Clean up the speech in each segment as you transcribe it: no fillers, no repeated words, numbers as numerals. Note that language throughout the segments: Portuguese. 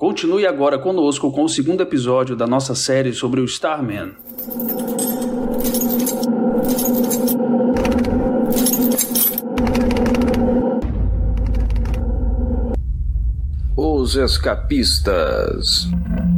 Continue agora conosco com o segundo episódio da nossa série sobre o Starman. Os Escapistas.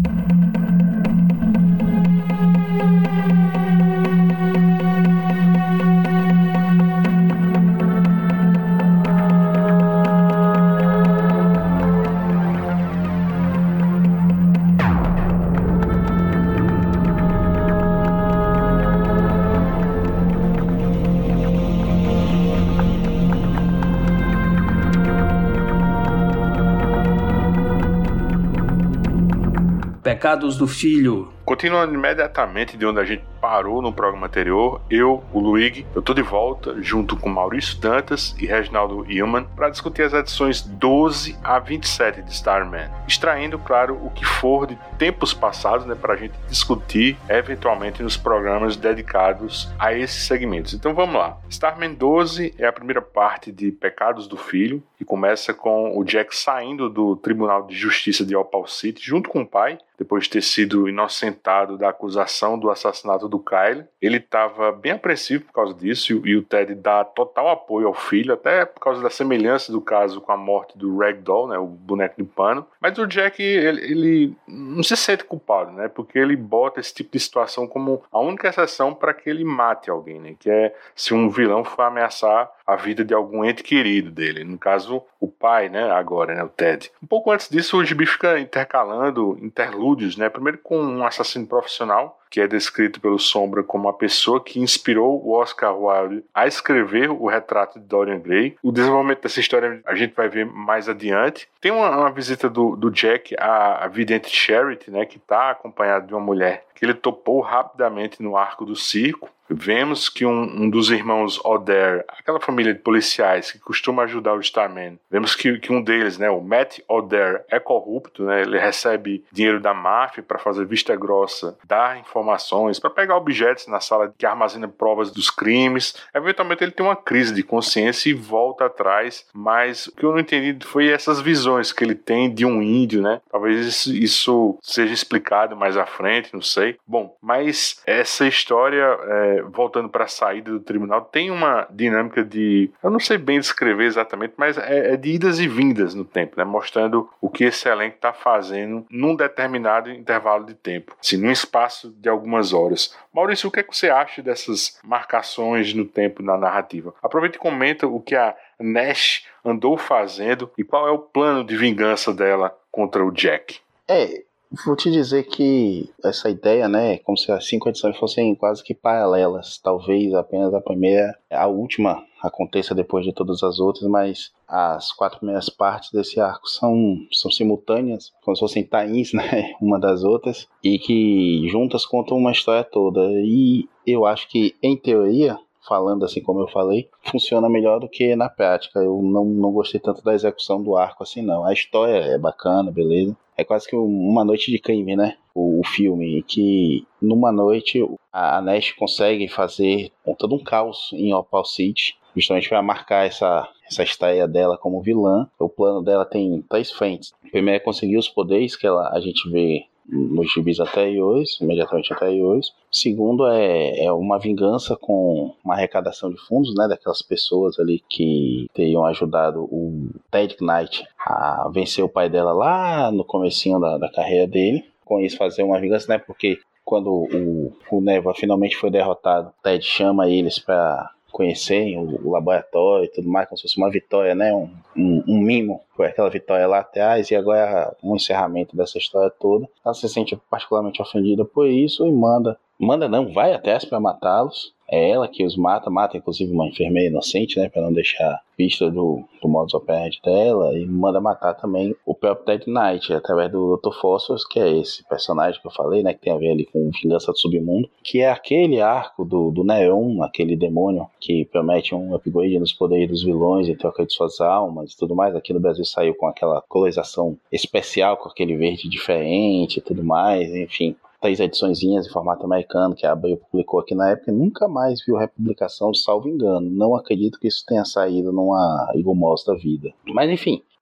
Pecados do Filho. Continuando imediatamente de onde a gente parou no programa anterior, eu, o Luigi, eu tô de volta junto com Maurício Dantas e Reginaldo Hillman para discutir as edições 12 a 27 de Starman, extraindo, claro, o que for de tempos passados, né, para a gente discutir eventualmente nos programas dedicados a esses segmentos. Então vamos lá. Starman 12 é a primeira parte de Pecados do Filho, que começa com o Jack saindo do Tribunal de Justiça de Opal City junto com o pai, depois de ter sido inocentado da acusação do assassinato do Kyle. Ele estava bem apreensivo por causa disso e o Ted dá total apoio ao filho, até por causa da semelhança do caso com a morte do Ragdoll, né, o boneco de pano. Mas o Jack, ele não se sente culpado, né, porque ele bota esse tipo de situação como a única exceção para que ele mate alguém, né, que é se um vilão for ameaçar a vida de algum ente querido dele, no caso o pai, né, agora, né, o Ted. Um pouco antes disso, o gibi fica intercalando interlúdios, né, primeiro com um assassino profissional, que é descrito pelo Sombra como a pessoa que inspirou o Oscar Wilde a escrever o retrato de Dorian Gray. O desenvolvimento dessa história a gente vai ver mais adiante. Tem uma visita do Jack à vidente Charity, né, que está acompanhado de uma mulher que ele topou rapidamente no arco do circo. Vemos que um dos irmãos Oder, aquela família de policiais que costuma ajudar o Starman, vemos que um deles, né, o Matt Oder, é corrupto, né, ele recebe dinheiro da máfia para fazer vista grossa, dar informações, para pegar objetos na sala que armazena provas dos crimes. Eventualmente ele tem uma crise de consciência e volta atrás, mas o que eu não entendi foi essas visões que ele tem de um índio, né? Talvez isso seja explicado mais à frente, não sei. Bom, mas essa história, voltando para a saída do tribunal, tem uma dinâmica de, eu não sei bem descrever exatamente, mas é de idas e vindas no tempo, né? Mostrando o que esse elenco está fazendo num determinado intervalo de tempo, assim, num espaço de algumas horas. Maurício, o que é que você acha dessas marcações no tempo na narrativa? Aproveita e comenta o que a Nash andou fazendo e qual é o plano de vingança dela contra o Jack. Vou te dizer que essa ideia, né, é como se as 5 edições fossem quase que paralelas. Talvez apenas a primeira, a última, aconteça depois de todas as outras, mas as 4 primeiras partes desse arco são simultâneas, como se fossem tie-ins, né, uma das outras, e que juntas contam uma história toda. E eu acho que, em teoria, falando assim como eu falei, funciona melhor do que na prática. Eu não gostei tanto da execução do arco assim, não. A história é bacana, beleza. É quase que uma noite de crime, né? O filme, que numa noite a Nash consegue fazer todo um caos em Opal City, justamente para marcar essa estreia dela como vilã. O plano dela tem 3 frentes. Primeiro é conseguir os poderes que a gente vê nos gibis anteriores, imediatamente anteriores. Segundo é uma vingança com uma arrecadação de fundos, né, daquelas pessoas ali que teriam ajudado o Ted Knight a vencer o pai dela lá no comecinho da carreira dele. Com isso fazer uma vingança, né, porque quando o Neva finalmente foi derrotado, o Ted chama eles para conhecerem o laboratório e tudo mais, como se fosse uma vitória, né? Um mimo, foi aquela vitória lá atrás, e agora um encerramento dessa história toda. Ela se sente particularmente ofendida por isso e vai atrás para matá-los. É ela que os mata inclusive uma enfermeira inocente, né, para não deixar pista do modus operandi dela, e manda matar também o próprio Ted Knight, através do Dr. Phosphorus, que é esse personagem que eu falei, né, que tem a ver ali com Vingança do Submundo, que é aquele arco do Neon, aquele demônio que promete um upgrade nos poderes dos vilões em troca de suas almas e tudo mais. Aqui no Brasil saiu com aquela colorização especial, com aquele verde diferente e tudo mais, enfim. 3 ediçõezinhas em formato americano que a Abril publicou aqui na época, e nunca mais viu republicação, salvo engano. Não acredito que isso tenha saído numa Eagle Moss da vida. Mas enfim,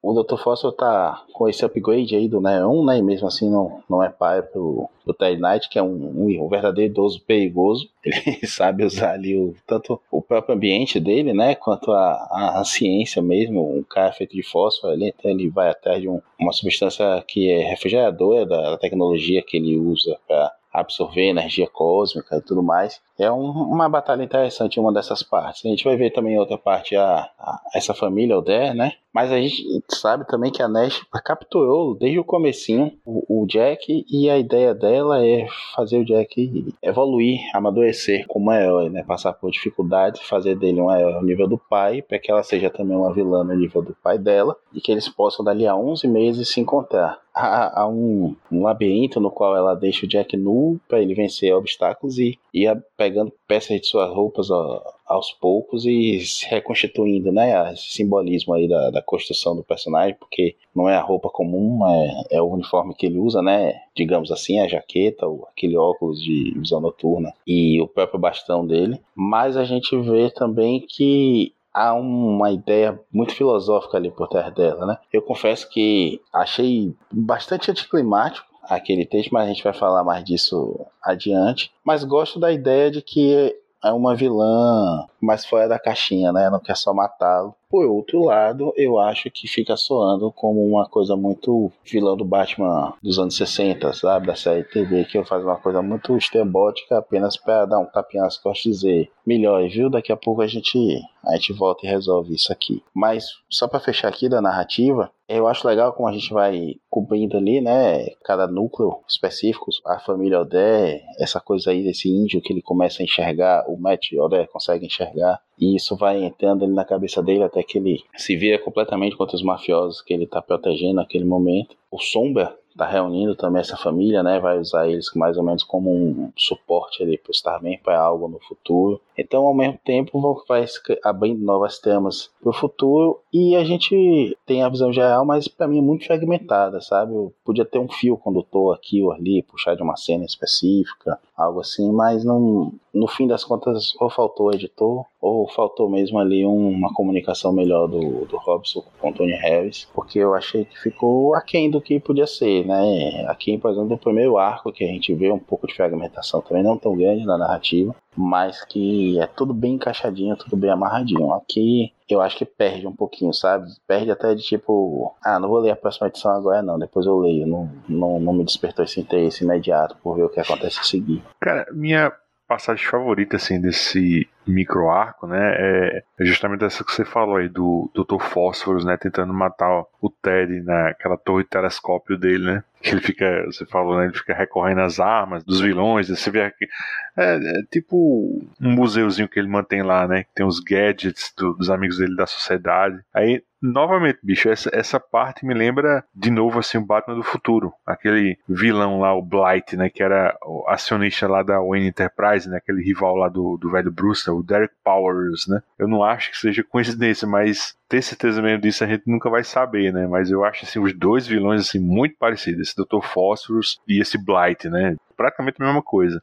o Dr. Fósforo tá com esse upgrade aí do Neon, né? E mesmo assim não é pai pro Ted Knight, que é um verdadeiro idoso perigoso. Ele sabe usar ali tanto o próprio ambiente dele, né? Quanto a ciência mesmo. Um cara feito de fósforo ali, então ele vai atrás de uma substância que é refrigeradora da tecnologia que ele usa para absorver energia cósmica e tudo mais. É uma batalha interessante, uma dessas partes. A gente vai ver também em outra parte essa família Oder, né? Mas a gente sabe também que a Nash capturou desde o comecinho o Jack, e a ideia dela é fazer o Jack evoluir, amadurecer como herói, né? Passar por dificuldades, fazer dele um herói ao nível do pai, para que ela seja também uma vilã no nível do pai dela, e que eles possam dali a 11 meses se encontrar. Há um labirinto no qual ela deixa o Jack nu para ele vencer obstáculos e ir pegando peças de suas roupas aos poucos e se reconstituindo, né? Esse simbolismo aí da construção do personagem, porque não é a roupa comum, é o uniforme que ele usa, né? Digamos assim, a jaqueta, aquele óculos de visão noturna e o próprio bastão dele. Mas a gente vê também que há uma ideia muito filosófica ali por trás dela, né? Eu confesso que achei bastante anticlimático aquele texto, mas a gente vai falar mais disso adiante. Mas gosto da ideia de que é uma vilã mais fora da caixinha, né? Não quer só matá-lo. Por outro lado, eu acho que fica soando como uma coisa muito vilã do Batman dos anos 60, sabe? Da série TV, que faz uma coisa muito estrambótica apenas para dar um tapinha nas costas e dizer: melhor, viu? Daqui a pouco a gente volta e resolve isso aqui. Mas, só para fechar aqui da narrativa, eu acho legal como a gente vai cobrindo ali, né? Cada núcleo específico, a família Oder, essa coisa aí desse índio que ele começa a enxergar, o Matt Oder consegue enxergar, e isso vai entrando ali na cabeça dele até que ele se vira completamente contra os mafiosos que ele está protegendo naquele momento. O Sombra está reunindo também essa família, né? Vai usar eles mais ou menos como um suporte ali para o Starman, para algo no futuro. Então, ao mesmo tempo, vai abrindo novas temas para o futuro, e a gente tem a visão geral, mas para mim é muito fragmentada, sabe? Eu podia ter um fio condutor aqui ou ali, puxar de uma cena específica, algo assim, mas não, no fim das contas, ou faltou o editor, ou faltou mesmo ali uma comunicação melhor do Robson com o Tony Harris, porque eu achei que ficou aquém do que podia ser, né? Aqui, por exemplo, no primeiro arco, que a gente vê um pouco de fragmentação também, não tão grande na narrativa, mas que é tudo bem encaixadinho, tudo bem amarradinho. Aqui eu acho que perde um pouquinho, sabe? Perde até de tipo, não vou ler a próxima edição agora não, depois eu leio. Não me despertou esse interesse imediato por ver o que acontece a seguir. Cara, minha passagem favorita, assim, desse micro arco, né, é justamente essa que você falou aí, do Dr. Fósforos, né, tentando matar o Ted naquela torre de telescópio dele, né, que ele fica, você falou, né, ele fica recorrendo às armas dos vilões, você vê aqui, é tipo um museuzinho que ele mantém lá, né, que tem os gadgets dos amigos dele da sociedade. Aí, novamente, bicho, essa parte me lembra de novo, assim, o Batman do futuro, aquele vilão lá, o Blight, né, que era o acionista lá da Wayne Enterprise, né, aquele rival lá do velho Bruce, o Derek Powers, né. Eu não acho que seja coincidência, mas ter certeza mesmo disso a gente nunca vai saber, né, mas eu acho, assim, os dois vilões, assim, muito parecidos, esse Dr. Fósforos e esse Blight, né, praticamente a mesma coisa.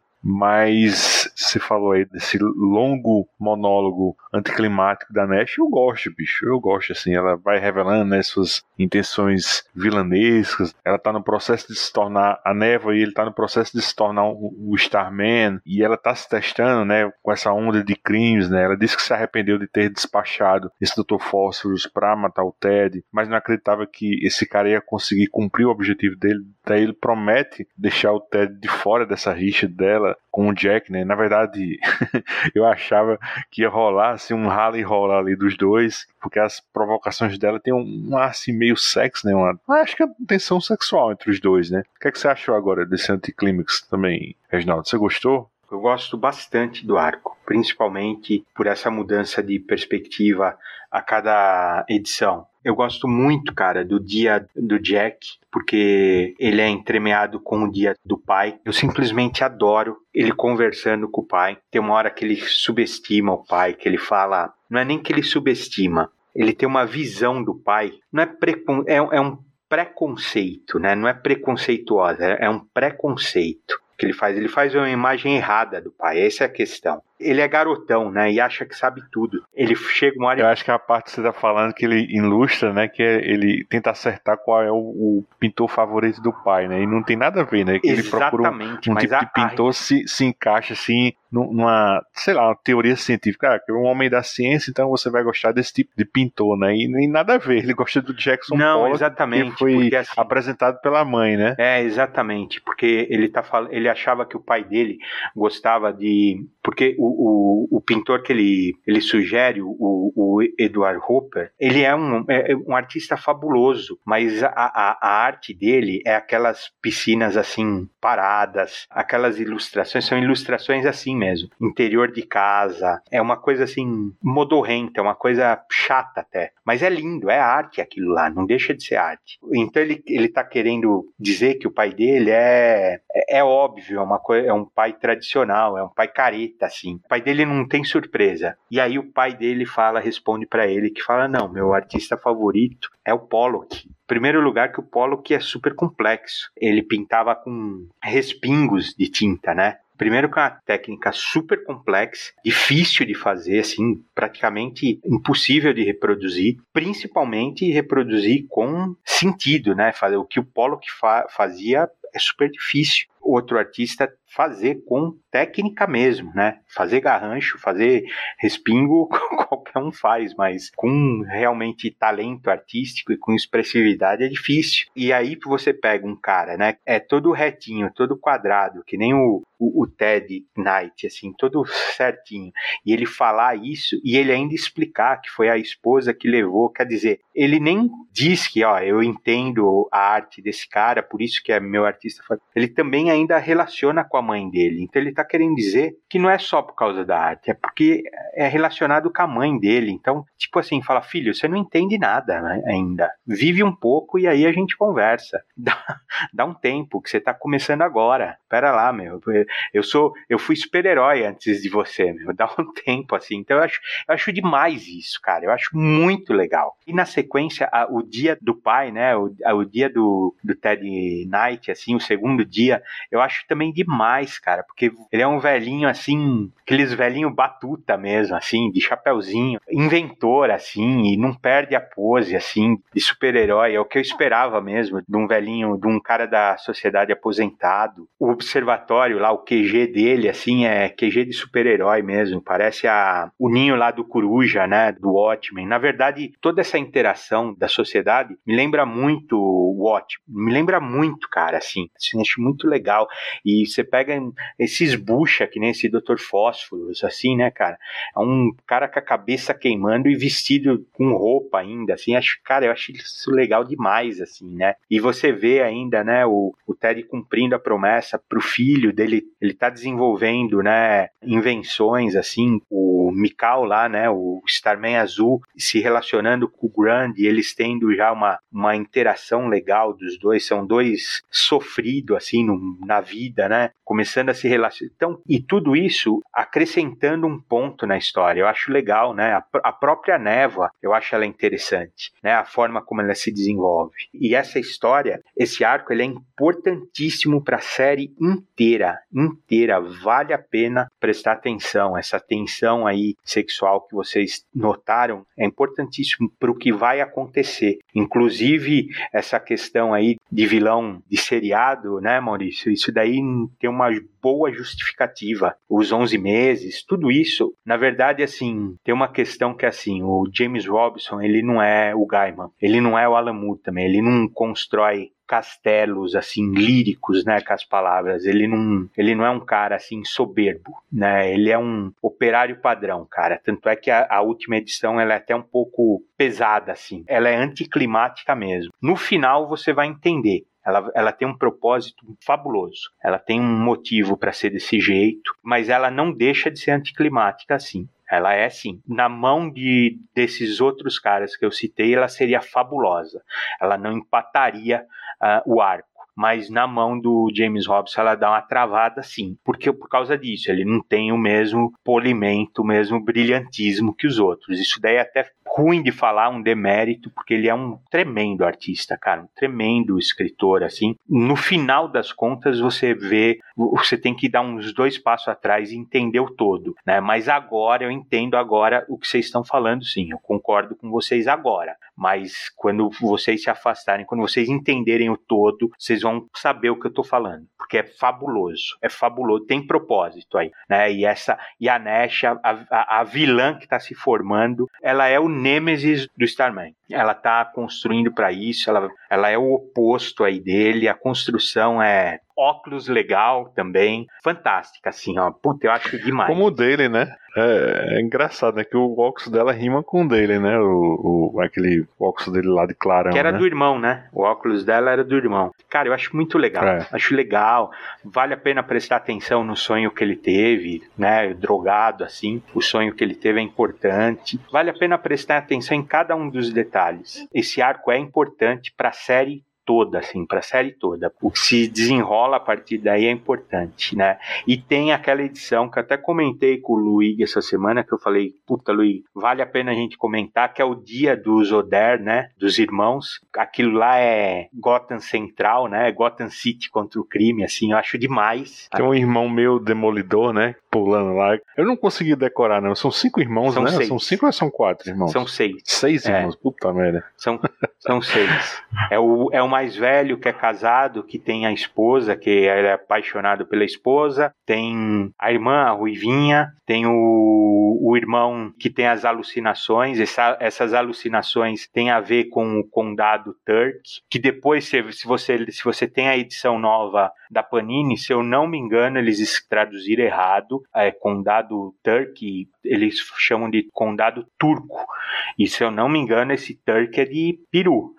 Mas você falou aí desse longo monólogo anticlimático da Nash, eu gosto, bicho, eu gosto, assim, ela vai revelando, né, suas intenções vilanescas, ela tá no processo de se tornar a Névoa e ele tá no processo de se tornar o Starman, e ela tá se testando, né, com essa onda de crimes, né, ela disse que se arrependeu de ter despachado esse Dr. Fósforos pra matar o Ted, mas não acreditava que esse cara ia conseguir cumprir o objetivo dele, daí ele promete deixar o Ted de fora dessa rixa dela com o Jack, né, na verdade eu achava que ia rolar assim, um rala e rola ali dos dois, porque as provocações dela tem um ar assim meio sexo, né, acho que é tensão sexual entre os dois, né. O que é que você achou agora desse anticlímax também, Reginaldo? Você gostou? Eu gosto bastante do arco, principalmente por essa mudança de perspectiva a cada edição. Eu gosto muito, cara, do dia do Jack, porque ele é entremeado com o dia do pai. Eu simplesmente adoro ele conversando com o pai. Tem uma hora que ele subestima o pai, que ele fala... Não é nem que ele subestima, ele tem uma visão do pai. Não é um preconceito, né? Não é preconceituosa, é um preconceito que ele faz uma imagem errada do pai, essa é a questão. ele é garotão, né? E acha que sabe tudo. Ele chega uma hora... Eu acho que a parte que você tá falando que ele ilustra, né? Que ele tenta acertar qual é o pintor favorito do pai, né? E não tem nada a ver, né? Que ele procura um tipo de pintor se encaixa assim numa, sei lá, uma teoria científica. Que é um homem da ciência, então você vai gostar desse tipo de pintor, né? E nem nada a ver. Ele gosta do Jackson Pollock, exatamente, que foi porque, assim, apresentado pela mãe, né? Exatamente, porque ele achava que o pai dele gostava de... Porque o pintor que ele sugere, o Edward Hopper, ele é um artista fabuloso, mas a arte dele é aquelas piscinas assim, paradas, aquelas ilustrações, são ilustrações assim mesmo, interior de casa, é uma coisa assim, modorrenta, é uma coisa chata até, mas é lindo, é arte aquilo lá, não deixa de ser arte. Então ele tá querendo dizer que o pai dele é óbvio, é um pai tradicional, é um pai careta, assim. O pai dele não tem surpresa. E aí o pai dele responde pra ele, que fala, não, meu artista favorito é o Pollock. Em primeiro lugar que o Pollock é super complexo. Ele pintava com respingos de tinta, né? Primeiro que é uma técnica super complexa, difícil de fazer, assim, praticamente impossível de reproduzir, principalmente reproduzir com sentido, né? Fazer o que o Pollock fazia é super difícil. Outro artista fazer com técnica mesmo, né? Fazer garrancho, fazer respingo, qualquer um faz, mas com realmente talento artístico e com expressividade é difícil. E aí você pega um cara, né? É todo retinho, todo quadrado, que nem o Ted Knight, assim, todo certinho. E ele falar isso e ele ainda explicar que foi a esposa que levou, quer dizer, ele nem diz que, eu entendo a arte desse cara, por isso que é meu artista. Ele também ainda relaciona com a mãe dele. Então ele está querendo dizer que não é só por causa da arte, é porque é relacionado com a mãe dele. Então, tipo assim, fala, filho, você não entende nada, né, ainda. Vive um pouco e aí a gente conversa. Dá um tempo, que você está começando agora. Pera lá, meu. Eu fui super-herói antes de você, meu. Dá um tempo, assim. Então eu acho demais isso, cara. Eu acho muito legal. E na sequência, o dia do pai, né? O dia do Ted Knight, assim, o segundo dia, eu acho também demais, cara, porque ele é um velhinho, assim, aqueles velhinho batuta mesmo, assim, de chapeuzinho, inventor, assim, e não perde a pose, assim, de super-herói, é o que eu esperava mesmo, de um velhinho, de um cara da sociedade aposentado. O observatório lá, o QG dele, assim, é QG de super-herói mesmo, parece o ninho lá do Coruja, né, do Watchmen. Na verdade, toda essa interação da sociedade me lembra muito o Watchmen, me lembra muito, cara, assim, acho muito legal. E você pega esses bucha, que nem esse Dr. Fósforos, assim, né, cara? É um cara com a cabeça queimando e vestido com roupa ainda, assim. Eu acho isso legal demais, assim, né? E você vê ainda, né, o Ted cumprindo a promessa pro filho dele. Ele tá desenvolvendo, né, invenções, assim, o Mikau lá, né, o Starman Azul, se relacionando com o Grant, e eles tendo já uma interação legal dos dois. São dois sofridos, assim, na vida, né? Começando a se relacionar. Então, e tudo isso acrescentando um ponto na história. Eu acho legal, né? A própria névoa, eu acho ela interessante, né? A forma como ela se desenvolve. E essa história, esse arco, ele é importantíssimo para a série inteira. Vale a pena prestar atenção. Essa tensão aí sexual que vocês notaram é importantíssimo para o que vai acontecer. Inclusive, essa questão aí de vilão de seriado, né, Maurício? Isso daí tem uma boa justificativa. Os 11 meses, tudo isso, na verdade, assim, tem uma questão que, assim, o James Robinson, ele não é o Gaiman, ele não é o Alan Moore também, ele não constrói castelos, assim, líricos, né, com as palavras. Ele não é um cara, assim, soberbo, né? Ele é um operário padrão, cara. Tanto é que a última edição, ela é até um pouco pesada, assim. Ela é anticlimática mesmo. No final, você vai entender. Ela tem um propósito fabuloso. Ela tem um motivo para ser desse jeito, mas ela não deixa de ser anticlimática assim. Ela é assim. Na mão desses outros caras que eu citei, ela seria fabulosa. Ela não empataria o arco. mas na mão do James Robson ela dá uma travada sim, porque por causa disso, ele não tem o mesmo polimento, o mesmo brilhantismo que os outros. Isso daí é até ruim de falar, um demérito, porque ele é um tremendo artista, cara, um tremendo escritor, assim. No final das contas, você tem que dar uns 2 passos atrás e entender o todo, né? Mas agora, eu entendo agora o que vocês estão falando, sim, eu concordo com vocês agora, mas quando vocês se afastarem, quando vocês entenderem o todo, vocês vão saber o que eu tô falando, porque é fabuloso, tem propósito aí, né? E a Nesha, a vilã que tá se formando, ela é o nêmesis do Starman. Ela tá construindo para isso, ela é o oposto aí dele, a construção é óculos legal também, fantástica, assim, ó, puta, eu acho demais. Como o dele, né? É engraçado, né? Que o óculos dela rima com o dele, né? Aquele óculos dele lá de clarão, que era né? Do irmão, né? O óculos dela era do irmão. Cara, eu acho muito legal. Acho legal. Vale a pena prestar atenção no sonho que ele teve, né? Drogado, assim. O sonho que ele teve é importante. Vale a pena prestar atenção em cada um dos detalhes. Esse arco é importante pra série toda, assim, pra série toda. O que se desenrola a partir daí é importante, né? E tem aquela edição que eu até comentei com o Luigi essa semana, que eu falei, puta, Luigi, vale a pena a gente comentar, que é o dia dos Oder, né? Dos irmãos. Aquilo lá é Gotham Central, né? Gotham City contra o crime, assim, eu acho demais. Tem um irmão meu demolidor, né? Pulando lá. Eu não consegui decorar, não. São 5 irmãos, né? 6. São 5 ou são 4 irmãos? São 6. 6 irmãos, puta merda. São 6. É o mais velho que é casado, que tem a esposa, que ele é apaixonado pela esposa, tem a irmã, a Ruivinha, tem o irmão que tem as alucinações, essas alucinações têm a ver com o Condado Turk, que depois, se você tem a edição nova da Panini, se eu não me engano, eles traduziram errado, Condado Turk, eles chamam de Condado Turco, e se eu não me engano, esse Turk é de peru.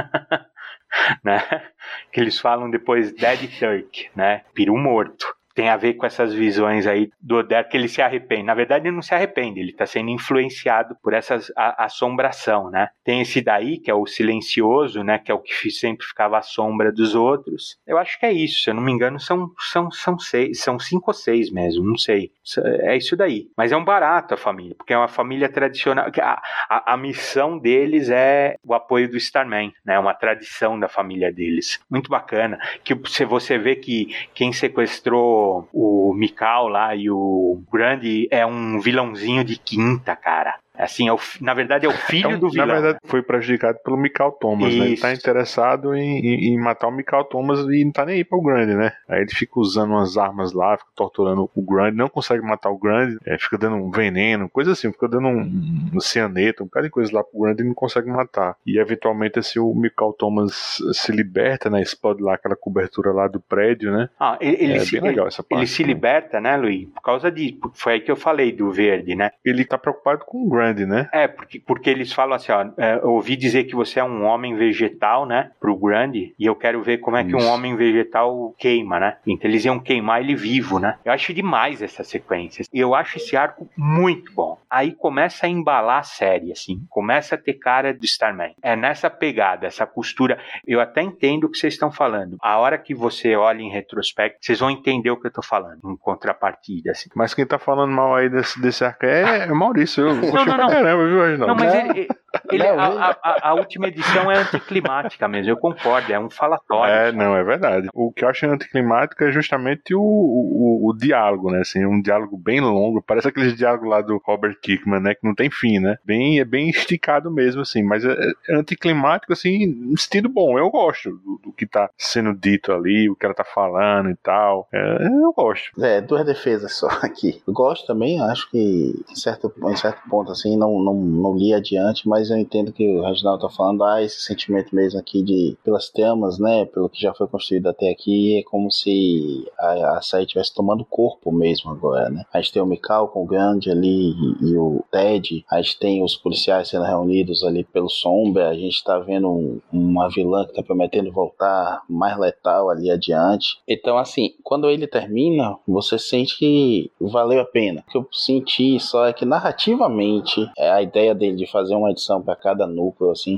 Né? Que eles falam depois Dead Turk, né? Peru morto. Tem a ver com essas visões aí do Oder, que ele se arrepende. Na verdade, ele não se arrepende, ele está sendo influenciado por essa assombração, né? Tem esse daí, que é o silencioso, né? Que é o que sempre ficava à sombra dos outros. Eu acho que é isso, se eu não me engano, são 6, são 5 ou 6 mesmo, não sei. É isso daí. Mas é um barato a família, porque é uma família tradicional. A missão deles é o apoio do Starman, né? Uma tradição da família deles. Muito bacana. Que você vê que quem sequestrou o Mikau lá e o Grundy é um vilãozinho de quinta, cara. Assim, na verdade é o filho do vilão. Na verdade foi prejudicado pelo Mikau Thomas, né? Ele tá interessado em matar o Mikau Thomas e não tá nem aí pro Grundy, né? Aí ele fica usando umas armas lá, fica torturando o Grundy, não consegue matar o Grundy, fica dando um veneno, coisa assim, fica dando um cianeto, um bocado de coisa lá pro Grundy e não consegue matar. E eventualmente assim o Mikau Thomas se liberta, né? Explode lá aquela cobertura lá do prédio, né? Bem legal essa parte. Ele se liberta, né, Luiz? Por causa disso, foi aí que eu falei do verde, né? Ele tá preocupado com o Grundy, né? Porque eles falam assim, ó, eu ouvi dizer que você é um homem vegetal, né, pro Grundy, e eu quero ver como é que um homem vegetal queima, né? Então eles iam queimar ele vivo, né? Eu acho demais essa sequência. Eu acho esse arco muito bom. Aí começa a embalar a série, assim, começa a ter cara de Starman. É nessa pegada, essa costura. Eu até entendo o que vocês estão falando. A hora que você olha em retrospecto, vocês vão entender o que eu tô falando, em contrapartida, assim. Mas quem tá falando mal aí desse arco é o Maurício. Não. Caramba, viu, Reginaldo? Não, mas a última edição é anticlimática mesmo, eu concordo, é um falatório. Não, é verdade. O que eu acho anticlimático é justamente o diálogo, né? Assim, um diálogo bem longo, parece aqueles diálogos lá do Robert Kirkman, né? Que não tem fim, né? É bem esticado mesmo, assim, mas é anticlimático, assim, no sentido bom. Eu gosto do que tá sendo dito ali, o que ela tá falando e tal. Eu gosto. 2 defesas só aqui. Eu gosto também, acho que em certo ponto, assim, não li adiante, mas eu entendo que o Reginaldo tá falando, esse sentimento mesmo aqui pelas temas, né, pelo que já foi construído até aqui, é como se a série estivesse tomando corpo mesmo agora, né. A gente tem o Mikau com o Grundy ali e o Ted, a gente tem os policiais sendo reunidos ali pelo Sombra, a gente tá vendo uma vilã que tá prometendo voltar mais letal ali adiante. Então, assim, quando ele termina, você sente que valeu a pena. O que eu senti só é que narrativamente a ideia dele de fazer uma edição sabe? A cada núcleo, assim,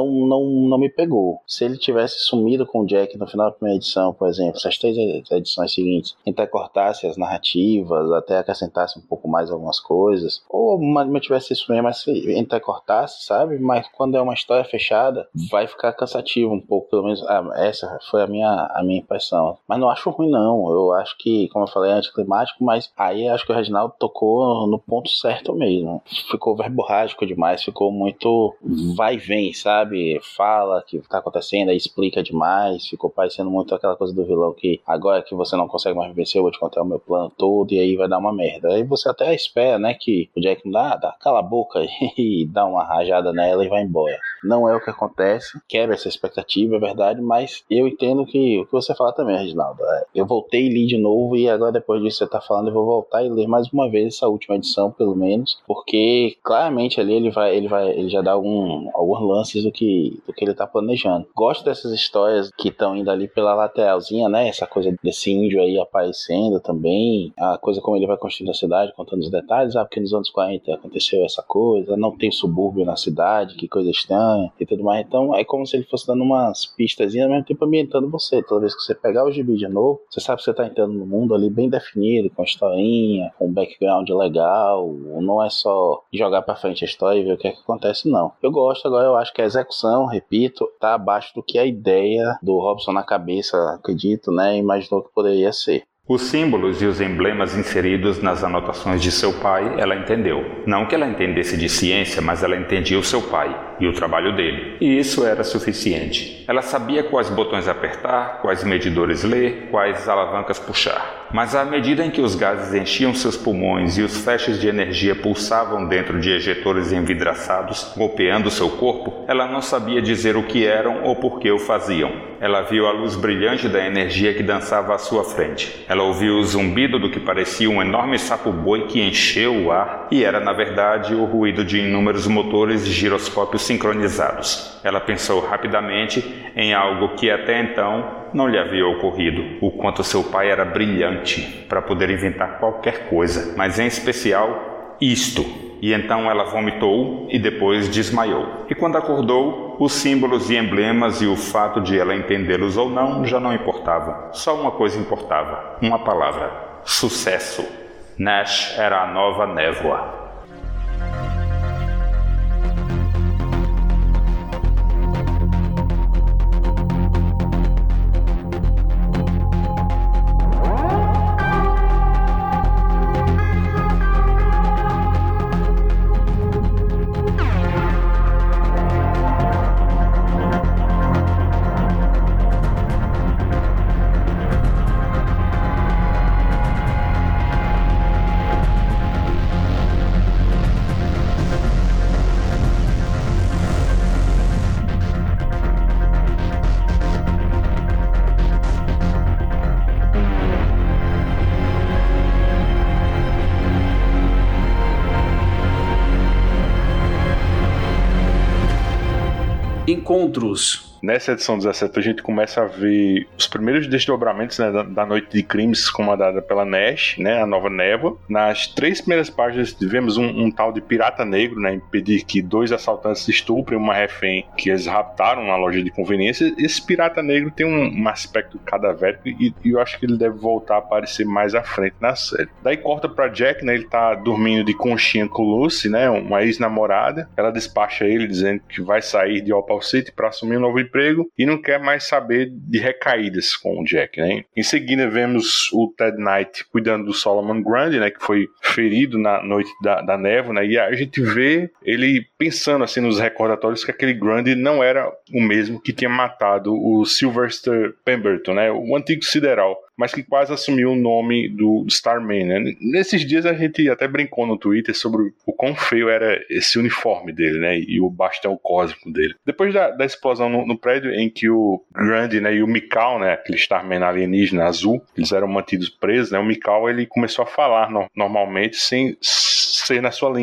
não me pegou. Se ele tivesse sumido com o Jack no final da primeira edição, por exemplo, se as 3 edições seguintes intercortasse as narrativas, até acrescentasse um pouco mais algumas coisas, ou mantivesse isso mesmo, mas intercortasse, sabe? Mas quando é uma história fechada, vai ficar cansativo um pouco, pelo menos essa foi a minha impressão. Mas não acho ruim, não. Eu acho que, como eu falei, é anticlimático, mas aí acho que o Reginaldo tocou no ponto certo mesmo. Ficou verborrágico demais, ficou muito vai e vem, sabe? Fala que tá acontecendo, aí explica demais, ficou parecendo muito aquela coisa do vilão que agora que você não consegue mais me vencer, eu vou te contar o meu plano todo e aí vai dar uma merda. Aí você até espera, né, que o Jack dá cala a boca e dá uma rajada nela e vai embora. Não é o que acontece, quebra essa expectativa, é verdade, mas eu entendo que o que você fala também, Reginaldo, eu voltei e li de novo e agora depois disso você tá falando, eu vou voltar e ler mais uma vez essa última edição, pelo menos, porque claramente ali ele já dá alguns lances do que ele tá planejando. Gosto dessas histórias que estão indo ali pela lateralzinha, né, essa coisa desse índio aí aparecendo também, a coisa como ele vai construindo a cidade, contando os detalhes, porque nos anos 40 aconteceu essa coisa, não tem subúrbio na cidade, que coisa estranha e tudo mais. Então é como se ele fosse dando umas pistazinhas, ao mesmo tempo ambientando você. Toda vez que você pegar o gibi de novo, você sabe que você tá entrando no mundo ali bem definido, com a historinha, com um background legal, não é só jogar pra frente a história e ver o que é que acontece, não. Eu gosto, agora eu acho que a execução, repito, tá abaixo do que a ideia do Robson na cabeça, acredito, né, imaginou que poderia ser. Os símbolos e os emblemas inseridos nas anotações de seu pai, ela entendeu. Não que ela entendesse de ciência, mas ela entendia o seu pai e o trabalho dele. E isso era suficiente. Ela sabia quais botões apertar, quais medidores ler, quais alavancas puxar. Mas à medida em que os gases enchiam seus pulmões e os feixes de energia pulsavam dentro de ejetores envidraçados, golpeando seu corpo, ela não sabia dizer o que eram ou por que o faziam. Ela viu a luz brilhante da energia que dançava à sua frente. Ela ouviu o zumbido do que parecia um enorme sapo-boi que encheu o ar e era, na verdade, o ruído de inúmeros motores e giroscópios sincronizados. Ela pensou rapidamente em algo que até então não lhe havia ocorrido, o quanto seu pai era brilhante para poder inventar qualquer coisa, mas em especial isto. E então ela vomitou e depois desmaiou. E quando acordou, os símbolos e emblemas e o fato de ela entendê-los ou não já não importavam. Só uma coisa importava, uma palavra: sucesso. Nash era a nova névoa. Encontros. Nessa edição 17 a gente começa a ver os primeiros desdobramentos, né, da Noite de Crimes comandada pela Nash, né, a nova névoa. Nas 3 primeiras páginas tivemos um tal de pirata negro, né, impedir que 2 assaltantes estuprem uma refém que eles raptaram na loja de conveniência. Esse pirata negro tem um aspecto cadavérico e eu acho que ele deve voltar a aparecer mais à frente na série. Daí corta pra Jack, né, ele tá dormindo de conchinha com Lucy, né, uma ex-namorada. Ela despacha ele dizendo que vai sair de Opal City para assumir um novo emprego e não quer mais saber de recaídas com o Jack, né? Em seguida vemos o Ted Knight cuidando do Solomon Grundy, né, que foi ferido na noite da névoa, né, e a gente vê ele pensando assim nos recordatórios que aquele Grundy não era o mesmo que tinha matado o Sylvester Pemberton, né, o antigo Sideral, mas que quase assumiu o nome do Starman, né? Nesses dias a gente até brincou no Twitter sobre o quão feio era esse uniforme dele, né, e o bastão cósmico dele. Depois da explosão no prédio em que o Grundy, né, e o Mikal, né, aquele Starman alienígena azul, eles eram mantidos presos, né, o Mikal ele começou a falar normalmente sem ser na sua língua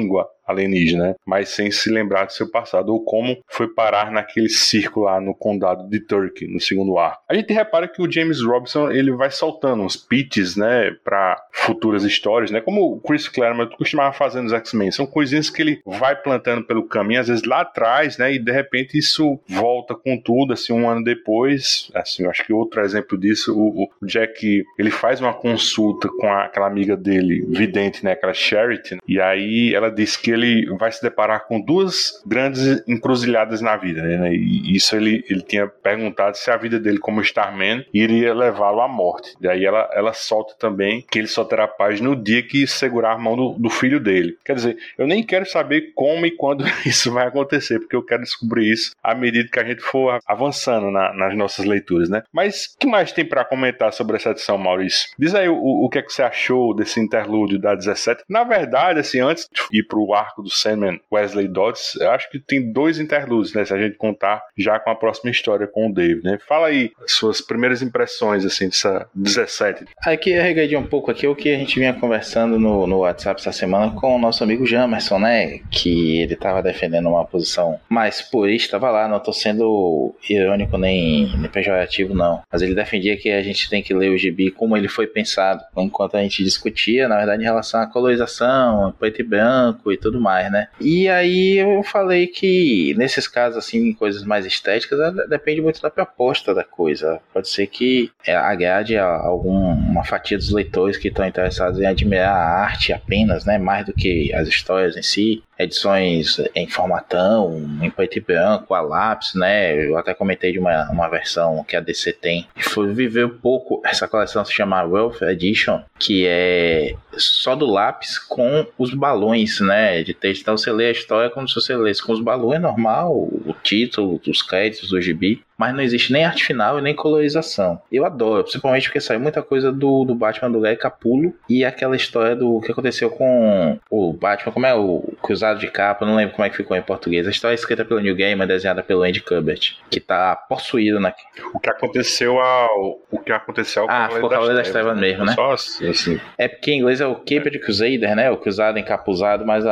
alienígena, né? Mas sem se lembrar do seu passado, ou como foi parar naquele circo lá no condado de Turkey, no segundo arco. A gente repara que o James Robinson, ele vai soltando uns pitches, né, para futuras histórias, né, como o Chris Claremont costumava fazer nos X-Men. São coisinhas que ele vai plantando pelo caminho, às vezes lá atrás, né, e de repente isso volta com tudo, assim, um ano depois. Assim, eu acho que outro exemplo disso, o Jack, ele faz uma consulta com aquela amiga dele, vidente, né, aquela Charity, e aí ela diz que ele vai se deparar com duas grandes encruzilhadas na vida, né, e isso ele tinha perguntado se a vida dele como Starman iria levá-lo à morte. E aí ela solta também que ele só terá paz no dia que segurar a mão do filho dele. Quer dizer, eu nem quero saber como e quando isso vai acontecer, porque eu quero descobrir isso à medida que a gente for avançando nas nossas leituras, né? Mas o que mais tem para comentar sobre essa edição, Maurício? Diz aí o que é que você achou desse interlúdio da 17. Na verdade, assim, antes de ir pro arco do Sandman Wesley Dodds, eu acho que tem 2 interlúdios, né? Se a gente contar já com a próxima história com o Dave, né? Fala aí suas primeiras impressões, assim, dessa 17. Aqui eu regadei um pouco aqui o que a gente vinha conversando no WhatsApp essa semana com o nosso amigo Jamerson, né? Que ele tava defendendo uma posição mais purista, tava lá, não tô sendo irônico nem pejorativo, não. Mas ele defendia que a gente tem que ler o gibi como ele foi pensado, enquanto a gente discutia, na verdade, em relação à colorização, preto e branco e tudo mais, né? E aí eu falei que nesses casos, assim, coisas mais estéticas, depende muito da proposta da coisa. Pode ser que agrade a alguma fatia dos leitores que estão interessados em admirar a arte apenas, né? Mais do que as histórias em si. Edições em formatão, em preto e branco, a lápis, né? Eu até comentei de uma versão que a DC tem. Foi viver um pouco, essa coleção se chama Wealth Edition, que é só do lápis com os balões, né? De texto. Então você lê a história como se você lesse com os balões, normal, o título, os créditos do gibi. Mas não existe nem arte final e nem colorização. Eu adoro, principalmente porque saiu muita coisa do Batman do Greg Capullo e aquela história do que aconteceu com o Batman, como é o Cruzado de Capa, não lembro como é que ficou em português. A história é escrita pelo Neil Gaiman, desenhada pelo Andy Kubert, que tá possuído naquilo. O que aconteceu ao ficou o Cavaleiro das Trevas mesmo, né? Só assim. É porque em inglês é o Caped Crusader, né? O cruzado encapuzado, mas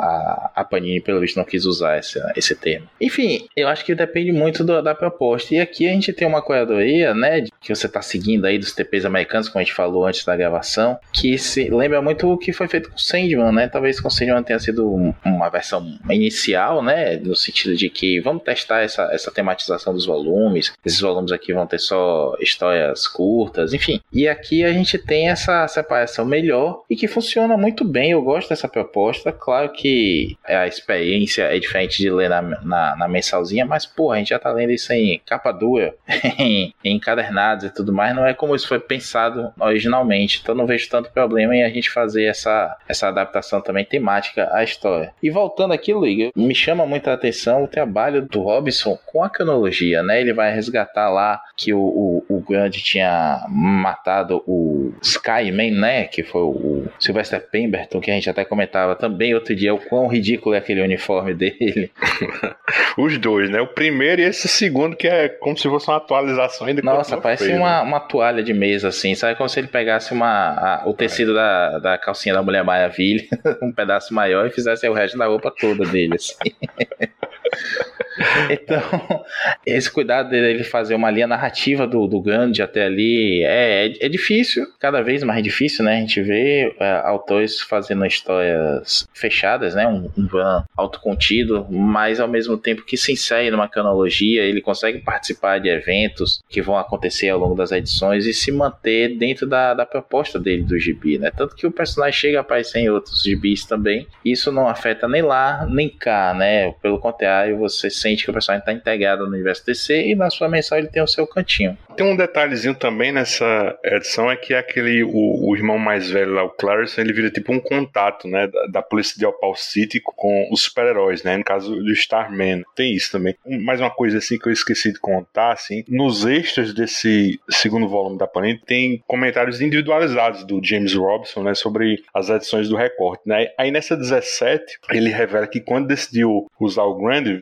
a Panini, pelo visto, não quis usar esse termo. Enfim, eu acho que depende muito da proposta. E aqui a gente tem uma curadoria, né, que você está seguindo aí dos TPs americanos, como a gente falou antes da gravação, que se lembra muito o que foi feito com o Sandman, né? Talvez com o Sandman tenha sido uma versão inicial, né, no sentido de que vamos testar essa tematização dos volumes. Esses volumes aqui vão ter só histórias curtas, enfim. E aqui a gente tem essa separação melhor e que funciona muito bem. Eu gosto dessa proposta. Claro que a experiência é diferente de ler na mensalzinha, mas, pô, a gente já tá lendo isso em capa dura, em encadernados e tudo mais, não é como isso foi pensado originalmente, então não vejo tanto problema em a gente fazer essa adaptação também temática à história. E voltando aqui, Luigi, me chama muita atenção o trabalho do Robinson com a cronologia, né? Ele vai resgatar lá que o Grant tinha matado o Skyman, né? Que foi o Sylvester Pemberton, que a gente até comentava também outro dia o quão ridículo é aquele uniforme dele. Os dois, né? O primeiro e esse segundo, que é como se fosse uma atualização ainda. Nossa, parece feio, uma toalha de mesa, assim, sabe? Como se ele pegasse o tecido da calcinha da Mulher Maravilha, um pedaço maior, e fizesse o resto da roupa toda dele, assim. Então, esse cuidado dele fazer uma linha narrativa do Gandhi até ali é difícil, cada vez mais difícil, né? A gente vê autores fazendo histórias fechadas, né? Um run autocontido, mas ao mesmo tempo que se insere numa cronologia, ele consegue participar de eventos que vão acontecer ao longo das edições e se manter dentro da proposta dele do gibi, né? Tanto que o personagem chega a aparecer em outros gibis também, isso não afeta nem lá, nem cá, né? Pelo contrário, você sente que o personagem está integrado no universo DC e na sua mensal ele tem o seu cantinho. Tem um detalhezinho também nessa edição, é que o irmão mais velho lá, o Clarence, ele vira tipo um contato, né, da polícia de Opal City com os super-heróis, né, no caso do Starman. Tem isso também. Mais uma coisa assim que eu esqueci de contar, assim, nos extras desse segundo volume da Panini tem comentários individualizados do James Robinson, né, sobre as edições do recorte, né. Aí nessa 17, ele revela que quando decidiu usar o Grant, viu, Maurício,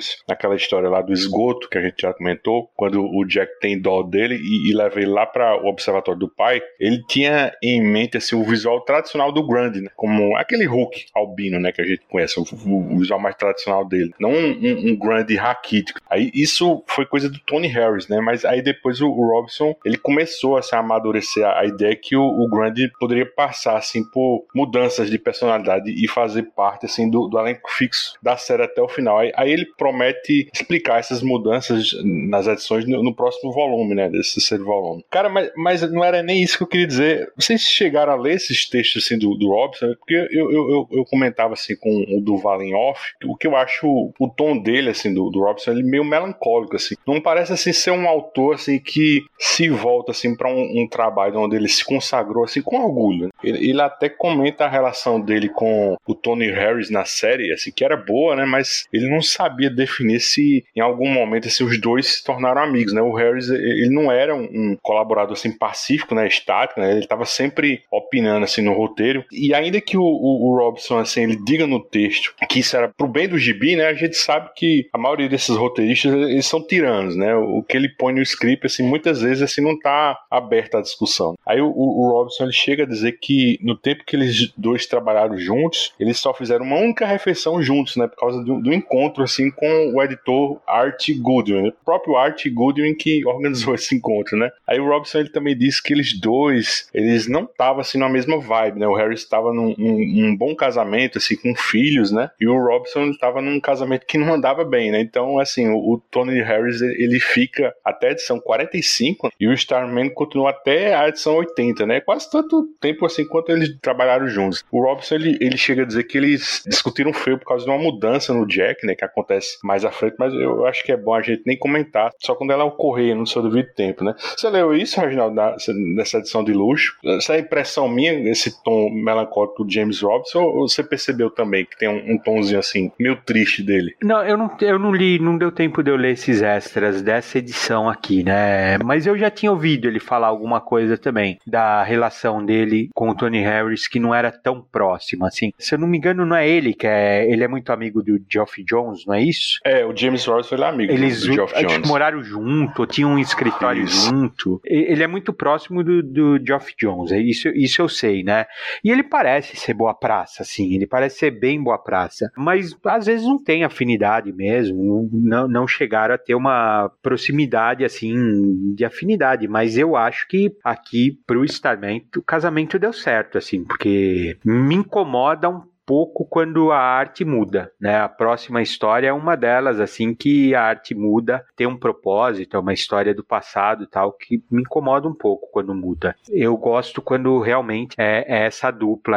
Harris, naquela história lá do esgoto que a gente já comentou, quando o Jack tem dó dele e leva ele lá para o observatório do pai, ele tinha em mente assim, o visual tradicional do Grundy, né? Como aquele Hulk albino, né, que a gente conhece, o visual mais tradicional dele, não um Grundy raquítico. Aí isso foi coisa do Tony Harris, né? Mas aí depois o Robson, ele começou a amadurecer a ideia que o Grundy poderia passar assim por mudanças de personalidade e fazer parte assim do elenco fixo da série até o final. Aí ele promete explicar essas mudanças nas edições no próximo volume, né, desse terceiro volume. Cara, mas não era nem isso que eu queria dizer. Vocês chegaram a ler esses textos assim do Robson? Porque eu comentava assim com o Duval em off, o que eu acho o tom dele assim do Robson, ele meio melancólico assim. Não parece assim ser um autor assim que se volta assim para um trabalho onde ele se consagrou assim com orgulho. Ele até comenta a relação dele com o Tony Harris na série, assim, que era boa, né, mas ele não sabia definir se em algum momento assim, os dois se tornaram amigos, né? O Harris, ele não era um colaborador assim pacífico, né, estático, né? Ele estava sempre opinando assim no roteiro, e ainda que o Robson assim, ele diga no texto que isso era pro bem do gibi, né, a gente sabe que a maioria desses roteiristas, eles são tiranos, né? O que ele põe no script, assim, muitas vezes assim, não tá aberto à discussão. Aí o Robson, ele chega a dizer que no tempo que eles dois trabalharam juntos, eles só fizeram uma única refeição juntos, né, por causa do encontro assim com o editor Art Goodwin, né? O próprio Art Goodwin que organizou esse encontro, né? Aí o Robson, ele também disse que eles dois, eles não estavam assim na mesma vibe, né? O Harris estava num bom casamento assim com filhos, né? E o Robson estava num casamento que não andava bem, né? Então, assim, o Tony Harris, ele fica até a edição 45 e o Starman continua até a edição 80, né? Quase tanto tempo assim quanto eles trabalharam juntos. O Robson, ele chega a dizer que eles discutiram feio por causa de uma mudança no Jack, né? Que acontece mais à frente, mas eu acho que é bom a gente nem comentar, só quando ela ocorrer no seu devido tempo, né? Você leu isso, Reginaldo, nessa edição de luxo? Essa é a impressão minha, esse tom melancólico do James Robson, ou você percebeu também que tem um tomzinho assim, meio triste dele? Não, eu não li, não deu tempo de eu ler esses extras dessa edição aqui, né? Mas eu já tinha ouvido ele falar alguma coisa também da relação dele com o Tony Harris, que não era tão próxima, assim. Se eu não me engano, não é ele ele é muito amigo do Geoff Johns, não é isso? É, o James Robson, ele é amigo do Geoff Johns. Eles moraram junto, tinham um escritório junto. Ele é muito próximo do Geoff Johns, isso eu sei, né? E ele parece ser boa praça, assim, ele parece ser bem boa praça, mas às vezes não tem afinidade mesmo, não chegaram a ter uma proximidade, assim, de afinidade, mas eu acho que aqui pro Starman o casamento deu certo, assim, porque me incomoda um pouco quando a arte muda, né? A próxima história é uma delas, assim, que a arte muda, tem um propósito, é uma história do passado e tal, que me incomoda um pouco quando muda. Eu gosto quando realmente é essa dupla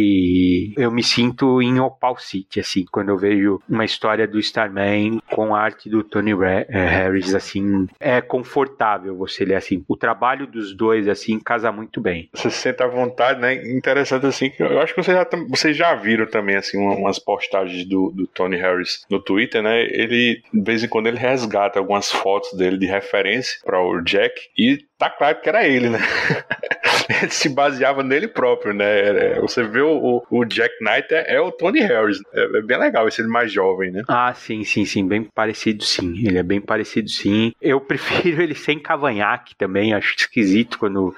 aí, eu me sinto em Opal City, assim, quando eu vejo uma história do Starman com a arte do Tony Harris, assim, é confortável você ler, assim, o trabalho dos dois, assim, casa muito bem. Você se sente à vontade, né? Interessante, assim, que eu acho que você já viram também, assim, umas postagens do Tony Harris no Twitter, né? Ele, de vez em quando, ele resgata algumas fotos dele de referência para o Jack e tá claro que era ele, né? Ele se baseava nele próprio, né? Você vê o Jack Knight é o Tony Harris. É bem legal esse ele mais jovem, né? Ah, sim. Bem parecido, sim. Ele é bem parecido, sim. Eu prefiro ele sem cavanhaque também. Acho esquisito quando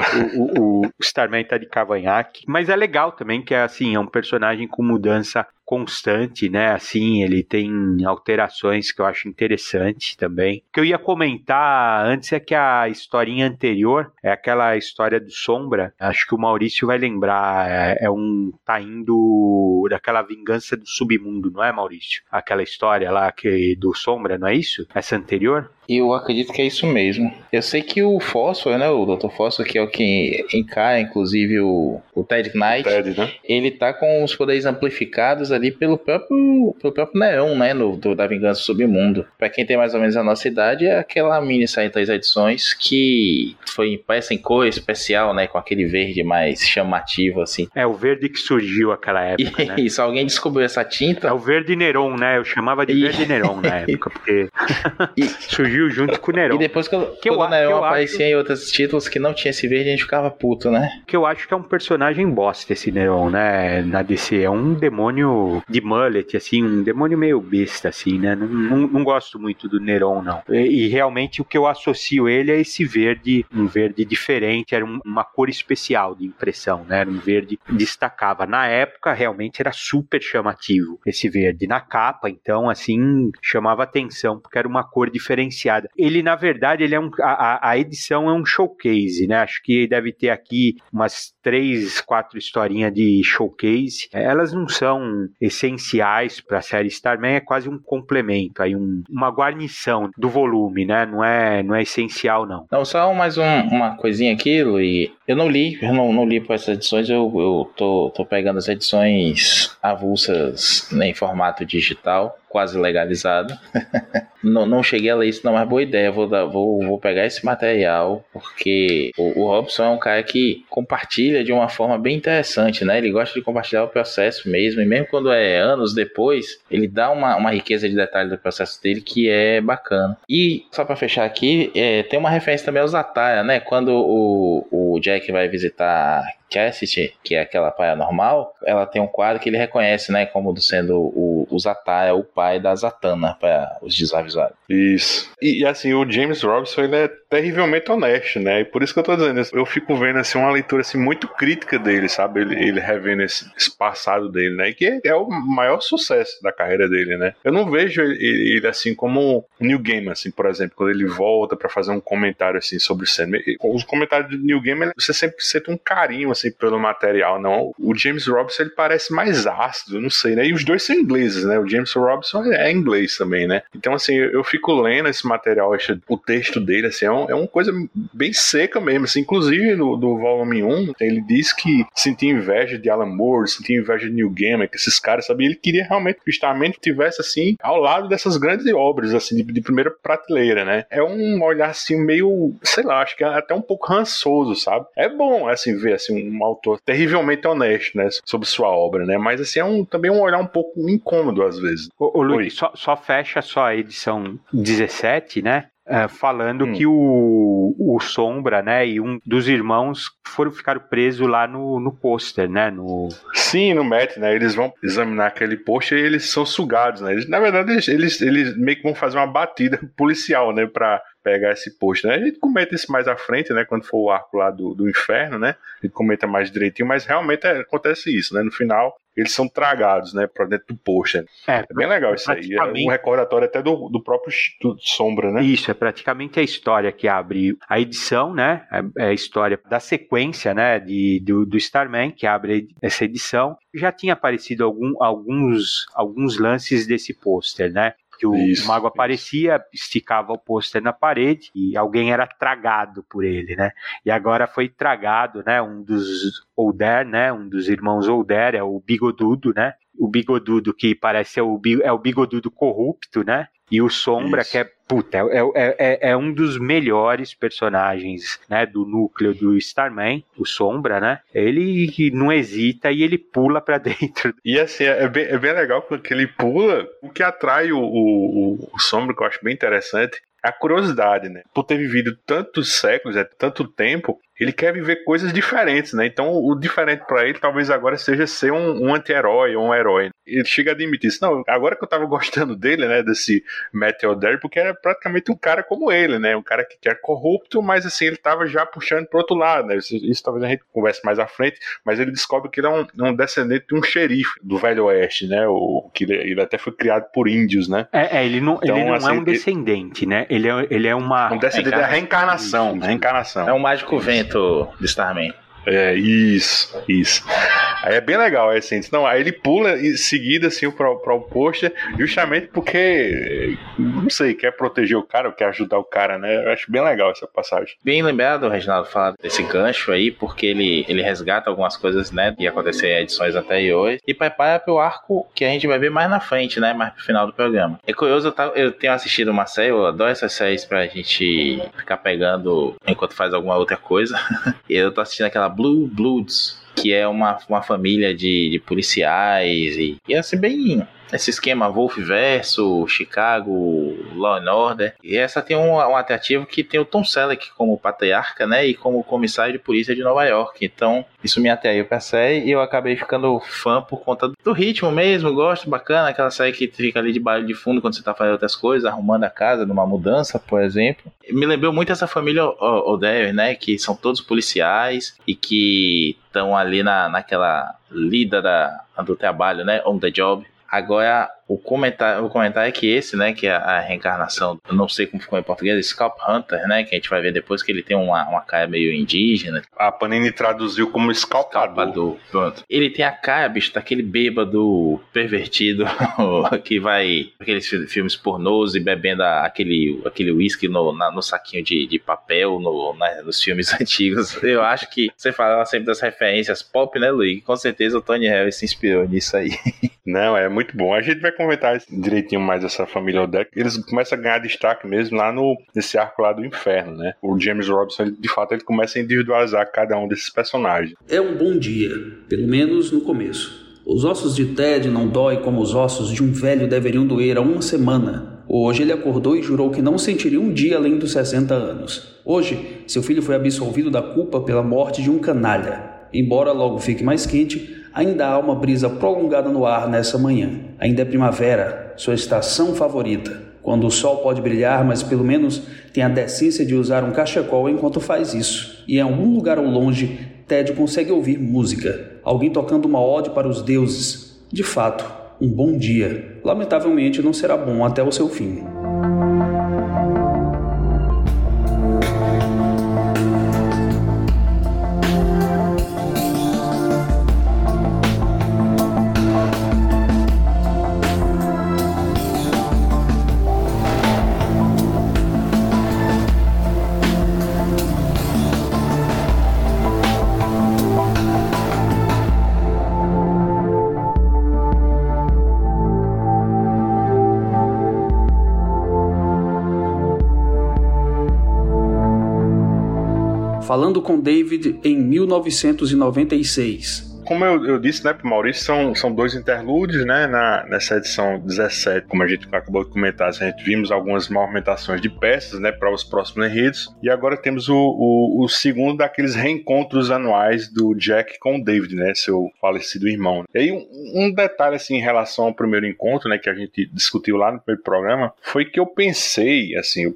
o Starman tá de cavanhaque. Mas é legal também que assim, é um personagem com mudança constante, né? Assim, ele tem alterações que eu acho interessante também. O que eu ia comentar antes é que a historinha anterior é aquela história do Sombra. Acho que o Maurício vai lembrar. Tá indo daquela vingança do submundo, não é, Maurício? Aquela história lá do Sombra, não é isso? Essa anterior? Eu acredito que é isso mesmo. Eu sei que o Fósforo, né, o Dr. Fósforo, que é o que encara, inclusive, o Ted Knight, né? Ele tá com os poderes amplificados ali pelo próprio Neon, né, da Vingança do Submundo. Pra quem tem mais ou menos a nossa idade, é aquela minissérie 3 edições que foi impressa em cor especial, né, com aquele verde mais chamativo, assim. É, o verde que surgiu naquela época, né? Isso, alguém descobriu essa tinta. É o verde Neron, né? Eu chamava de verde Neron na época, porque surgiu junto com o Neron. E depois quando o Neron aparecia em outros títulos que não tinha esse verde, a gente ficava puto, né? Que eu acho que é um personagem personagem bosta esse Neron, né, na DC. É um demônio de mullet, assim, um demônio meio besta, assim, né? Não gosto muito do Neron, não. E realmente o que eu associo ele é esse verde, um verde diferente, era uma cor especial de impressão, né? Era um verde que destacava. Na época, realmente era super chamativo esse verde. Na capa, então, assim, chamava atenção, porque era uma cor diferenciada. Ele, na verdade, ele é a edição é um showcase, né? Acho que deve ter aqui umas 3, 4 historinhas de showcase. Elas não são essenciais para a série Starman, é quase um complemento, aí uma guarnição do volume, né? Não é essencial, não. Não, só mais uma coisinha aqui, Luiz. Eu não li por essas edições, eu tô pegando as edições avulsas, né, em formato digital, quase legalizado. Não cheguei a ler isso, não, mas boa ideia. Vou pegar esse material, porque o Robson é um cara que compartilha de uma forma bem interessante, né? Ele gosta de compartilhar o processo mesmo, e mesmo quando é anos depois, ele dá uma riqueza de detalhes do processo dele que é bacana. E, só pra fechar aqui, tem uma referência também ao Zatara, né? Quando o Jack vai visitar Cassidy, que é aquela paia normal, ela tem um quadro que ele reconhece, né, como sendo o Zatara, o pai da Zatanna, para os desavisados. Isso. E assim, o James Robinson, ele é terrivelmente honesto, né? E por isso que eu tô dizendo, eu fico vendo assim uma leitura assim muito crítica dele, sabe? Ele revendo esse passado dele, né? E que é o maior sucesso da carreira dele, né? Eu não vejo ele assim como o Neil Gaiman, assim, por exemplo, quando ele volta pra fazer um comentário assim sobre o Sandman. Os comentários do Neil Gaiman, você sempre sente um carinho assim pelo material, não? O James Robinson, ele parece mais ácido, não sei, né? E os dois são ingleses, né? O James Robinson é inglês também, né? Então, assim, eu fico lendo esse material, o texto dele, assim, é uma coisa bem seca mesmo, assim, inclusive do volume 1, ele diz que sentia inveja de Alan Moore, sentia inveja de Neil Gaiman, que esses caras, sabe? Ele queria realmente que o Starman tivesse, assim, ao lado dessas grandes obras, assim, de primeira prateleira, né? É um olhar, assim, meio, sei lá, acho que é até um pouco rançoso, sabe? É bom, assim, ver, assim, um autor terrivelmente honesto, né, sobre sua obra, né? Mas, assim, também um olhar um pouco incômodo, às vezes. Ô Luiz, só fecha só a edição 17, né? Falando que o Sombra, né, e um dos irmãos ficaram presos lá no pôster, né? Sim, no Matt, né? Eles vão examinar aquele pôster e eles são sugados, né? Na verdade, eles meio que vão fazer uma batida policial, né? Pra pegar esse pôster, né? A gente comenta isso mais à frente, né? Quando for o arco lá do inferno, né? A gente comenta mais direitinho, mas realmente acontece isso, né? No final, eles são tragados, né? Pra dentro do pôster. É bem legal isso aí. É um recordatório até do próprio Sombra, né? Isso, é praticamente a história que abre a edição, né? É a história da sequência, né? Do Starman, que abre essa edição. Já tinha aparecido alguns lances desse pôster, né? Que o mago aparecia, esticava o pôster na parede e alguém era tragado por ele, né? E agora foi tragado, né? Um dos Older, né? Um dos irmãos Older, é o Bigodudo, né? O Bigodudo que parece ser o Bigodudo corrupto, né? E o Sombra, que é um dos melhores personagens, né, do núcleo do Starman, o Sombra, né? Ele não hesita e ele pula pra dentro. E assim, é bem legal porque ele pula. O que atrai o Sombra, que eu acho bem interessante, é a curiosidade, né? Por ter vivido tantos séculos, tanto tempo, ele quer viver coisas diferentes, né? Então o diferente pra ele talvez agora seja ser um anti-herói ou um herói. Ele chega a admitir isso. Não, agora que eu tava gostando dele, né? Desse Matt O'Dare, porque era praticamente um cara como ele, né? Um cara que é corrupto, mas assim, ele tava já puxando pro outro lado, né? Isso talvez a gente converse mais à frente, mas ele descobre que ele é um descendente de um xerife do Velho Oeste, né? Ele até foi criado por índios, né? Ele não assim, é um descendente, né? Ele é um descendente da reencarnação. É um mágico vento do Starman. Isso. Aí é bem legal, assim. Não, aí ele pula em seguida, assim, para o pôster, justamente porque, não sei, quer proteger o cara, ou quer ajudar o cara, né? Eu acho bem legal essa passagem. Bem lembrado, Reginaldo, falar desse gancho aí, porque ele resgata algumas coisas, né, que ia acontecer em edições anteriores, e prepara pro arco que a gente vai ver mais na frente, né, mais pro final do programa. É curioso, eu tenho assistido uma série, eu adoro essas séries pra gente ficar pegando enquanto faz alguma outra coisa, e eu tô assistindo aquela Blue Bloods, que é uma família de policiais e assim, bem esse esquema Wolfverso, Chicago, Law and Order. E essa tem um atrativo que tem o Tom Selleck como patriarca, né, e como comissário de polícia de Nova York. Então, isso me atraiu pra série e eu acabei ficando fã por conta do ritmo mesmo. Gosto, bacana, aquela série que fica ali de barulho de fundo quando você tá fazendo outras coisas, arrumando a casa numa mudança, por exemplo. Me lembrou muito essa família O'Dwyer, né, que são todos policiais e que estão ali naquela lida do trabalho, né, on the job. Agora, o comentário é que esse, né, que é a reencarnação, eu não sei como ficou em português, Scalp Hunter, né, que a gente vai ver depois que ele tem uma cara meio indígena. A Panini traduziu como escalpador. Pronto. Ele tem a cara, bicho, daquele bêbado pervertido que vai aqueles filmes pornôs e bebendo aquele whisky no saquinho de papel nos filmes antigos. Eu acho que você falava sempre das referências pop, né, Luiz? Com certeza o Tony Harris se inspirou nisso aí. Não, é muito bom. A gente vai comentar direitinho mais essa família O'Dwyer. Eles começam a ganhar destaque mesmo lá nesse arco lá do inferno, né? O James Robinson, de fato, ele começa a individualizar cada um desses personagens. É um bom dia, pelo menos no começo. Os ossos de Ted não doem como os ossos de um velho deveriam doer há uma semana. Hoje ele acordou e jurou que não sentiria um dia além dos 60 anos. Hoje, seu filho foi absolvido da culpa pela morte de um canalha. Embora logo fique mais quente, ainda há uma brisa prolongada no ar nessa manhã. Ainda é primavera, sua estação favorita, quando o sol pode brilhar, mas pelo menos tem a decência de usar um cachecol enquanto faz isso. E em algum lugar ao longe, Ted consegue ouvir música, alguém tocando uma ode para os deuses. De fato, um bom dia. Lamentavelmente não será bom até o seu fim. Falando com David em 1996. Como eu disse, né, pro Maurício, são dois interlúdios, né, nessa edição 17, como a gente acabou de comentar, a gente vimos algumas movimentações de peças, né, para os próximos enredos, e agora temos o segundo daqueles reencontros anuais do Jack com o David, né, seu falecido irmão. E aí um detalhe, assim, em relação ao primeiro encontro, né, que a gente discutiu lá no primeiro programa, foi que eu pensei,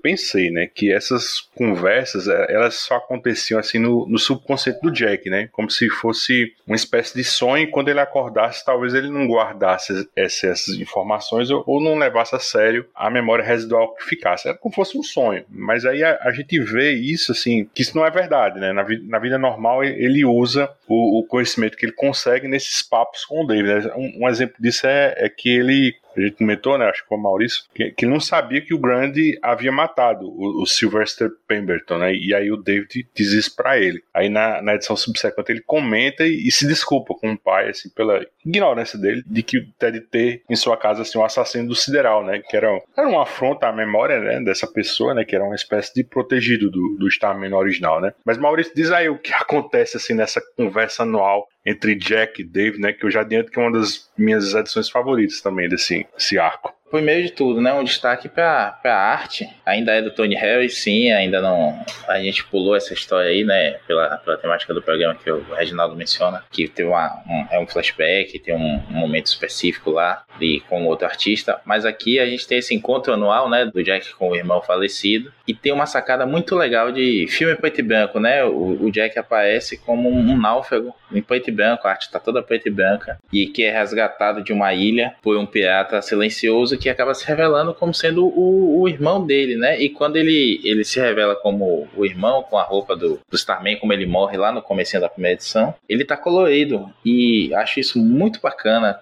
né, que essas conversas, elas só aconteciam, assim, no subconsciente do Jack, né, como se fosse uma espécie de sonho, e quando ele acordasse, talvez ele não guardasse essas informações ou não levasse a sério a memória residual que ficasse. Era como se fosse um sonho. Mas aí a gente vê isso, assim, que isso não é verdade, né? Na vida normal, ele usa o conhecimento que ele consegue nesses papos com o David, né? Um exemplo disso é que ele... A gente comentou, né, acho que foi o Maurício, que ele não sabia que o Grundy havia matado o Sylvester Pemberton, né, e aí o David diz isso pra ele. Aí na edição subsequente ele comenta e se desculpa com o pai, assim, pela ignorância dele, de que o Ted ter em sua casa, assim, um assassino do Sideral, né, que era uma afronta à memória, né, dessa pessoa, né, que era uma espécie de protegido do Starman original, né. Mas Maurício, diz aí o que acontece, assim, nessa conversa anual entre Jack e Dave, né, que eu já adianto que é uma das minhas edições favoritas também desse arco. Primeiro de tudo, né, um destaque para a arte, ainda é do Tony Harris, sim, ainda não, a gente pulou essa história aí, né, pela temática do programa que o Reginaldo menciona, que teve um flashback, tem um momento específico lá com outro artista, mas aqui a gente tem esse encontro anual, né, do Jack com o irmão falecido, e tem uma sacada muito legal de filme preto e branco, né, o Jack aparece como um náufrago em preto e branco, a arte está toda preta e branca, e que é resgatado de uma ilha por um pirata silencioso que acaba se revelando como sendo o irmão dele, né? E quando ele se revela como o irmão, com a roupa do Starman, como ele morre lá no comecinho da primeira edição, ele tá colorido. E acho isso muito bacana,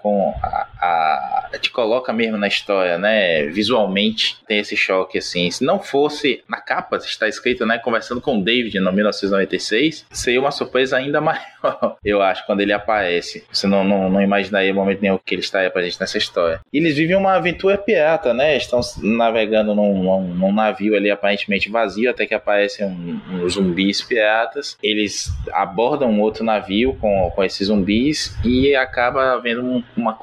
te coloca mesmo na história, né? Visualmente tem esse choque, assim. Se não fosse na capa, está escrito, né? Conversando com o David no 1996, seria uma surpresa ainda maior, eu acho, quando ele aparece. Você não imaginaria em momento nenhum que ele estaria presente nessa história. E eles vivem uma aventura pirata, né? Estão navegando num navio ali aparentemente vazio, até que aparecem uns zumbis piratas. Eles abordam um outro navio com esses zumbis e acaba havendo uma conversa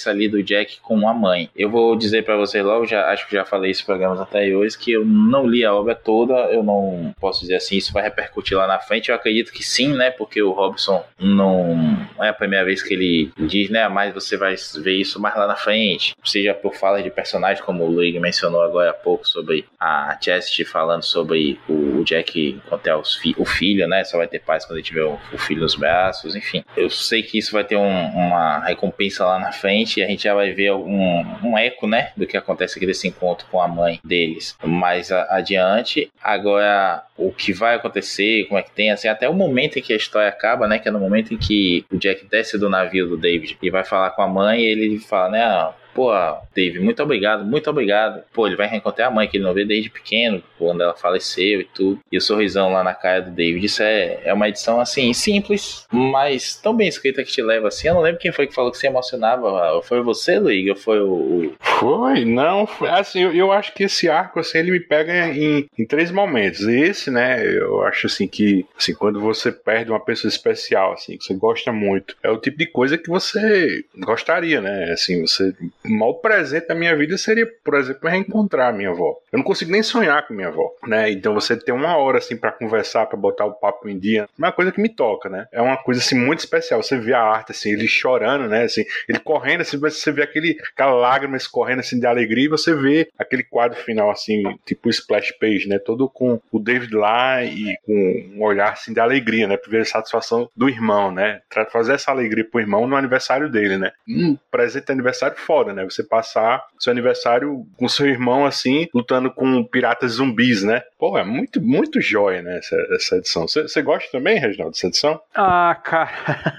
conversa ali do Jack com a mãe. Eu vou dizer pra vocês logo, acho que já falei isso em programas anteriores, que eu não li a obra toda, eu não posso dizer assim, isso vai repercutir lá na frente. Eu acredito que sim, né, porque o Robson não é a primeira vez que ele diz, né, mas você vai ver isso mais lá na frente, seja por fala de personagens, como o Luigi mencionou agora há pouco, sobre a Chastity falando sobre o Jack encontrar o filho, né, só vai ter paz quando ele tiver o filho nos braços, enfim. Eu sei que isso vai ter uma recompensa lá na frente, e a gente já vai ver um eco, né, do que acontece aqui desse encontro com a mãe deles mais adiante. Agora, o que vai acontecer, como é que tem, assim, até o momento em que a história acaba, né, que é no momento em que o Jack desce do navio do David e vai falar com a mãe, e ele fala, né, pô, Dave, muito obrigado, muito obrigado. Pô, ele vai reencontrar a mãe, que ele não vê desde pequeno, quando ela faleceu e tudo. E o sorrisão lá na cara do David. Isso é uma edição, assim, simples, mas tão bem escrita que te leva assim. Eu não lembro quem foi que falou que se emocionava. Foi você, Luigi? Ou foi o... Foi, não. Assim, eu acho que esse arco, assim, ele me pega em 3 momentos. Esse, né, eu acho, assim, que, assim, quando você perde uma pessoa especial, assim, que você gosta muito, é o tipo de coisa que você gostaria, né? Assim, você... O maior presente da minha vida seria, por exemplo, reencontrar a minha avó. Eu não consigo nem sonhar com minha avó, né? Então você ter uma hora, assim, pra conversar, pra botar o papo em dia, é uma coisa que me toca, né? É uma coisa, assim, muito especial. Você vê a arte, assim, ele chorando, né? Assim, ele correndo, assim, você vê aquela lágrima escorrendo, assim, de alegria, e você vê aquele quadro final, assim, tipo splash page, né? Todo com o David lá e com um olhar, assim, de alegria, né? Pra ver a satisfação do irmão, né? Fazer essa alegria pro irmão no aniversário dele, né? Presente de aniversário foda, né? Você passar seu aniversário com seu irmão, assim, lutando com piratas zumbis, né? Pô, é muito, muito jóia, né? Essa edição. Você gosta também, Reginaldo, dessa edição? Ah, cara...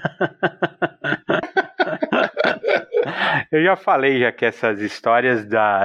Eu já falei já que essas histórias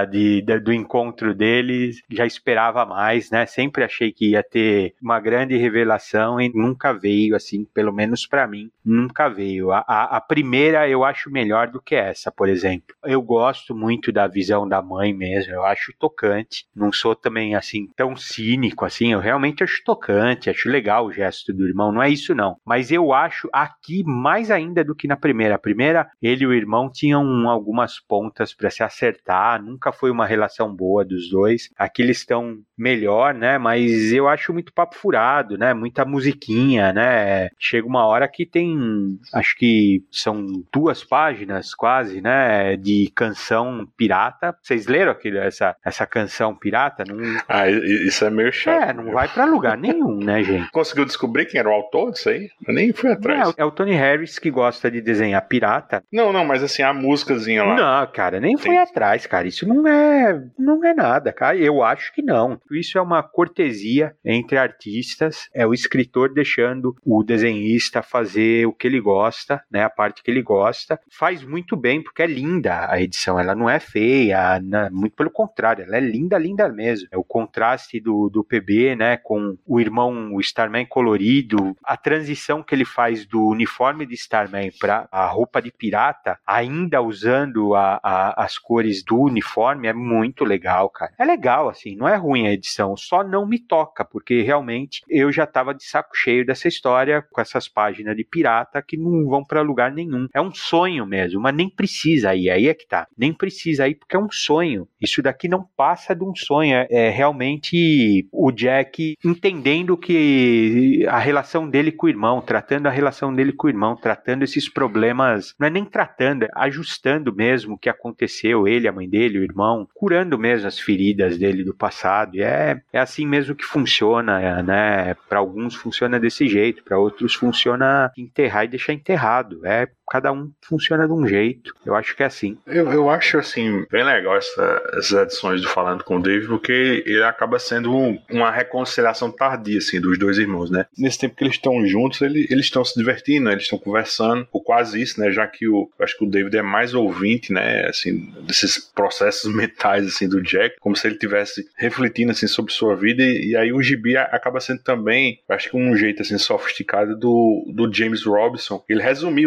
do encontro deles já esperava mais, né? Sempre achei que ia ter uma grande revelação e nunca veio, assim, pelo menos pra mim, nunca veio. A primeira eu acho melhor do que essa, por exemplo. Eu gosto muito da visão da mãe mesmo, eu acho tocante. Não sou também, assim, tão cínico, assim, eu realmente acho tocante, acho legal o gesto do irmão, não é isso não. Mas eu acho aqui mais ainda do que na primeira. A primeira, ele e o irmão tinham algumas pontas para se acertar, nunca foi uma relação boa dos dois. Aqui eles estão melhor, né? Mas eu acho muito papo furado, né? Muita musiquinha, né? Chega uma hora que tem, acho que são 2 páginas quase, né? De canção pirata. Vocês leram essa canção pirata? Não... Ah, isso é meio chato. Não vai para lugar nenhum, né, gente? Conseguiu descobrir quem era o autor disso aí? Eu nem fui atrás. É o Tony Harris, que gosta de desenhar pirata. Não, mas assim, a músicazinha lá. Não, cara, nem fui atrás, cara. Isso não é nada, cara. Eu acho que não. Isso é uma cortesia entre artistas. É o escritor deixando o desenhista fazer o que ele gosta, né? A parte que ele gosta. Faz muito bem, porque é linda a edição. Ela não é feia, muito pelo contrário. Ela é linda, linda mesmo. É o contraste do PB, né? Com o irmão, o Starman colorido. A transição que ele faz do uniforme de Starman para a roupa de pirata, ainda usando as cores do uniforme, é muito legal, cara. É legal, assim, não é ruim a edição, só não me toca, porque realmente eu já tava de saco cheio dessa história, com essas páginas de pirata que não vão pra lugar nenhum. É um sonho mesmo, mas nem precisa ir, aí é que tá. Nem precisa ir porque é um sonho. Isso daqui não passa de um sonho, é realmente o Jack entendendo que a relação dele com o irmão, tratando a relação dele com o irmão, tratando esses problemas, não é nem tratando, é ajustando mesmo o que aconteceu, ele, a mãe dele, o irmão, curando mesmo as feridas dele do passado. E é assim mesmo que funciona, né? Para alguns funciona desse jeito, para outros funciona enterrar e deixar enterrado. Cada um funciona de um jeito. Eu acho que é assim. Eu acho, assim, bem legal essas edições do Falando com o David, porque ele acaba sendo uma reconciliação tardia, assim, dos dois irmãos, né? Nesse tempo que eles estão juntos, eles estão se divertindo, né? Eles estão conversando, ou quase isso, né? Já que eu acho que o David é mais ouvinte, né? Assim, desses processos mentais, assim, do Jack, como se ele estivesse refletindo, assim, sobre sua vida, e aí o gibi acaba sendo também, acho que um jeito, assim, sofisticado do James Robinson. Ele resumiu os eventos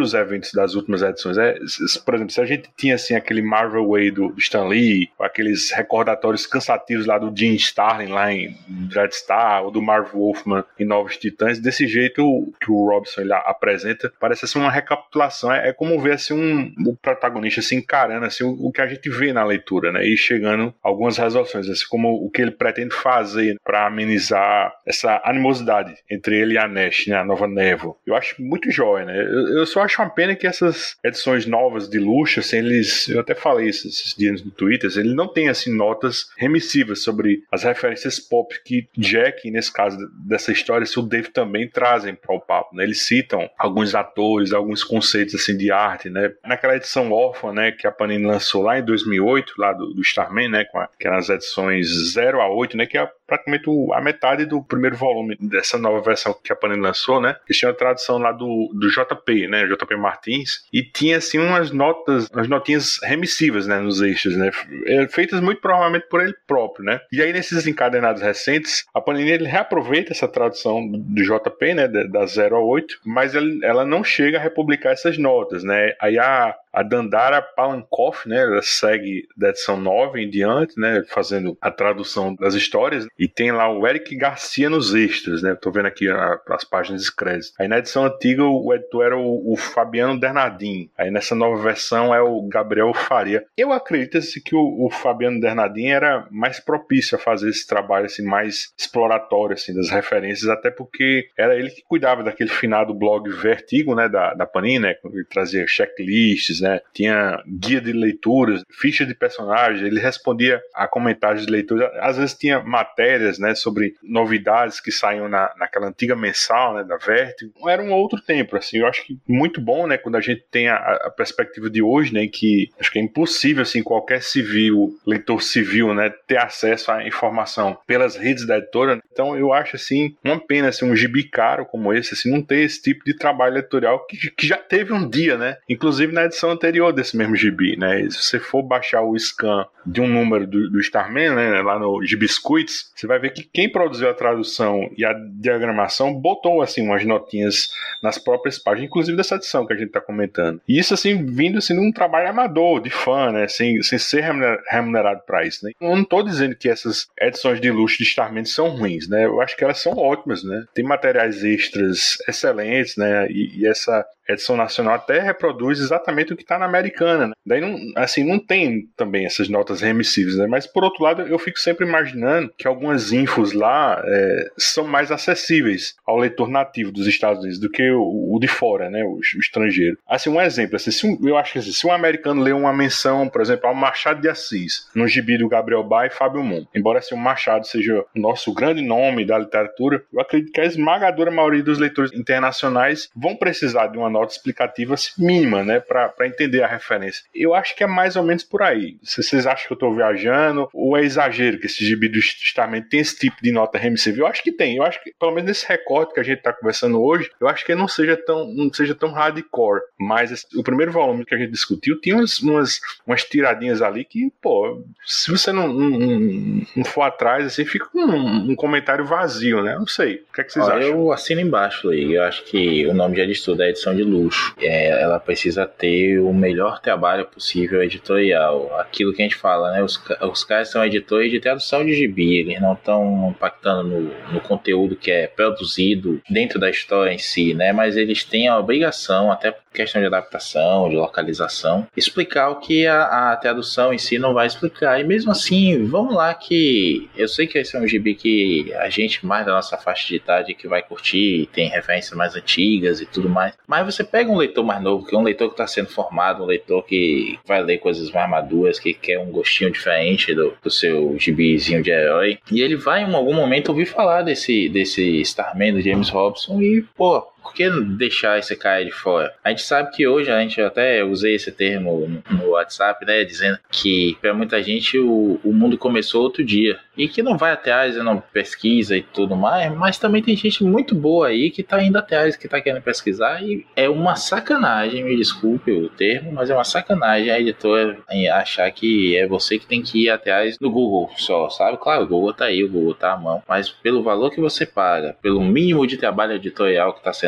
momentos das últimas edições. Por exemplo, se a gente tinha assim, aquele Marvel Way do Stan Lee, aqueles recordatórios cansativos lá do Jim Starlin lá em Dreadstar, ou do Marv Wolfman em Novos Titãs, desse jeito que o Robson ele apresenta, parece assim uma recapitulação. É como ver assim, o protagonista assim, encarando assim, o que a gente vê na leitura, né? E chegando a algumas resoluções, assim como o que ele pretende fazer para amenizar essa animosidade entre ele e a Nash, né? A nova névoa. Eu acho muito jóia, né? Eu só acho uma pena que essas edições novas de luxo, assim, eu até falei esses dias no Twitter, eles não têm assim, notas remissivas sobre as referências pop que Jack, nesse caso dessa história, se o Dave também trazem para o papo, né? Eles citam alguns atores, alguns conceitos assim, de arte, né? Naquela edição órfã, né, que a Panini lançou lá em 2008, lá do Starman, né, que eram as edições 0 a 8, né, que é praticamente a metade do primeiro volume dessa nova versão que a Panini lançou, né? Eles tinham a tradução lá do JP, né, JP Martins, e tinha assim umas notinhas remissivas, né, nos extras, né, feitas muito provavelmente por ele próprio, né? E aí nesses encadernados recentes, a Panini ele reaproveita essa tradução do JP, né, da 0 a 8, mas ela não chega a republicar essas notas, né? Aí a Dandara Palankoff, né, ela segue da edição 9 em diante, né, fazendo a tradução das histórias, e tem lá o Eric Garcia nos extras, né, tô vendo aqui as páginas de crédito. Aí na edição antiga o editor era o Fabiano Dernadin, aí nessa nova versão é o Gabriel Faria. Eu acredito assim, que o Fabiano Dernadin era mais propício a fazer esse trabalho assim, mais exploratório assim, das referências, até porque era ele que cuidava daquele finado blog Vertigo, né, da Panini, né, ele trazia checklists, né, tinha guia de leituras, ficha de personagens, ele respondia a comentários de leitura, às vezes tinha matérias, né, sobre novidades que saíam naquela antiga mensal, né, da Vertigo. Era um outro tempo, assim, eu acho que muito bom, né, quando a gente tem a perspectiva de hoje, né, que acho que é impossível, assim, qualquer leitor civil, né, ter acesso à informação pelas redes da editora. Então eu acho, assim, uma pena, assim, um gibi caro como esse, assim, não ter esse tipo de trabalho editorial que já teve um dia, né, inclusive na edição anterior desse mesmo gibi, né? Se você for baixar o scan de um número do Starman, né, lá no Gibiscuits, você vai ver que quem produziu a tradução e a diagramação botou assim umas notinhas nas próprias páginas, inclusive dessa edição que a gente está comentando. E isso assim vindo assim de um trabalho amador, de fã, né, sem ser remunerado para isso, né? Eu não estou dizendo que essas edições de luxo de Starman são ruins, né? Eu acho que elas são ótimas, né? Tem materiais extras excelentes, né? E essa edição nacional até reproduz exatamente o que está na americana, né? Daí não tem também essas notas remissivas, né? Mas por outro lado eu fico sempre imaginando que algumas infos lá são mais acessíveis ao leitor nativo dos Estados Unidos do que o de fora, né? O estrangeiro. Assim, um exemplo, assim, eu acho que assim, se um americano lê uma menção, por exemplo, ao Machado de Assis, no gibi do Gabriel Bá e Fábio Moon, embora assim, o Machado seja o nosso grande nome da literatura, eu acredito que a esmagadora maioria dos leitores internacionais vão precisar de uma nota explicativa mínima, né, para entender a referência. Eu acho que é mais ou menos por aí. Se vocês acham que eu estou viajando, ou é exagero que esse gibi do Starman tem esse tipo de nota remissiva? Eu acho que tem. Eu acho que, pelo menos nesse recorte que a gente está conversando hoje, eu acho que não seja tão hardcore. Mas o primeiro volume que a gente discutiu tinha umas tiradinhas ali que, pô, se você não for atrás, assim, fica um comentário vazio, né? Eu não sei. O que é que vocês acham? Eu assino embaixo aí. Eu acho que o nome já diz tudo, é edição de luxo. Ela precisa ter o melhor trabalho possível editorial. Aquilo que a gente fala, né? Os caras são editores de tradução de gibi, eles não estão impactando no conteúdo que é produzido dentro da história em si, né? Mas eles têm a obrigação, até por questão de adaptação, de localização, explicar o que a tradução em si não vai explicar. E mesmo assim, vamos lá, que eu sei que esse é um gibi que a gente mais da nossa faixa de idade que vai curtir, tem referências mais antigas e tudo mais, mas você pega um leitor mais novo, que é um leitor que está sendo formado, um leitor que vai ler coisas mais maduras, que quer um gostinho diferente do seu gibizinho de herói, e ele vai em algum momento ouvir falar desse Starman do James Robson e, pô, por que deixar esse cara de fora? A gente sabe que hoje, a gente até usei esse termo no WhatsApp, né, dizendo que para muita gente o mundo começou outro dia, e que não vai atrás, não pesquisa e tudo mais, mas também tem gente muito boa aí que tá indo atrás, que tá querendo pesquisar, e é uma sacanagem, me desculpe o termo, mas é uma sacanagem a editora achar que é você que tem que ir atrás do Google só, sabe? Claro, o Google tá aí, o Google tá à mão, mas pelo valor que você paga, pelo mínimo de trabalho editorial que tá sendo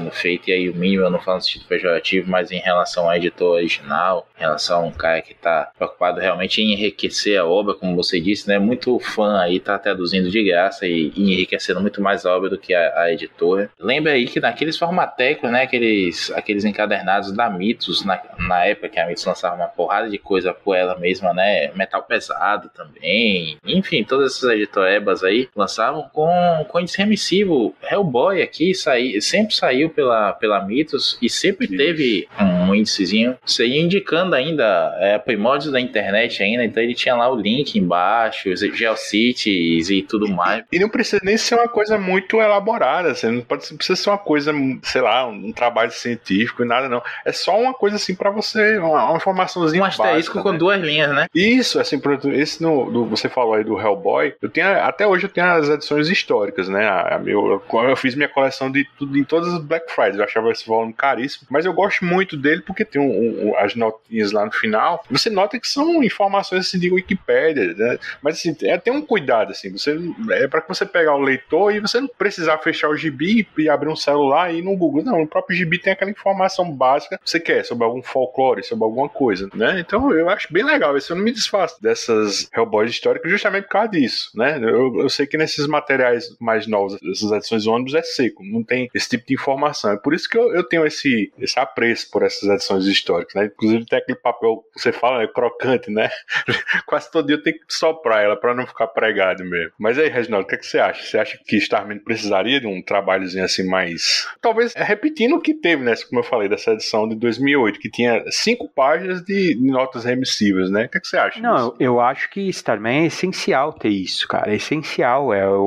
sendo feita, e aí o mínimo, eu não falo no sentido pejorativo, mas em relação ao editor original, em relação a um cara que está preocupado realmente em enriquecer a obra, como você disse, né? Muito fã aí tá traduzindo de graça e enriquecendo muito mais a obra do que a editora. Lembra aí que naqueles formatecos, né? Aqueles encadernados da Mitos, na época que a Mitos lançava uma porrada de coisa por ela mesma, né? Metal Pesado também. Enfim, todas essas editorebas aí lançavam com índice remissivo. Hellboy aqui sempre saiu pela Mitos e sempre teve um índicezinho. Isso aí indicando ainda primórdios da internet ainda, então ele tinha lá o link embaixo, GeoCities e tudo mais. E não precisa nem ser uma coisa muito elaborada, assim, não precisa ser uma coisa, sei lá, um trabalho científico e nada não. É só uma coisa assim pra você, uma informaçãozinha básica. Um asterisco com 2 linhas, né? Isso, assim, você falou aí do Hellboy, até hoje eu tenho as edições históricas, né? Eu fiz minha coleção de tudo em todas as Black Fridays, eu achava esse volume caríssimo, mas eu gosto muito dele porque tem as notinhas lá no final. Você nota que são informações assim de Wikipédia, né? Mas assim, tem um cuidado, assim, é para que você pegar o leitor e você não precisar fechar o gibi e abrir um celular e ir no Google. Não, o próprio gibi tem aquela informação básica que você quer, sobre algum folclore, sobre alguma coisa, né? Então eu acho bem legal, eu não me desfaço dessas Hellboys históricas justamente por causa disso, né? Eu sei que nesses materiais mais novos, essas edições ônibus é seco, não tem esse tipo de informação. É por isso que eu tenho esse apreço por essas edições históricas, né? Inclusive tem aquele papel que você fala, crocante, né? Quase todo dia eu tenho que soprar ela pra não ficar pregado mesmo. Mas aí, Reginaldo, o que você acha? Você acha que Starman precisaria de um trabalhozinho assim mais... Talvez repetindo o que teve, né? Como eu falei, dessa edição de 2008, que tinha 5 páginas de notas remissivas, né? O que você acha? Não, disso? Eu acho que Starman é essencial ter isso, cara. É essencial.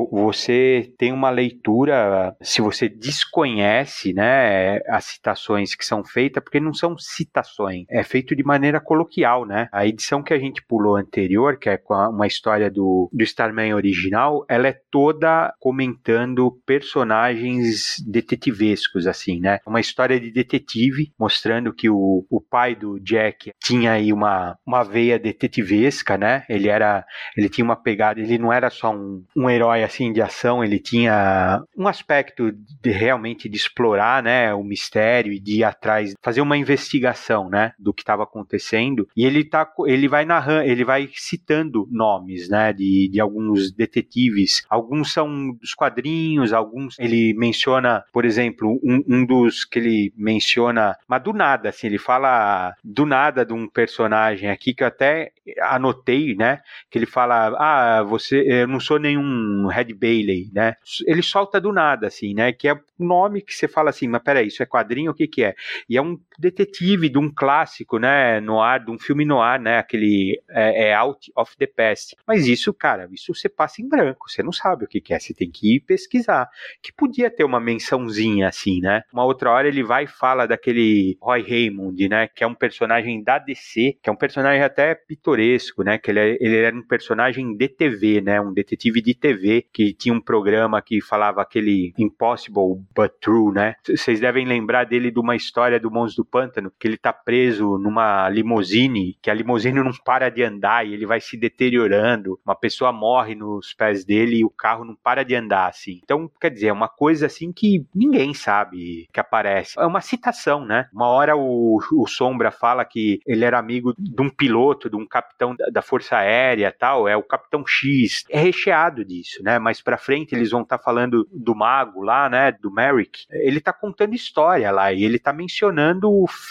Você tem uma leitura, se você desconhece, né, as citações que são feitas, porque não são citações, é feito de maneira coloquial, né? A edição que a gente pulou anterior, que é com uma história do Starman original, ela é toda comentando personagens detetivescos, assim, né? Uma história de detetive, mostrando que o pai do Jack tinha aí uma veia detetivesca, né? Ele tinha uma pegada, ele não era só um herói, assim, de ação, ele tinha um aspecto realmente de explorar, né, o mistério e de ir atrás, fazer uma investigação, né, do que estava acontecendo. E ele vai narrando, ele vai citando nomes, né, de alguns detetives. Alguns são dos quadrinhos, alguns ele menciona, por exemplo, um dos que ele menciona, mas do nada, assim, ele fala do nada de um personagem aqui que eu até anotei, né, que ele fala, eu não sou nenhum Red Bailey, né, ele solta do nada, assim, né, que é um nome que você fala assim, mas peraí, isso é quadrinho, o que é? E é um detetive de um clássico, né, noir, de um filme noir, né, aquele Out of the Past. Mas isso, cara, isso você passa em branco, você não sabe o que é, você tem que ir pesquisar. Que podia ter uma mençãozinha assim, né? Uma outra hora ele vai e fala daquele Roy Raymond, né, que é um personagem da DC, que é um personagem até pitoresco, né, que ele era um personagem de TV, né, um detetive de TV, que tinha um programa que falava aquele Impossible But True, né? Vocês devem lembrar dele de uma história do Monstro do Pântano, que ele tá preso numa limusine, que a limusine não para de andar e ele vai se deteriorando, uma pessoa morre nos pés dele e o carro não para de andar, assim. Então, quer dizer, é uma coisa assim que ninguém sabe que aparece. É uma citação, né? Uma hora o Sombra fala que ele era amigo de um piloto, de um capitão da Força Aérea e tal, é o Capitão X. É recheado disso, né? Mais pra frente eles vão estar falando do mago lá, né? Do Merrick. Ele tá contando história lá e ele tá mencionando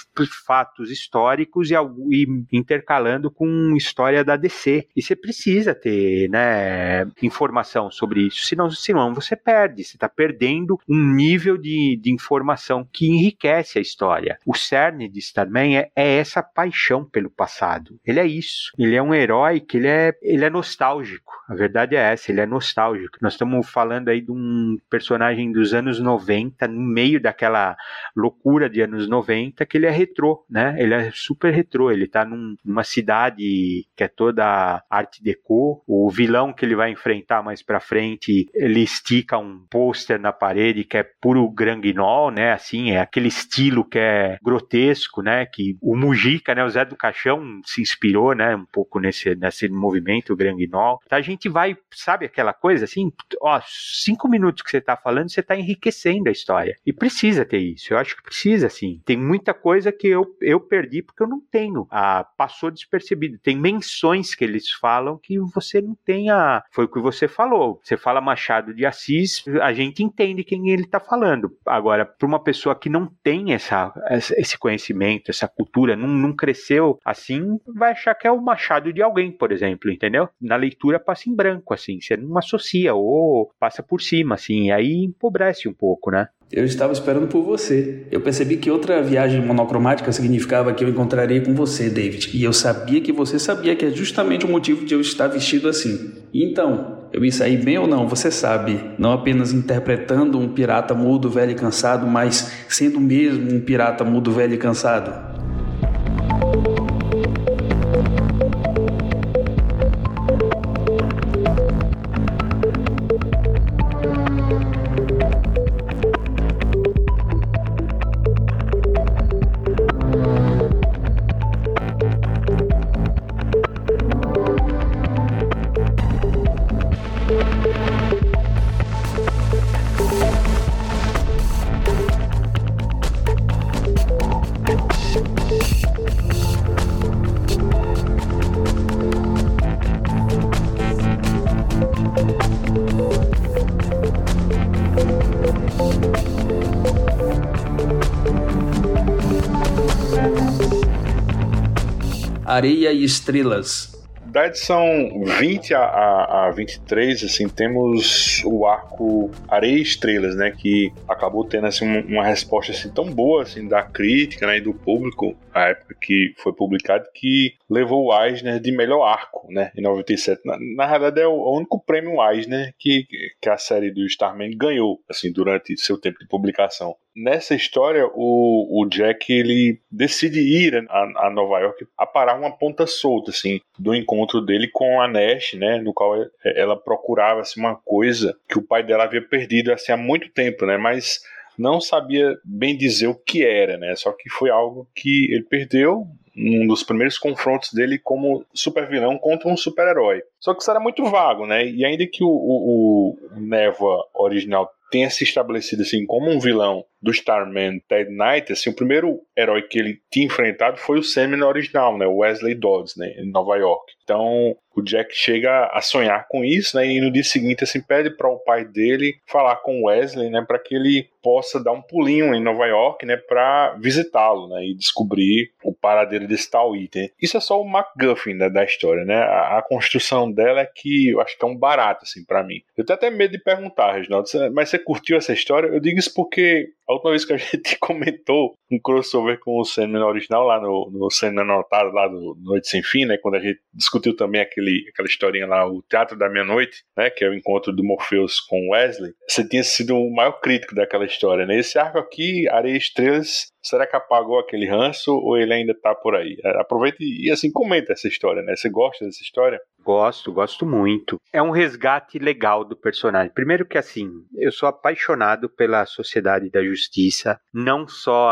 fatos históricos e intercalando com história da DC. E você precisa ter, né, informação sobre isso, senão você perde. Você está perdendo um nível de informação que enriquece a história. O cerne de Starman é essa paixão pelo passado. Ele é isso. Ele é um herói que ele é nostálgico. A verdade é essa, ele é nostálgico. Nós estamos falando aí de um personagem dos anos 90, no meio daquela loucura de anos 90, que ele é retrô, né? Ele é super retrô, ele tá numa cidade que é toda arte deco. O vilão que ele vai enfrentar mais pra frente, ele estica um pôster na parede que é puro Granguinol, né? Assim, é aquele estilo que é grotesco, né? Que o Mujica, né? O Zé do Caixão se inspirou, né? Um pouco nesse movimento, o Granguinol. Então a gente vai, sabe aquela coisa assim? 5 minutos que você tá falando, você tá enriquecendo a história. história. E precisa ter isso, eu acho que precisa, sim. Tem muita coisa que eu perdi porque eu não tenho. Passou despercebido. Tem menções que eles falam que você não tem Foi o que você falou. Você fala Machado de Assis, a gente entende quem ele está falando. Agora, para uma pessoa que não tem esse conhecimento, essa cultura, não cresceu assim, vai achar que é o Machado de alguém, por exemplo, entendeu? Na leitura passa em branco, assim, você não associa ou passa por cima, assim, e aí empobrece um pouco, né? Eu estava esperando por você. Eu percebi que outra viagem monocromática significava que eu encontraria com você, David. E eu sabia que você sabia que é justamente o motivo de eu estar vestido assim. E então, eu me saí bem ou não, você sabe. Não apenas interpretando um pirata mudo, velho e cansado, mas sendo mesmo um pirata mudo, velho e cansado. Areia e Estrelas. Da edição 20 a 23, assim, temos o arco Areia e Estrelas, né, que acabou tendo assim, uma resposta assim, tão boa assim, da crítica, né, e do público, na época que foi publicado, que levou o Eisner de melhor arco, né, em 97. Na realidade é o único prêmio Eisner que a série do Starman ganhou assim, durante seu tempo de publicação. Nessa história, o Jack ele decide ir a Nova York a parar uma ponta solta assim, do encontro dele com a Nash, né, no qual ela procurava assim, uma coisa que o pai dela havia perdido assim, há muito tempo, né, mas não sabia bem dizer o que era, né, só que foi algo que ele perdeu um dos primeiros confrontos dele como supervilão contra um super-herói. Só que isso era muito vago, né, e ainda que o Névoa original tenha se estabelecido assim como um vilão do Starman Ted Knight, assim, o primeiro herói que ele tinha enfrentado foi o Sandman original, né, o Wesley Dodds, né, em Nova York. Então o Jack chega a sonhar com isso, né, e no dia seguinte assim, pede para o pai dele falar com o Wesley, né, para que ele possa dar um pulinho em Nova York, né, para visitá-lo, né, e descobrir o paradeiro desse tal item. Isso é só o MacGuffin, né, da história, né? A construção dela é que eu acho que é um barato assim para mim. Eu tenho até medo de perguntar, Reginaldo, mas você curtiu essa história? Eu digo isso porque a última vez que a gente comentou um crossover com o Sandman original lá no Sandman Anotado, lá do Noite Sem Fim, né, quando a gente discutiu também aquela historinha lá, o Teatro da Meia-Noite, né, que é o encontro do Morpheus com Wesley, você tinha sido o maior crítico daquela história, né? Esse arco aqui, Areia e Estrelas, será que apagou aquele ranço ou ele ainda tá por aí? Aproveita e assim, comenta essa história, né? Você gosta dessa história? Gosto muito. É um resgate legal do personagem. Primeiro que assim, eu sou apaixonado pela Sociedade da Justiça, não só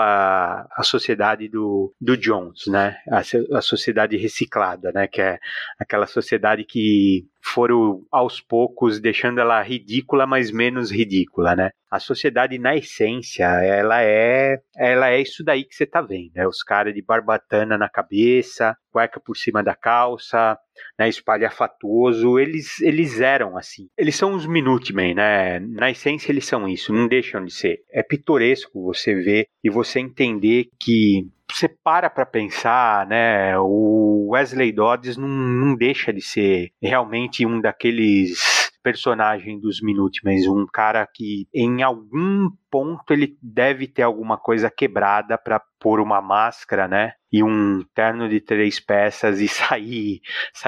a sociedade do Jones, né? A sociedade reciclada, né? Que é aquela sociedade que foram aos poucos deixando ela ridícula, mas menos ridícula, né? A sociedade, na essência, ela é isso daí que você tá vendo, né? Os caras de barbatana na cabeça, cueca por cima da calça, né? Espalhafatoso, eles eram assim. Eles são os Minutemen, né? Na essência, eles são isso, não deixam de ser. É pitoresco você ver e você entender que você para pensar, né, o Wesley Dodds não deixa de ser realmente um daqueles personagens dos Minutemen, um cara que em algum ponto ele deve ter alguma coisa quebrada para pôr uma máscara, né, e um terno de 3 peças e sair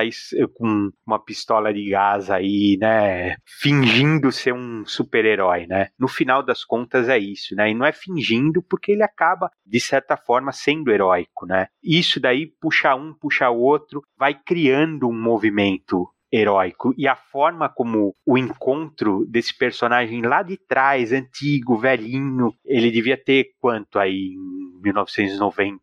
com uma pistola de gás aí, né, fingindo ser um super-herói, né. No final das contas é isso, né, e não é fingindo porque ele acaba, de certa forma, sendo heróico, né. Isso daí puxa um, puxa o outro, vai criando um movimento heróico, e a forma como o encontro desse personagem lá de trás, antigo, velhinho, ele devia ter quanto aí em 1994,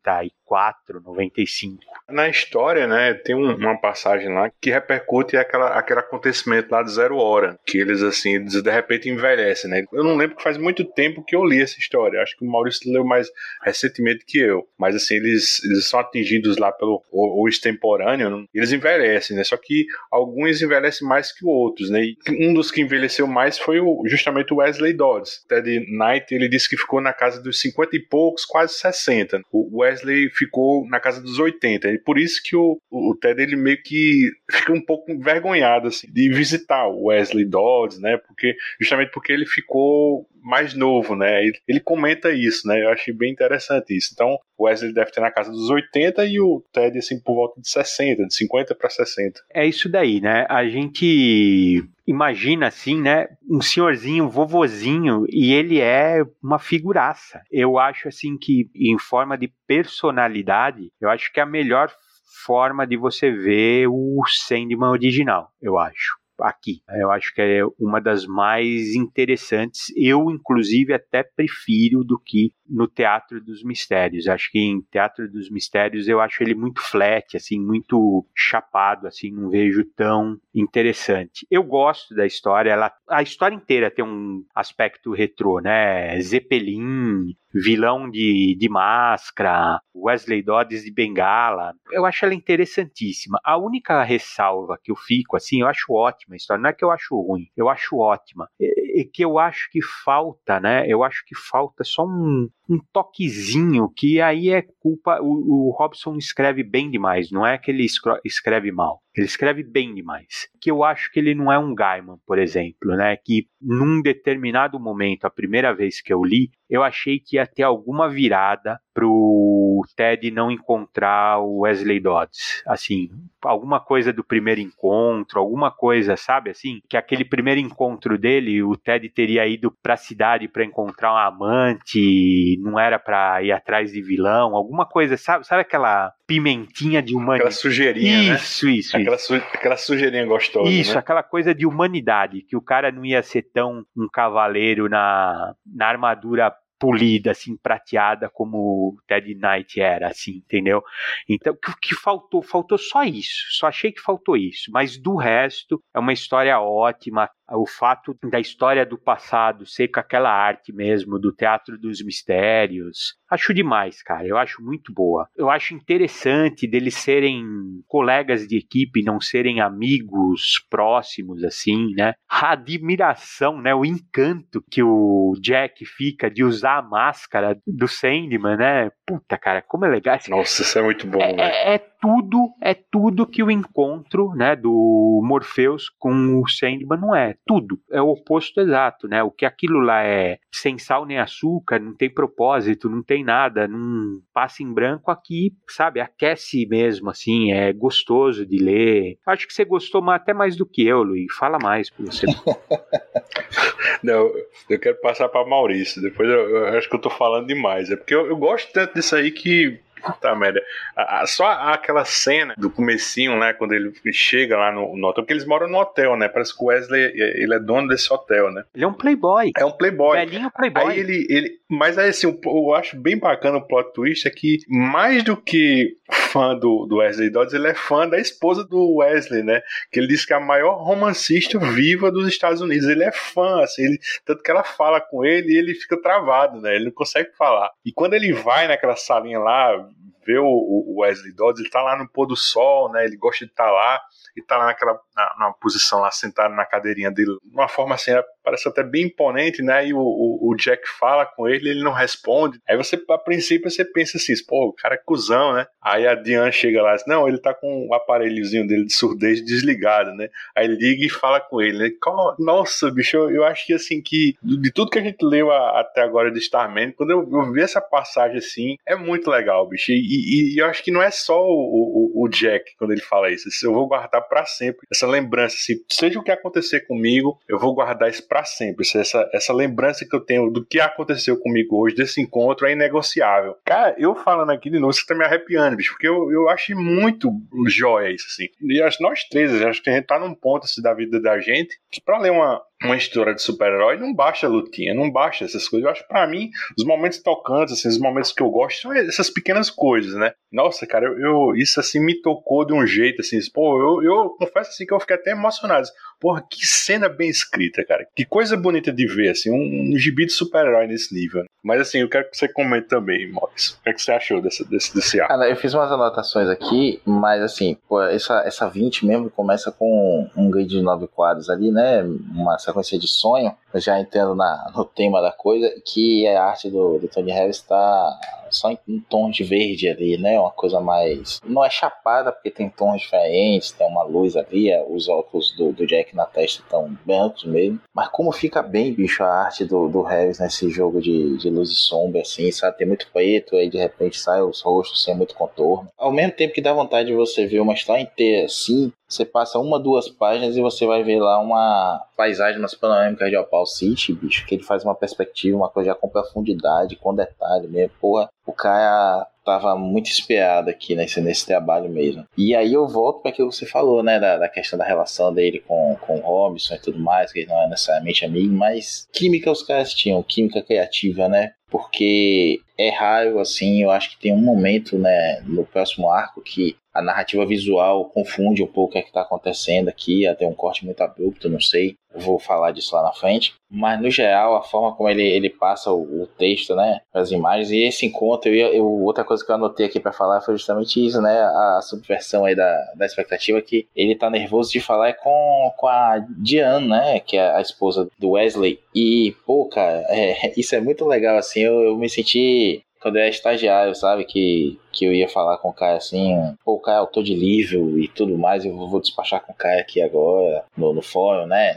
94, 95. Na história, né, tem uma passagem lá que repercute aquele acontecimento lá de Zero Hora, que eles, assim, eles de repente envelhecem, né? Eu não lembro que faz muito tempo que eu li essa história, acho que o Maurício leu mais recentemente que eu, mas assim, eles são atingidos lá pelo o extemporâneo, eles envelhecem, né? Só que alguns envelhecem mais que outros, né? E um dos que envelheceu mais foi justamente o Wesley Dodds. Ted Knight, ele disse que ficou na casa dos 50 e poucos, quase 60. O Wesley ficou na casa dos 80. E por isso que o Ted, ele meio que fica um pouco envergonhado, assim, de visitar o Wesley Dodds, né? Justamente porque ele ficou mais novo, né? Ele comenta isso, né? Eu achei bem interessante isso. Então, o Wesley deve ter na casa dos 80 e o Ted, assim, por volta de 60, de 50 para 60. É isso daí, né? A gente imagina, assim, né? Um senhorzinho, vovozinho, e ele é uma figuraça. Eu acho, assim, que em forma de personalidade, eu acho que é a melhor forma de você ver o Sandman original, eu acho. Aqui. Eu acho que é uma das mais interessantes. Eu, inclusive, até prefiro do que no Teatro dos Mistérios. Acho que em Teatro dos Mistérios eu acho ele muito flat, assim, muito chapado, assim, não vejo tão interessante. Eu gosto da história, a história inteira tem um aspecto retrô, né? Zeppelin, vilão de máscara, Wesley Dodds de bengala. Eu acho ela interessantíssima. A única ressalva que eu fico, assim, eu acho ótima a história, não é que eu acho ruim, eu acho ótima. E que eu acho que falta, né? Eu acho que falta só um toquezinho, que aí é culpa. O Robson escreve bem demais, não é que ele escreve mal. Ele escreve bem demais. Que eu acho que ele não é um Gaiman, por exemplo, né? Que num determinado momento, a primeira vez que eu li, eu achei que ia ter alguma virada pro Ted não encontrar o Wesley Dodds. Assim, alguma coisa do primeiro encontro, alguma coisa, sabe, assim? Que aquele primeiro encontro dele, o Ted teria ido pra cidade pra encontrar um amante, não era pra ir atrás de vilão, alguma coisa, sabe aquela pimentinha de humanidade? Aquela sujeirinha, isso, né? Isso. Aquela sujeirinha gostosa, isso, né? Aquela coisa de humanidade, que o cara não ia ser tão um cavaleiro na armadura polida, assim, prateada como o Ted Knight era, assim, entendeu? Então, o que faltou? Faltou só isso, só achei que faltou isso, mas do resto, é uma história ótima. O fato da história do passado ser com aquela arte mesmo, do Teatro dos Mistérios, acho demais, cara, eu acho muito boa. Eu acho interessante deles serem colegas de equipe, não serem amigos próximos, assim, né? A admiração, né? O encanto que o Jack fica de usar a máscara do Sandman, né? Puta, cara, como é legal. Nossa, isso é muito bom, velho. É tudo que o encontro, né, do Morpheus com o Sandman não é. Tudo. É o oposto exato, né? O que aquilo lá é sem sal nem açúcar, não tem propósito, não tem nada, não passa em branco aqui, sabe? Aquece mesmo, assim, é gostoso de ler. Acho que você gostou até mais do que eu, Luiz. Fala mais pra você. Não, eu quero passar para Maurício. Depois eu acho que eu tô falando demais. É porque eu gosto tanto disso aí que... Puta merda. Só aquela cena do comecinho, né? Quando ele chega lá no hotel, porque eles moram no hotel, né? Parece que o Wesley, ele é dono desse hotel, né? Ele é um playboy. É um playboy. Velhinho playboy. Aí mas aí assim, eu acho bem bacana o plot twist é que mais do que fã do Wesley Dodds, ele é fã da esposa do Wesley, né? Que ele diz que é a maior romancista viva dos Estados Unidos. Ele é fã, assim, tanto que ela fala com ele e ele fica travado, né? Ele não consegue falar. E quando ele vai naquela salinha lá, vê o Wesley Dodds, ele tá lá no pôr do sol, né? Ele gosta de estar lá, e tá lá numa posição lá, sentado na cadeirinha dele, de uma forma assim, parece até bem imponente, né? E o Jack fala com ele não responde. Aí você, a princípio, você pensa assim, pô, o cara é cuzão, né? Aí a Diane chega lá e diz, não, ele tá com o aparelhozinho dele de surdez desligado, né? Aí liga e fala com ele, né? Nossa, bicho, eu acho que assim, que de tudo que a gente leu até agora de Starman, quando eu vi essa passagem assim, é muito legal, bicho. E eu acho que não é só o Jack quando ele fala isso. Eu vou guardar pra sempre essa lembrança, assim, seja o que acontecer comigo, eu vou guardar isso pra sempre. Essa lembrança que eu tenho do que aconteceu comigo hoje, desse encontro, é inegociável. Cara, eu falando aqui de novo, você tá me arrepiando, bicho, porque eu achei muito joia isso, assim. E nós três, acho que a gente tá num ponto assim, da vida da gente, que pra ler uma história de super-herói, não basta a lutinha, não basta essas coisas. Eu acho que pra mim, os momentos tocantes, assim, os momentos que eu gosto são essas pequenas coisas, né? Nossa, cara, isso assim me tocou de um jeito, assim, pô, eu confesso assim que eu fiquei até emocionado. Porra, que cena bem escrita, cara. Que coisa bonita de ver, assim, um gibi de super-herói nesse nível. Mas assim, eu quero que você comente também, Maurício. O que é que você achou desse arco? Cara, eu fiz umas anotações aqui, mas assim, pô, essa 20 mesmo começa com um grid de 9 quadros ali, né? Uma sequência de sonho. Eu já entendo no tema da coisa, que a arte do Tony Harris está só em tons de verde ali, né? Uma coisa mais... Não é chapada, porque tem tons diferentes, tem uma luz ali, os óculos do Jack na testa estão brancos mesmo. Mas como fica bem, bicho, a arte do Harris nesse jogo de luz e sombra, assim, sabe? Tem muito preto, aí de repente sai os rostos sem muito contorno. Ao mesmo tempo que dá vontade de você ver uma história inteira assim, você passa 1, 2 páginas e você vai ver lá uma paisagem nas panorâmicas de Opal City, bicho, que ele faz uma perspectiva, uma coisa já com profundidade, com detalhe mesmo. Porra, o cara tava muito inspirado aqui nesse trabalho mesmo. E aí eu volto para aquilo que você falou, né, da questão da relação dele com o Robinson e tudo mais, que ele não é necessariamente amigo, mas química os caras tinham, química criativa, né? Porque é raro, assim, eu acho que tem um momento, né, no próximo arco que a narrativa visual confunde um pouco o que está acontecendo aqui, até um corte muito abrupto, não sei, eu vou falar disso lá na frente, mas no geral a forma como ele passa o texto, né, as imagens, e esse encontro, outra coisa que eu anotei aqui para falar foi justamente isso, né, a subversão aí da expectativa, que ele tá nervoso de falar com a Diane, né, que é a esposa do Wesley, e pô, cara, isso é muito legal, assim, eu me senti... Quando eu era estagiário, sabe, que eu ia falar com o cara assim, pô, cara, eu tô de livro e tudo mais, eu vou despachar com o cara aqui agora, no fórum, né,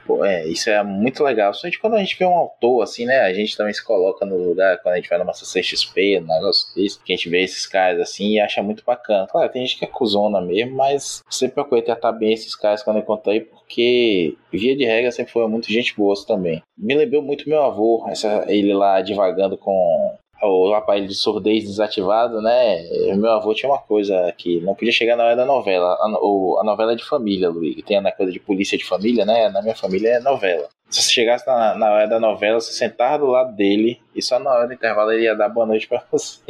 isso é muito legal, somente quando a gente vê um autor, assim, né, a gente também se coloca no lugar, quando a gente vai numa CCXP, um negócio desse, que a gente vê esses caras assim e acha muito bacana. Claro, tem gente que é cuzona mesmo, mas sempre procurei tratar bem esses caras quando eu encontrei, porque via de regra sempre foi muito gente boa também. Me lembrou muito meu avô, ele lá divagando com o aparelho de surdez desativado, né? Meu avô tinha uma coisa que não podia chegar na hora da novela. A novela é de família, Luiz. Tem a coisa de polícia de família, né? Na minha família é novela. Se você chegasse na hora da novela, você sentava do lado dele e só na hora do intervalo ele ia dar boa noite pra você.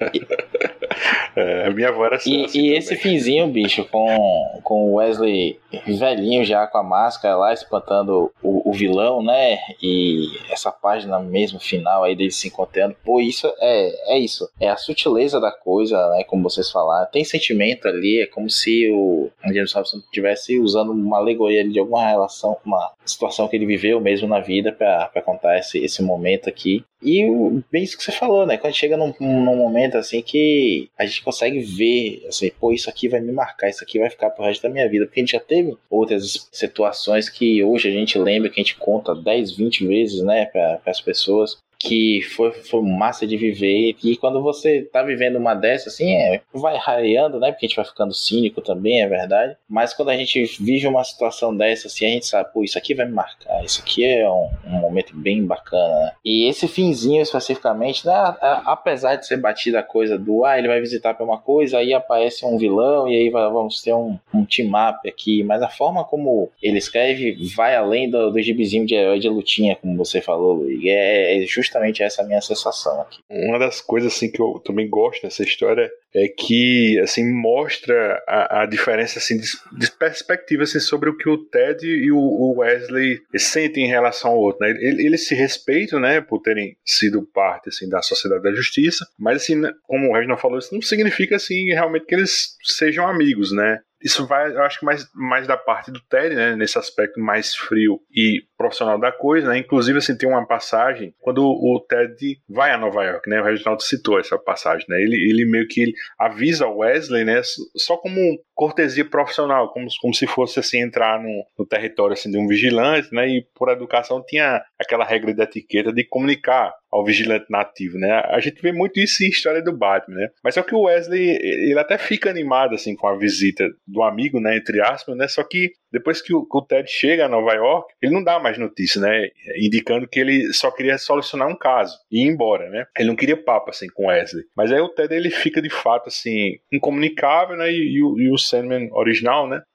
A minha avó era assim. E esse finzinho, bicho, com o Wesley velhinho já com a máscara lá, espantando o vilão, né? E essa página mesmo final aí dele se encontrando, pô, isso é isso. É a sutileza da coisa, né? Como vocês falaram. Tem sentimento ali, é como se o James Robinson estivesse usando uma alegoria ali de alguma relação, uma situação que ele viveu mesmo na vida pra contar esse momento aqui. E bem isso que você falou, né? Quando chega num momento assim que a gente consegue ver, assim, pô, isso aqui vai me marcar, isso aqui vai ficar pro resto da minha vida. Porque a gente já teve outras situações que hoje a gente lembra, que a gente conta 10, 20 vezes, né, para as pessoas, que foi massa de viver. E quando você tá vivendo uma dessas, assim, vai rareando, né? Porque a gente vai ficando cínico também, é verdade. Mas quando a gente vive uma situação dessa, assim, a gente sabe, pô, isso aqui vai me marcar. Isso aqui é um momento bem bacana, né? E esse finzinho, especificamente, né? Apesar de ser batida a coisa do, ele vai visitar pra uma coisa, aí aparece um vilão, e aí vamos ter um team-up aqui. Mas a forma como ele escreve vai além do gibizinho de herói de lutinha, como você falou, Luiz. É justamente essa a minha sensação aqui. Uma das coisas assim que eu também gosto dessa história é que assim mostra a diferença assim de perspectiva assim, sobre o que o Ted e o Wesley sentem em relação ao outro, né? Eles se respeitam, né, por terem sido parte assim da Sociedade da Justiça, mas assim, como o Reginald falou, isso não significa assim realmente que eles sejam amigos, né? Isso vai, eu acho que mais da parte do Ted, né, nesse aspecto mais frio e profissional da coisa, né? Inclusive, assim, tem uma passagem quando o Ted vai a Nova York, né? O Reginaldo citou essa passagem, né? Ele meio que avisa o Wesley, né? Só como cortesia profissional, como se fosse assim entrar no território assim de um vigilante, né? E por educação tinha aquela regra de etiqueta de comunicar ao vigilante nativo, né? A gente vê muito isso em história do Batman, né? Mas só que o Wesley, ele até fica animado assim com a visita do amigo, né, entre aspas, né? Só que depois que o Ted chega a Nova York, ele não dá mais notícia, né? Indicando que ele só queria solucionar um caso e ir embora, né? Ele não queria papo assim com Wesley. Mas aí o Ted, ele fica de fato assim incomunicável, né? E o Sandman original, né?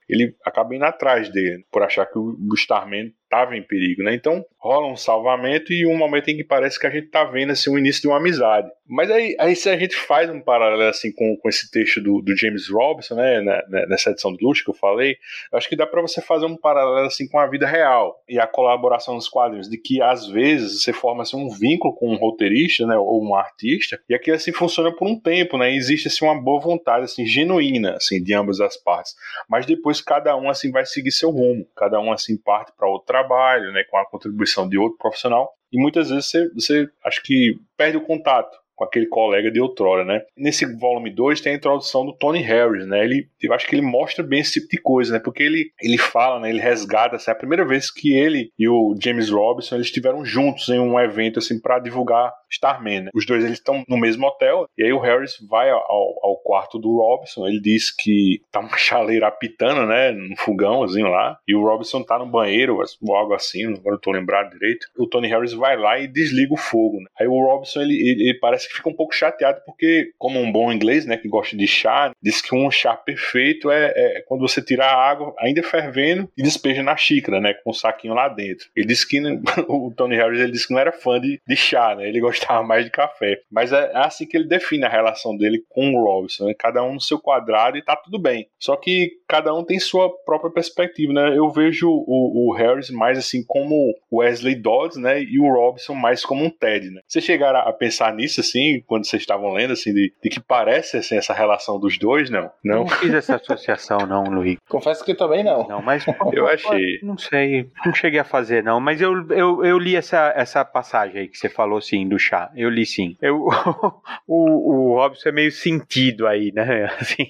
ele acaba indo atrás dele, por achar que o Starman estava em perigo, né? Então rola um salvamento e um momento em que parece que a gente tá vendo assim, o início de uma amizade. Mas aí se a gente faz um paralelo assim, com esse texto do James Robinson, né, nessa edição do Luxo que eu falei, eu acho que dá para você fazer um paralelo assim, com a vida real e a colaboração nos quadrinhos, de que às vezes você forma assim, um vínculo com um roteirista, né, ou um artista, e aquilo assim funciona por um tempo, né? E existe assim, uma boa vontade assim, genuína assim, de ambas as partes. Mas depois cada um assim, vai seguir seu rumo, cada um assim, parte para outro trabalho, né, com a contribuição de outro profissional, e muitas vezes você acho que perde o contato com aquele colega de outrora, né? Nesse volume 2 tem a introdução do Tony Harris, né? Eu acho que ele mostra bem esse tipo de coisa, né? Porque ele fala, né? Ele resgata, assim, a primeira vez que ele e o James Robinson, eles estiveram juntos em um evento, assim, para divulgar Starman, né? Os dois, eles estão no mesmo hotel, e aí o Harris vai ao quarto do Robinson, ele diz que tá uma chaleira apitando, né? Num fogãozinho lá, e o Robinson tá no banheiro, ou algo assim, agora eu tô lembrado direito. O Tony Harris vai lá e desliga o fogo, né? Aí o Robinson, ele parece que fica um pouco chateado porque, como um bom inglês, né, que gosta de chá, diz que um chá perfeito é quando você tira a água ainda fervendo e despeja na xícara, né, com um saquinho lá dentro. Ele disse que o Tony Harris, ele disse que não era fã de chá, né, ele gostava mais de café. Mas é assim que ele define a relação dele com o Robinson, né, cada um no seu quadrado e tá tudo bem. Só que cada um tem sua própria perspectiva, né? Eu vejo o Harris mais assim como Wesley Dodds, né, e o Robinson mais como um Ted, né? Vocês chegaram a pensar nisso assim, quando vocês estavam lendo, assim, de que parece assim, essa relação dos dois, não? Não fiz essa associação, não, Luiz. Confesso que também não. Não, mas eu achei. Não sei, não cheguei a fazer, não. Mas eu li essa passagem aí que você falou, sim, do chá. Eu li, sim. O Robson é meio sentido aí, né? Assim.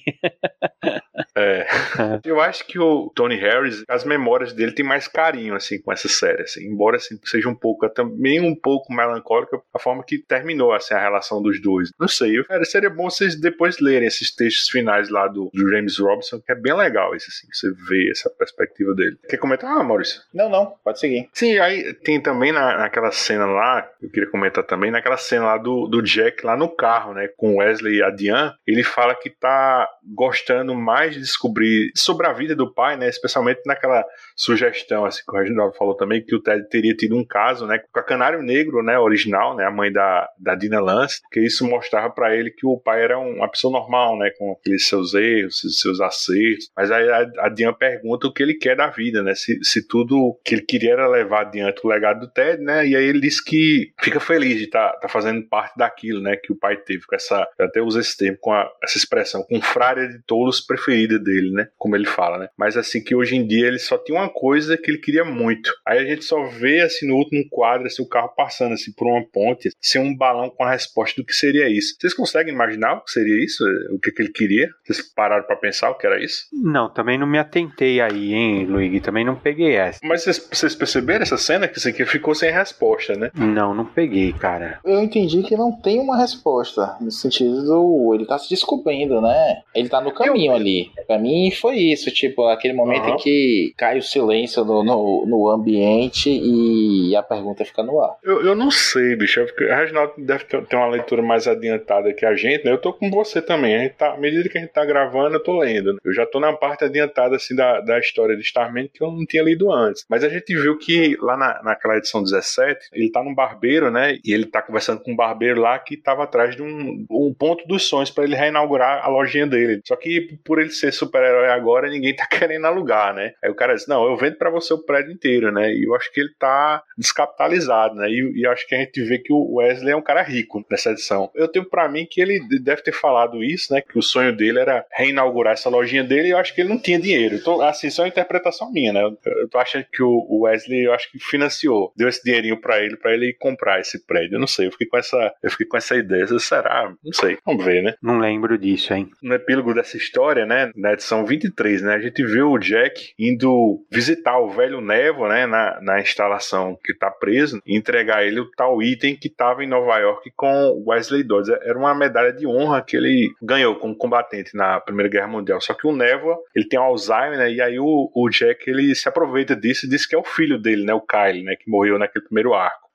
Eu acho que o Tony Harris, as memórias dele tem mais carinho, assim, com essa série, assim, embora assim, seja também um pouco melancólica a forma que terminou, assim, a relação dos dois. Não sei, seria bom vocês depois lerem esses textos finais lá do James Robinson, que é bem legal isso, assim, você vê essa perspectiva dele. Quer comentar, Maurício? Não, pode seguir. Sim, aí tem também naquela cena lá, eu queria comentar também, naquela cena lá do Jack lá no carro, né, com Wesley e a Diane, ele fala que tá gostando mais de descobrir sobre a vida do pai, né, especialmente naquela sugestão, assim, que o Reginaldo falou também, que o Ted teria tido um caso, né, com a Canário Negro, né, original, né, a mãe da Dina Lance, que isso mostrava pra ele que o pai era uma pessoa normal, né, com aqueles seus erros, seus acertos, mas aí a Diane pergunta o que ele quer da vida, né, se tudo que ele queria era levar adiante o legado do Ted, né, e aí ele diz que fica feliz de tá fazendo parte daquilo, né, que o pai teve, com essa, eu até uso esse termo, com essa expressão, com frária de tolos preferida dele, né, como ele fala, né, mas assim, que hoje em dia ele só tinha uma coisa que ele queria muito, aí a gente só vê, assim, no último quadro, assim, o carro passando, assim, por uma ponte, sem um balão com a resposta do que seria isso. Vocês conseguem imaginar o que seria isso? O que ele queria? Vocês pararam pra pensar o que era isso? Não, também não me atentei aí, hein, Luigi, também não peguei essa. Mas vocês perceberam essa cena? Que isso aqui ficou sem resposta, né? Não peguei, cara. Eu entendi que não tem uma resposta, no sentido do ele tá se descobrindo, né? Ele tá no caminho ali. Pra mim foi isso, tipo, aquele momento em que cai o silêncio no ambiente e a pergunta fica no ar. Eu não sei, bicho. A Reginaldo deve ter uma leitura mais adiantada que a gente, né? Eu tô com você também. À medida que a gente tá gravando, eu tô lendo. Eu já tô na parte adiantada, assim, da história de Starman, que eu não tinha lido antes. Mas a gente viu que lá naquela edição 17, ele tá num barbeiro, né? E ele tá conversando com um barbeiro lá que tava atrás de um ponto dos sonhos pra ele reinaugurar a lojinha dele. Só que por ele ser super-herói agora, ninguém tá querendo alugar, né? Aí o cara disse, não, eu vendo pra você o prédio inteiro, né? E eu acho que ele tá descapitalizado, né? E eu acho que a gente vê que o Wesley é um cara rico nessa edição. Eu tenho pra mim que ele deve ter falado isso, né? Que o sonho dele era reinaugurar essa lojinha dele e eu acho que ele não tinha dinheiro. Então, assim, isso é uma interpretação minha, né? Eu tô achando que o Wesley, eu acho que financiou, deu esse dinheirinho pra ele comprar esse prédio. Eu não sei, eu fiquei com essa ideia. Será? Não sei. Vamos ver, né? Não lembro disso, hein? No epílogo dessa história, né? Na edição 23, né? A gente vê o Jack indo visitar o velho Nevo, né? Na instalação que tá preso e entregar a ele o tal item que tava em Nova York com Wesley Dodds. Era uma medalha de honra que ele ganhou como combatente na Primeira Guerra Mundial. Só que o Névoa, ele tem Alzheimer, né? E aí o Jack, ele se aproveita disso e diz que é o filho dele, né? O Kyle, né? Que morreu naquele primeiro arco.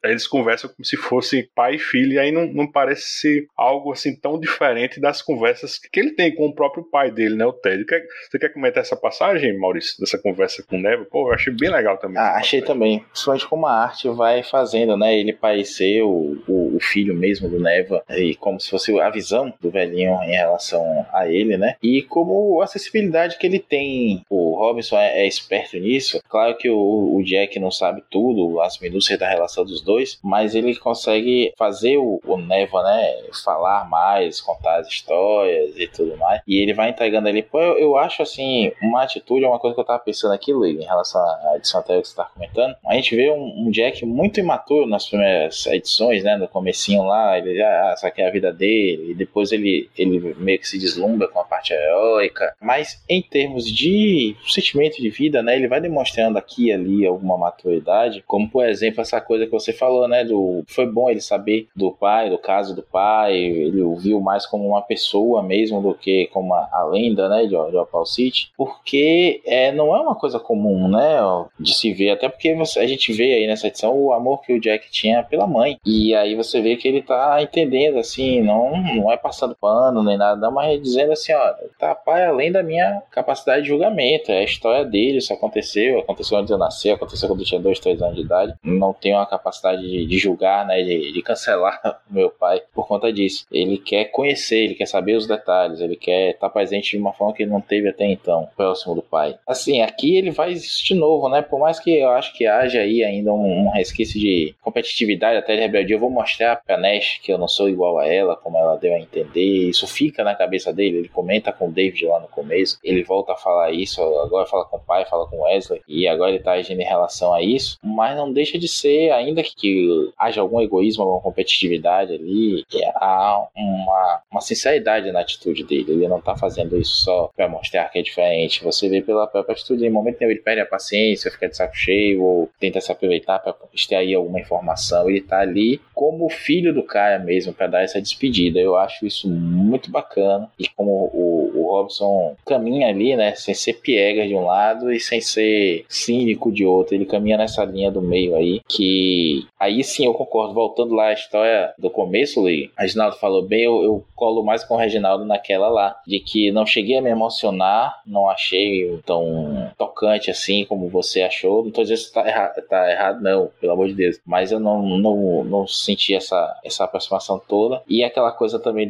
Aí eles conversam como se fosse pai e filho, e aí não parece ser algo assim tão diferente das conversas que ele tem com o próprio pai dele, né, o Ted. Você quer comentar essa passagem, Maurício, dessa conversa com o Neva? Pô, eu achei bem legal também. Achei também, principalmente como a arte vai fazendo, né, ele parecer o filho mesmo do Neva, e como se fosse a visão do velhinho em relação a ele, né, e como a acessibilidade que ele tem. O Robinson é esperto nisso. Claro que o Jack não sabe tudo, as minúcias da relação dos dois, mas ele consegue fazer o Neva, né, falar mais, contar as histórias e tudo mais, e ele vai entregando ali. Pô, eu acho assim, uma atitude, uma coisa que eu tava pensando aqui, Luiz, em relação à edição anterior que você tava comentando. A gente vê um Jack muito imaturo nas primeiras edições, né, no comecinho lá, ele já só quer a vida dele, e depois ele meio que se deslumbra com a parte heróica, mas em termos de sentimento de vida, né, ele vai demonstrando aqui e ali alguma maturidade, como por exemplo essa coisa que você falou, né, foi bom ele saber do pai, do caso do pai, ele o viu mais como uma pessoa mesmo do que como a lenda, né, de Opal City, porque não é uma coisa comum, né, de se ver, até porque a gente vê aí nessa edição o amor que o Jack tinha pela mãe, e aí você vê que ele tá entendendo, assim, não é passando pano nem nada, mas dizendo assim, ó, tá, pai, além da minha capacidade de julgamento, é a história dele, isso aconteceu antes de eu nascer, aconteceu quando eu tinha 2, 3 anos de idade, não tenho a capacidade de julgar, né, de cancelar o meu pai por conta disso. Ele quer conhecer, ele quer saber os detalhes, ele quer estar presente de uma forma que ele não teve até então, próximo do pai. Assim, aqui ele faz isso de novo, né, por mais que eu acho que haja aí ainda um resquício de competitividade, até de rebeldia, eu vou mostrar pra Nash que eu não sou igual a ela, como ela deu a entender, isso fica na cabeça dele, ele comenta com o David lá no começo, ele volta a falar isso, agora fala com o pai, fala com o Wesley, e agora ele tá agindo em relação a isso, mas não deixa de ser, ainda que haja algum egoísmo, alguma competitividade ali, há uma sinceridade na atitude dele, ele não tá fazendo isso só pra mostrar que é diferente, você vê pela própria atitude, em momento nenhum ele perde a paciência, fica de saco cheio, ou tenta se aproveitar pra extrair alguma informação, ele tá ali como filho do cara mesmo, pra dar essa despedida. Eu acho isso muito bacana, e como o Robinson caminha ali, né, sem ser piegas de um lado e sem ser cínico de outro, ele caminha nessa linha do meio aí, que aí sim eu concordo, voltando lá à história do começo, Lee, a Reginaldo falou bem, eu colo mais com o Reginaldo naquela lá, de que não cheguei a me emocionar, não achei tão tocante assim como você achou, não tô dizendo que tá errado não, pelo amor de Deus, mas eu não senti essa aproximação toda, e aquela coisa também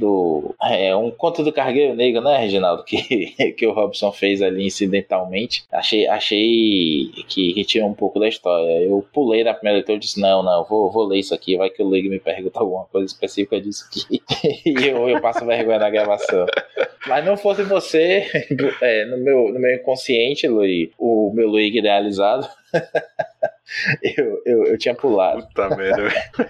um conto do cargueiro negro, né, Reginaldo, que o Robinson fez ali incidentalmente, achei que retira um pouco da história. Eu pulei na primeira leitura e disse, não, vou ler isso aqui, vai que o League me pergunta alguma coisa específica disso aqui, e eu passo vergonha na gravação. Mas não fosse você, no meu inconsciente, Luiz, o meu Luiz idealizado, eu tinha pulado. Puta merda.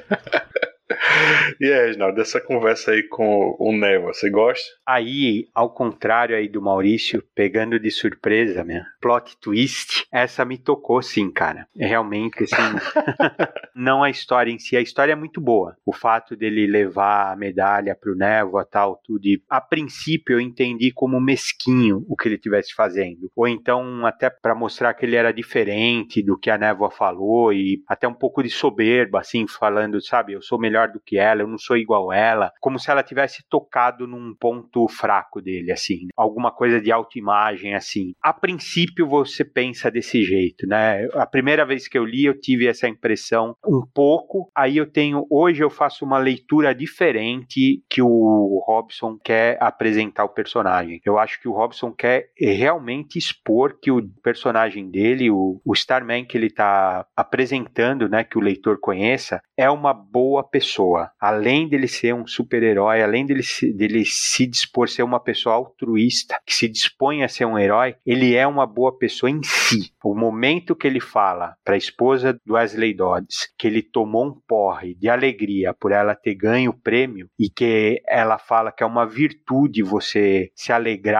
E aí, Reginaldo, dessa conversa aí com o Neva, você gosta? Aí, ao contrário aí do Maurício, pegando de surpresa, plot twist, essa me tocou sim, cara. Realmente, assim, não a história em si, a história é muito boa. O fato dele levar a medalha pro Neva, tal, tudo, e a princípio eu entendi como mesquinho o que ele estivesse fazendo. Ou então, até para mostrar que ele era diferente do que a Névoa falou, e até um pouco de soberba, assim, falando, sabe, eu sou melhor do que ela, eu não sou igual a ela, como se ela tivesse tocado num ponto fraco dele, assim, alguma coisa de autoimagem, assim. A princípio você pensa desse jeito, né? A primeira vez que eu li eu tive essa impressão um pouco, aí hoje eu faço uma leitura diferente que o Robinson quer apresentar o personagem. Eu acho que o Robinson quer realmente expor que o personagem dele, o Starman que ele tá apresentando, né, que o leitor conheça, é uma boa pessoa. Além dele ser um super-herói, além dele se dispor a ser uma pessoa altruísta, que se dispõe a ser um herói, ele é uma boa pessoa em si. O momento que ele fala para a esposa do Wesley Dodds que ele tomou um porre de alegria por ela ter ganho o prêmio, e que ela fala que é uma virtude você se alegrar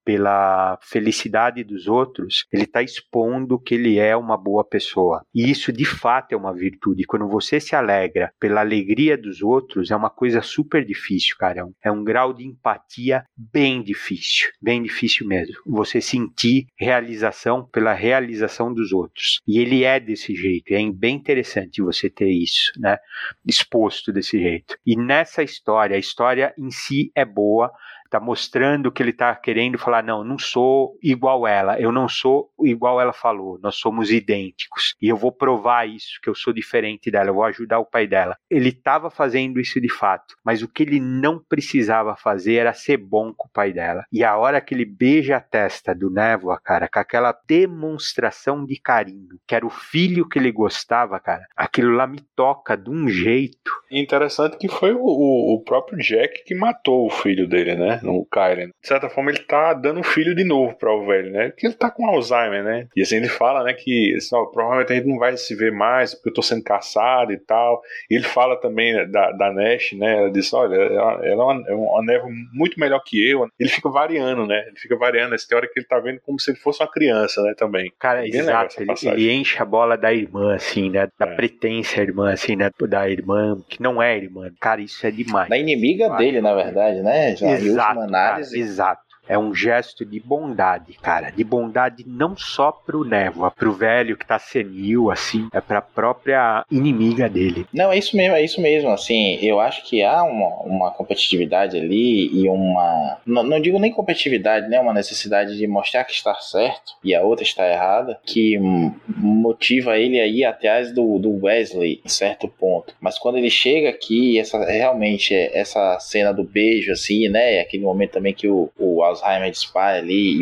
pela felicidade dos outros, ele está expondo que ele é uma boa pessoa. E isso de fato é uma virtude. Quando você se alegra pela alegria dos outros, é uma coisa super difícil, cara. É um grau de empatia bem difícil mesmo. Você sentir realização pela realização dos outros. E ele é desse jeito. É bem interessante você ter isso, né? Exposto desse jeito. E nessa história, a história em si é boa, tá mostrando que ele tá querendo falar, não sou igual ela, eu não sou igual ela falou, nós somos idênticos, e eu vou provar isso, que eu sou diferente dela, eu vou ajudar o pai dela. Ele estava fazendo isso de fato, mas o que ele não precisava fazer era ser bom com o pai dela. E a hora que ele beija a testa do Névoa, cara, com aquela demonstração de carinho, que era o filho que ele gostava, cara, aquilo lá me toca de um jeito. Interessante que foi o próprio Jack que matou o filho dele, né? No Kyren. De certa forma, ele tá dando um filho de novo para o velho, né? Porque ele tá com Alzheimer, né? E assim ele fala, né? Que provavelmente a gente não vai se ver mais porque eu tô sendo caçado e tal. E ele fala também da Nash, né? Ela diz: olha, ela é uma Névoa muito melhor que eu. Ele fica variando, né? Ele fica variando essa teoria que ele tá vendo como se ele fosse uma criança, né? Também. Cara, exato. Ele enche a bola da irmã, assim, né? Da pretensa irmã, assim, né? Da irmã que não é irmã. Cara, isso é demais. Da inimiga dele, na verdade, né? Já exato, análise. Cara, exato. É um gesto de bondade, cara. De bondade não só pro Névoa, pro velho que tá senil, assim, é pra própria inimiga dele. Não, é isso mesmo. Assim, eu acho que há uma competitividade ali e uma... Não digo nem competitividade, né? Uma necessidade de mostrar que está certo e a outra está errada, que motiva ele aí atrás do Wesley, em certo ponto. Mas quando ele chega aqui, essa cena do beijo, assim, né? Aquele momento também que o Alzheimer dispara ali e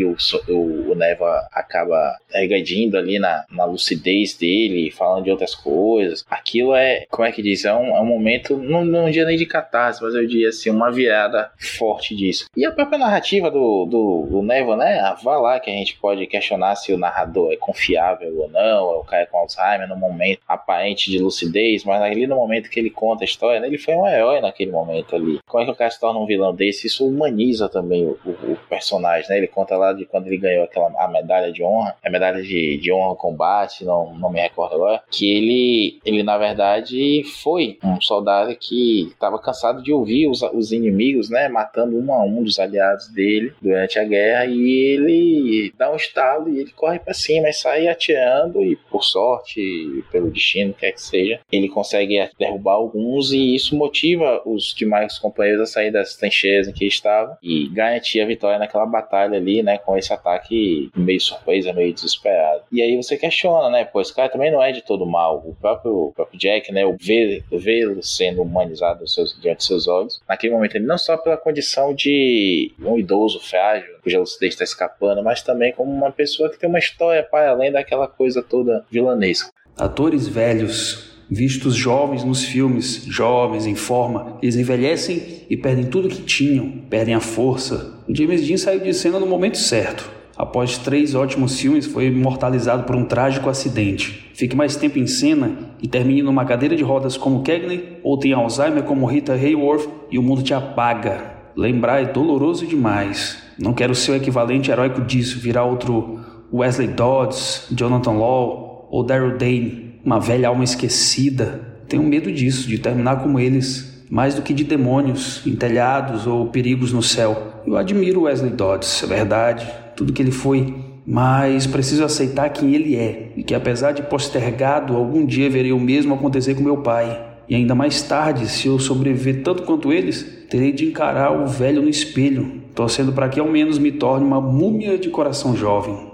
o Névoa acaba regredindo ali na lucidez dele, falando de outras coisas. Aquilo é, como é que diz? É um momento, não diria nem de catarse, mas eu diria assim, uma virada forte disso. E a própria narrativa do Névoa, né? Vai lá que a gente pode questionar se o narrador é confiável ou não, é o cara com Alzheimer no momento aparente de lucidez, mas ali no momento que ele conta a história, né, ele foi um herói naquele momento ali. Como é que o cara se torna um vilão desse? Isso humaniza também o personagem, né? Ele conta lá de quando ele ganhou a medalha de honra, a medalha de honra ao combate, não me recordo agora, que ele na verdade foi um soldado que estava cansado de ouvir os inimigos, né, matando um a um dos aliados dele durante a guerra, e ele dá um estalo e ele corre para cima e sai atirando, e por sorte, pelo destino, quer que seja, ele consegue derrubar alguns, e isso motiva os demais companheiros a sair das trincheiras em que estavam e garantir a vitória naquela batalha ali, né, com esse ataque meio surpresa, meio desesperado. E aí você questiona, né, pô, esse cara também não é de todo mal. O próprio Jack, né, vê-lo sendo humanizado diante de seus olhos, naquele momento ele não só pela condição de um idoso frágil, cuja lucidez está escapando, mas também como uma pessoa que tem uma história para além daquela coisa toda vilanesca. Atores velhos, vistos jovens nos filmes, jovens, em forma, eles envelhecem e perdem tudo que tinham, perdem a força. O James Dean saiu de cena no momento certo. Após 3 ótimos filmes, foi imortalizado por um trágico acidente. Fique mais tempo em cena e termine numa cadeira de rodas como Cagney, ou tenha Alzheimer como Rita Hayworth e o mundo te apaga. Lembrar é doloroso demais. Não quero ser o equivalente heróico disso, virar outro Wesley Dodds, Jonathan Law ou Daryl Dane, uma velha alma esquecida. Tenho medo disso, de terminar como eles, mais do que de demônios em telhados ou perigos no céu. Eu admiro Wesley Dodds, é verdade, tudo que ele foi, mas preciso aceitar quem ele é, e que apesar de postergado, algum dia verei o mesmo acontecer com meu pai. E ainda mais tarde, se eu sobreviver tanto quanto eles, terei de encarar o velho no espelho, torcendo para que ao menos me torne uma múmia de coração jovem.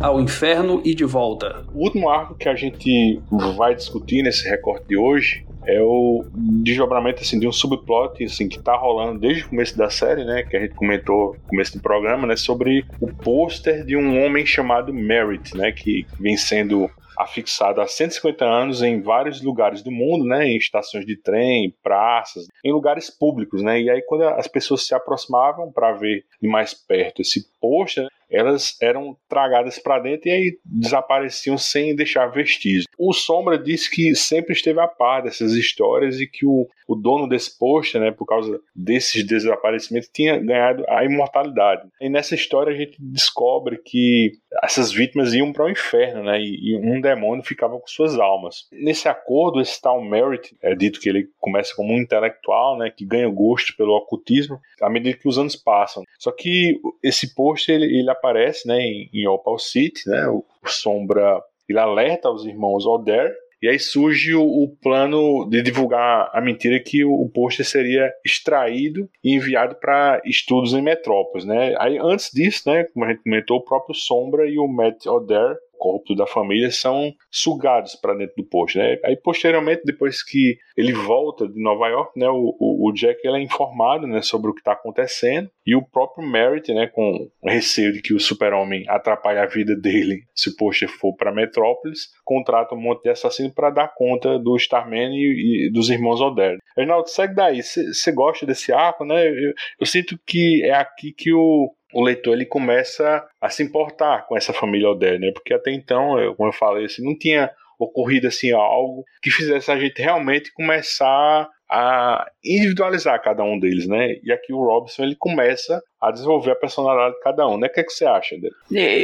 ao inferno e de volta. O último arco que a gente vai discutir nesse recorte de hoje é o desdobramento assim, de um subplot assim, que tá rolando desde o começo da série, né, que a gente comentou no começo do programa, né, sobre o pôster de um homem chamado Merritt, né, que vem sendo afixado há 150 anos em vários lugares do mundo, né, em estações de trem, praças, em lugares públicos, né, e aí quando as pessoas se aproximavam para ver de mais perto esse pôster, elas eram tragadas para dentro e aí desapareciam sem deixar vestígios. O Sombra disse que sempre esteve a par dessas histórias e que o dono desse pôster, né, por causa desses desaparecimentos, tinha ganhado a imortalidade. E nessa história a gente descobre que essas vítimas iam para o inferno, né, e um demônio ficava com suas almas. Nesse acordo, esse tal Merritt, é dito que ele começa como um intelectual, né, que ganha gosto pelo ocultismo à medida que os anos passam. Só que esse pôster ele aparece, né, em Opal City, né, o Sombra ele alerta os irmãos Oder. E aí surge o plano de divulgar a mentira que o pôster seria extraído e enviado para estudos em Metrópolis, né? Aí antes disso, né, como a gente comentou, o próprio Sombra e o Matt Oder, corrupto da família, são sugados para dentro do pôster, né? Aí posteriormente, depois que ele volta de Nova York, né, o Jack ele é informado, né, sobre o que está acontecendo, e o próprio Merritt, né, com receio de que o super-homem atrapalhe a vida dele se o pôster for para Metrópolis, contrata um monte de assassino para dar conta do Starman e dos irmãos Oder. Reginaldo, segue daí. Você gosta desse arco, né? Eu sinto que é aqui que o leitor ele começa a se importar com essa família Oder, né? Porque até então, como eu falei, assim, não tinha ocorrido assim, algo que fizesse a gente realmente começar a individualizar cada um deles, né? E aqui o Robson ele começa a desenvolver a personalidade de cada um, né? O que é que você acha dele?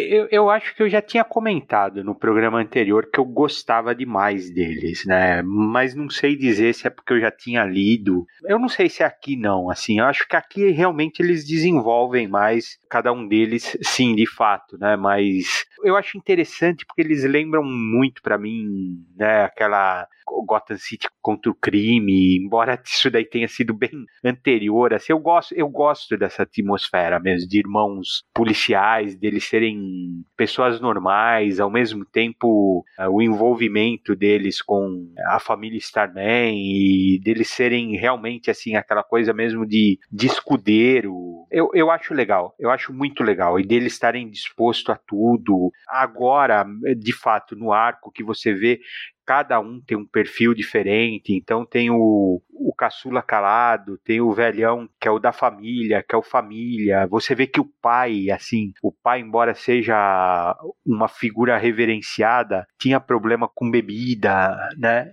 Eu acho que eu já tinha comentado no programa anterior que eu gostava demais deles, né? Mas não sei dizer se é porque eu já tinha lido. Eu não sei se é aqui não, assim. Eu acho que aqui realmente eles desenvolvem mais cada um deles, sim, de fato, né? Mas eu acho interessante porque eles lembram muito pra mim, né? Aquela Gotham City contra o crime, embora isso daí tenha sido bem anterior, assim, eu gosto dessa atmosfera mesmo, de irmãos policiais, deles serem pessoas normais, ao mesmo tempo o envolvimento deles com a família Starman e deles serem realmente assim, aquela coisa mesmo de escudeiro. Eu acho legal, eu acho muito legal, e deles estarem dispostos a tudo. Agora, de fato, no arco que você vê, cada um tem um perfil diferente, então tem o caçula calado, tem o velhão que é o da família, que é o família. Você vê que o pai, assim, embora seja uma figura reverenciada, tinha problema com bebida, né?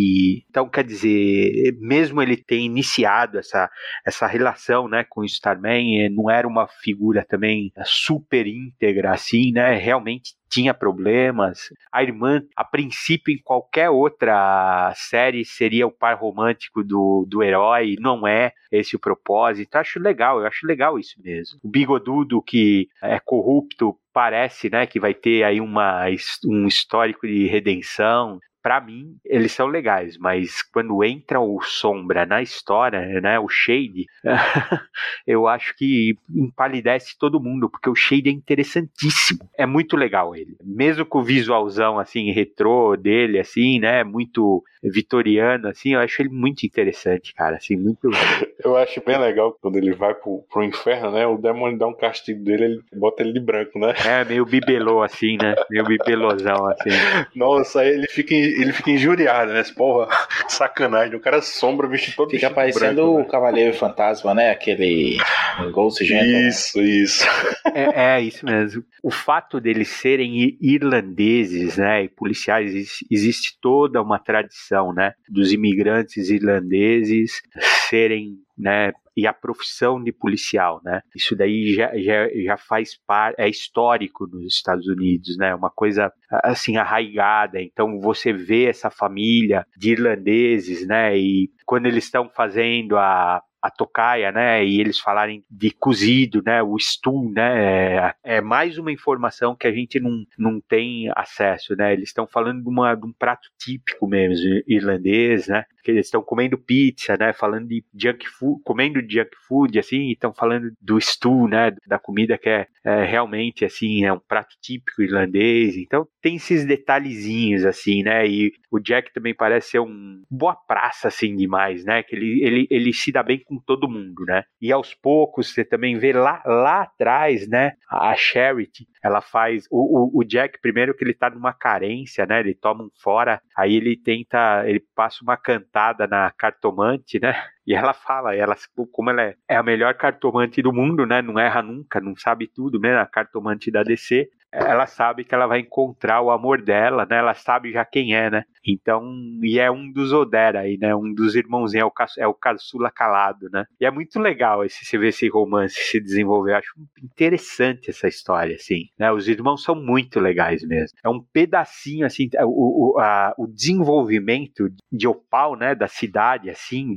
E então, quer dizer, mesmo ele ter iniciado essa relação, né, com o Starman, não era uma figura também super íntegra, assim, né? Realmente tinha problemas. A irmã, a princípio, em qualquer outra série, seria o par romântico do herói. Não é esse o propósito. Eu acho legal isso mesmo. O bigodudo que é corrupto parece, né, que vai ter aí um histórico de redenção. Pra mim, eles são legais, mas quando entra o Sombra na história, né, o Shade, eu acho que empalidece todo mundo, porque o Shade é interessantíssimo. É muito legal ele. Mesmo com o visualzão, assim, retrô dele, assim, né, muito vitoriano, assim, eu acho ele muito interessante, cara, assim, muito... Eu acho bem legal quando ele vai pro inferno, né, o demônio dá um castigo dele, ele bota ele de branco, né? É, meio bibelô, assim, né, meio bibelôzão, assim. Nossa, aí ele fica injuriado, né? Porra, sacanagem. O cara Sombra vestido todo fica parecendo branco, o né? Cavaleiro Fantasma, né? Aquele Ghost Gentleman. Isso. É isso mesmo. O fato deles serem irlandeses, né? E policiais, existe toda uma tradição, né? Dos imigrantes irlandeses serem, né? E a profissão de policial, né? Isso daí já faz parte, é histórico nos Estados Unidos, né? Uma coisa assim arraigada. Então você vê essa família de irlandeses, né? E quando eles estão fazendo a tocaia, né, e eles falarem de cozido, né, o stew, né, é mais uma informação que a gente não tem acesso, né, eles estão falando de um prato típico mesmo, irlandês, né, que eles estão comendo pizza, né, falando de junk food, comendo junk food, assim, e estão falando do stew, né, da comida que é realmente, assim, é um prato típico irlandês. Então tem esses detalhezinhos, assim, né, e o Jack também parece ser um boa praça, assim, demais, né, que ele se dá bem com todo mundo, né, e aos poucos você também vê lá atrás, né, a Charity, ela faz, o Jack primeiro que ele tá numa carência, né, ele toma um fora, aí ele passa uma cantada na cartomante, né, e ela fala, como ela é a melhor cartomante do mundo, né, não erra nunca, não sabe tudo, né, a cartomante da DC, ela sabe que ela vai encontrar o amor dela, né, ela sabe já quem é, né, então, e é um dos Oder aí, né, um dos irmãozinhos, é o caçula calado, né, e é muito legal você ver esse romance se desenvolver, eu acho interessante essa história, assim, né, os irmãos são muito legais mesmo, é um pedacinho, assim, o desenvolvimento de Opal, né, da cidade, assim,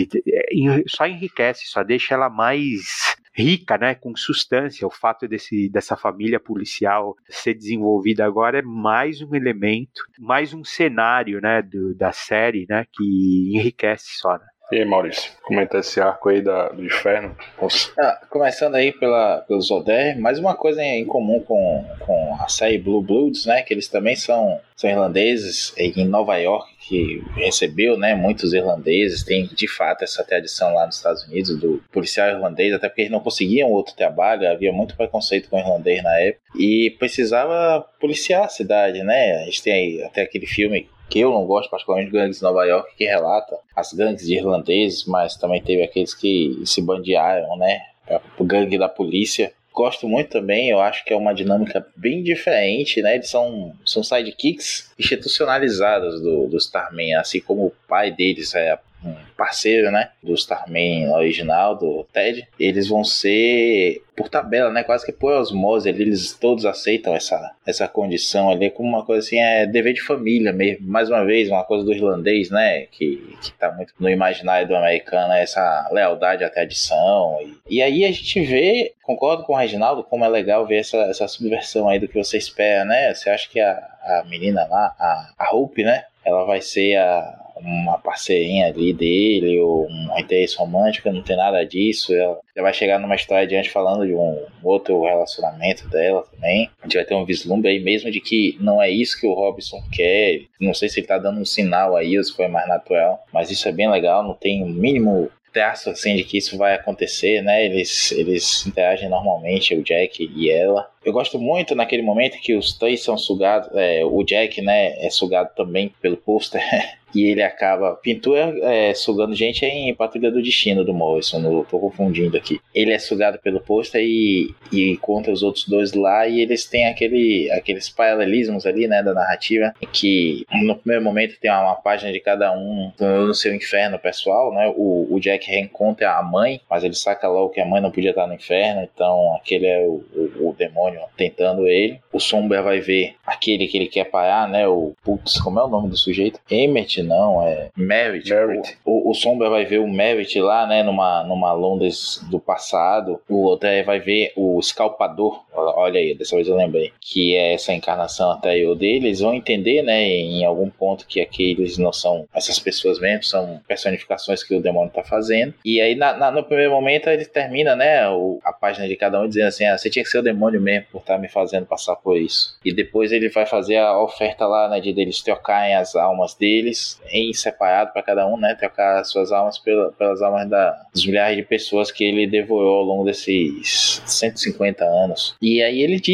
só enriquece, só deixa ela mais rica, né, com substância. O fato dessa família policial ser desenvolvida agora é mais um elemento, mais um cenário, né, da série, né, que enriquece só, né? E aí, Maurício, comenta esse arco aí do inferno. Começando aí pelos Oder, mais uma coisa em comum com a série Blue Bloods, né, que eles também são irlandeses, em Nova York, que recebeu, né, muitos irlandeses. Tem de fato essa tradição lá nos Estados Unidos do policial irlandês, até porque eles não conseguiam outro trabalho, havia muito preconceito com o irlandês na época e precisava policiar a cidade, né. A gente tem aí até aquele filme que eu não gosto particularmente de Gangues de Nova York, que relata as gangues de irlandeses, mas também teve aqueles que se bandearam, né, o gangue da polícia. Gosto muito também, eu acho que é uma dinâmica bem diferente, né? Eles são sidekicks institucionalizados do Starman, assim como o pai deles é um parceiro, né, do Starman original, do Ted. Eles vão ser por tabela, né, quase que por osmose, eles todos aceitam essa condição ali como uma coisa assim, é dever de família mesmo. Mais uma vez, uma coisa do irlandês, né, que tá muito no imaginário do americano, essa lealdade à tradição. E aí a gente vê, concordo com o Reginaldo, como é legal ver essa subversão aí do que você espera, né? Você acha que a menina lá, a Hope, né, ela vai ser uma parceirinha ali dele, ou um interesse romântico, não tem nada disso. Ela vai chegar numa história adiante falando de um outro relacionamento dela também. A gente vai ter um vislumbre aí mesmo de que não é isso que o Robinson quer. Não sei se ele tá dando um sinal aí ou se foi mais natural, mas isso é bem legal, não tem o mínimo traço assim de que isso vai acontecer, né? Eles interagem normalmente, o Jack e ela. Eu gosto muito naquele momento que os três são sugados, o Jack, né, é sugado também pelo pôster e ele acaba, Pintura sugando gente em Patrulha do Destino do Morrison, não tô confundindo aqui. Ele é sugado pelo pôster e encontra os outros dois lá, e eles têm aqueles paralelismos ali, né, da narrativa, que no primeiro momento tem uma página de cada um no seu inferno pessoal, né? O Jack reencontra a mãe, mas ele saca logo que a mãe não podia estar no inferno, então aquele é o demônio tentando ele. O Sombra vai ver aquele que ele quer parar, né? Como é o nome do sujeito? Emmett, não, é Merritt. O Sombra vai ver o Merritt lá, né? Numa Londres do passado. O outro vai ver o Escalpador. Olha aí, dessa vez eu lembrei. Que é essa encarnação anterior dele. Eles vão entender, né? Em algum ponto que aqueles não são essas pessoas mesmo, são personificações que o demônio tá fazendo. E aí, no primeiro momento, ele termina, né? A página de cada um dizendo assim: você tinha que ser o demônio mesmo por estar me fazendo passar por isso. E depois ele vai fazer a oferta lá, né, de eles trocarem as almas deles em separado para cada um, né, trocar as suas almas pelas almas dos milhares de pessoas que ele devorou ao longo desses 150 anos. E aí eles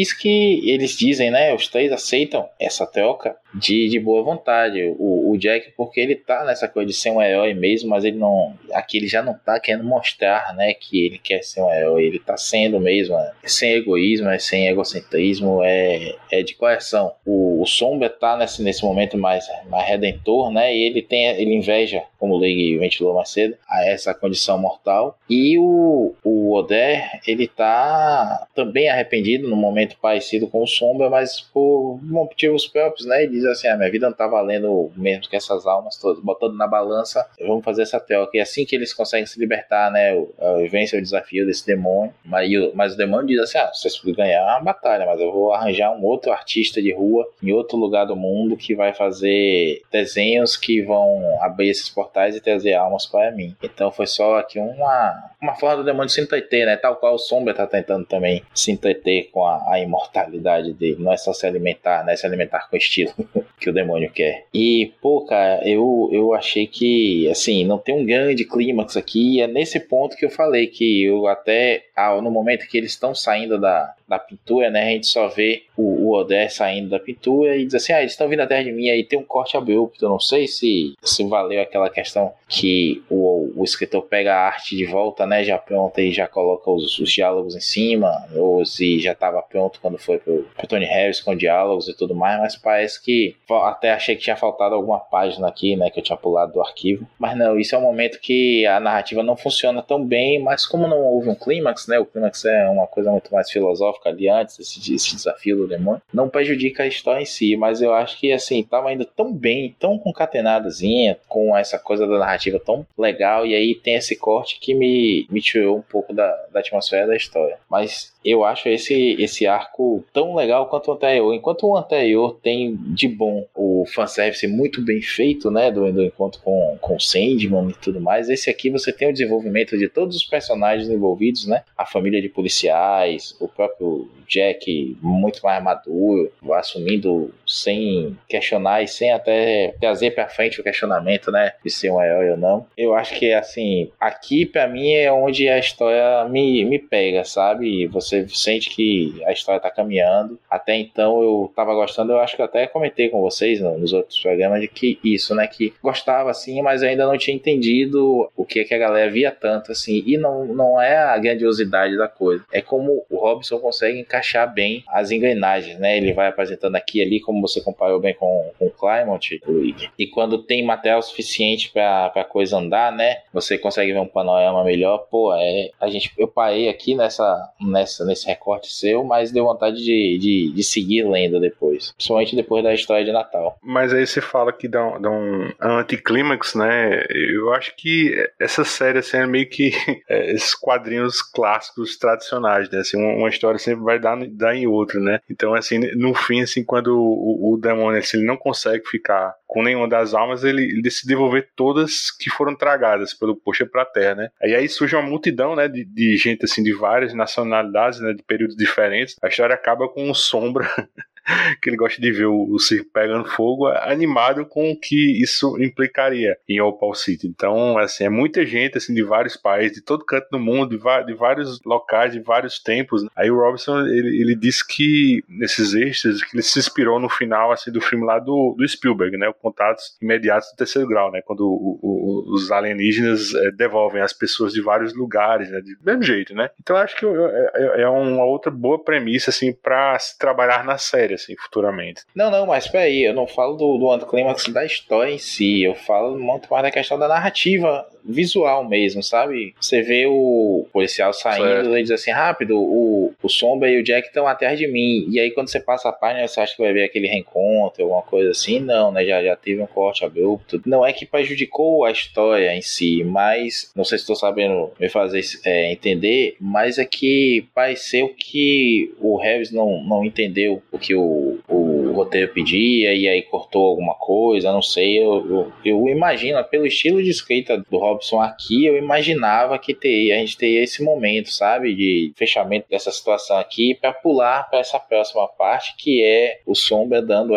dizem, né, os três aceitam essa troca de boa vontade. O Jack, porque ele tá nessa coisa de ser um herói mesmo, mas aqui ele já não tá querendo mostrar, né, que ele quer ser um herói. Ele tá sendo mesmo, sem egoísmo, sem egocentrismo, é de coração. O Sombra tá nesse momento mais redentor, né, e ele inveja, como o Leigh ventilou mais cedo, a essa condição mortal. E o Oder, ele tá também arrependido num momento parecido com o Sombra, mas por motivos próprios, né, ele diz assim: minha vida não tá valendo mesmo que essas almas todas, botando na balança, vamos fazer essa troca. E assim que eles conseguem se libertar, né, vence o desafio desse demônio, mas o demônio diz assim: vocês podem ganhar uma batalha, mas eu vou arranjar um outro artista de rua em em outro lugar do mundo que vai fazer desenhos que vão abrir esses portais e trazer almas para mim. Então foi só aqui uma forma do demônio se entreter, né? Tal qual o Sombra tá tentando também se entreter com a imortalidade dele. Não é só se alimentar, né? Se alimentar com o estilo que o demônio quer. E, pô, cara, eu achei que, assim, não tem um grande clímax aqui. E é nesse ponto que eu falei que eu até, no momento que eles estão saindo da pintura, né? A gente só vê o Oder saindo da pintura e diz assim, eles estão vindo atrás de mim. Aí tem um corte abrupto. Eu não sei se valeu aquela questão que o escritor pega a arte de volta, né? Já pronta e já coloca os diálogos em cima, ou se já estava pronto quando foi pro Tony Harris com diálogos e tudo mais, mas parece que até achei que tinha faltado alguma página aqui, né? Que eu tinha pulado do arquivo. Mas não, isso é um momento que a narrativa não funciona tão bem, mas como não houve um clímax, né? O clímax é uma coisa muito mais filosófica ali antes, esse desafio do demônio, não prejudica a história em si, mas eu acho que, assim, tava indo tão bem, tão concatenadazinha, com essa coisa da narrativa tão legal, e aí tem esse corte que me tirou um pouco da atmosfera da história. Mas eu acho esse arco tão legal quanto o anterior. Enquanto o anterior tem de bom o fanservice muito bem feito, né, do encontro com o Sandman e tudo mais, esse aqui você tem o desenvolvimento de todos os personagens envolvidos, né, a família de policiais, o próprio Jack muito mais maduro, assumindo sem questionar e sem até trazer pra frente o questionamento, né, de ser um herói ou não. Eu acho que, assim, aqui pra mim é onde a história me pega, sabe? Você sente que a história tá caminhando. Até então eu tava gostando, eu acho que eu até comentei com vocês nos outros programas de que isso, né, que gostava assim, mas eu ainda não tinha entendido o que a galera via tanto assim, e não é a grandiosidade da coisa, é como o Robson consegue encaixar bem as engrenagens, né, ele vai apresentando aqui e ali, como você comparou bem com o Claremont, e quando tem material suficiente pra coisa andar, né, você consegue ver um panorama melhor. Pô, eu parei aqui nesse recorte seu, mas deu vontade de seguir lendo depois, principalmente depois da história de Natal. Mas aí você fala que dá um anticlímax, né? Eu acho que essa série assim, é meio que esses quadrinhos clássicos tradicionais, né? Assim, uma história sempre vai dar em outra, né? Então, assim, no fim, assim, quando o demônio assim, ele não consegue ficar com nenhuma das almas, ele decide devolver todas que foram tragadas pelo Puxa pra Terra, né? Aí surge uma multidão, né, de gente, assim, de várias nacionalidades, né, de períodos diferentes. A história acaba com um Sombra que ele gosta de ver o circo pegando fogo, animado com o que isso implicaria em Opal City. Então, assim, é muita gente, assim, de vários países, de todo canto do mundo, de vários locais, de vários tempos. Aí o Robson, ele disse que, nesses extras, que ele se inspirou no final, assim, do filme lá do Spielberg, né, o Contatos Imediatos do Terceiro Grau, né, quando os alienígenas devolvem as pessoas de vários lugares, né, do mesmo jeito, né. Então, acho que é uma outra boa premissa, assim, pra se trabalhar na série, assim, futuramente. Não, mas peraí, eu não falo do anticlímax da história em si, eu falo muito mais da questão da narrativa visual mesmo, sabe? Você vê o policial saindo e diz assim, rápido, o Sombra e o Jack estão atrás de mim, e aí quando você passa a página, você acha que vai ver aquele reencontro, alguma coisa assim? Não, né? Já teve um corte abrupto. Não é que prejudicou a história em si, mas, não sei se estou sabendo me fazer entender, mas é que pareceu que o Harris não entendeu o que o roteiro pedia, e aí cortou alguma coisa, não sei, eu imagino, pelo estilo de escrita do Robson aqui, eu imaginava que a gente teria esse momento, sabe, de fechamento dessa situação aqui, para pular para essa próxima parte, que é o Sombra dando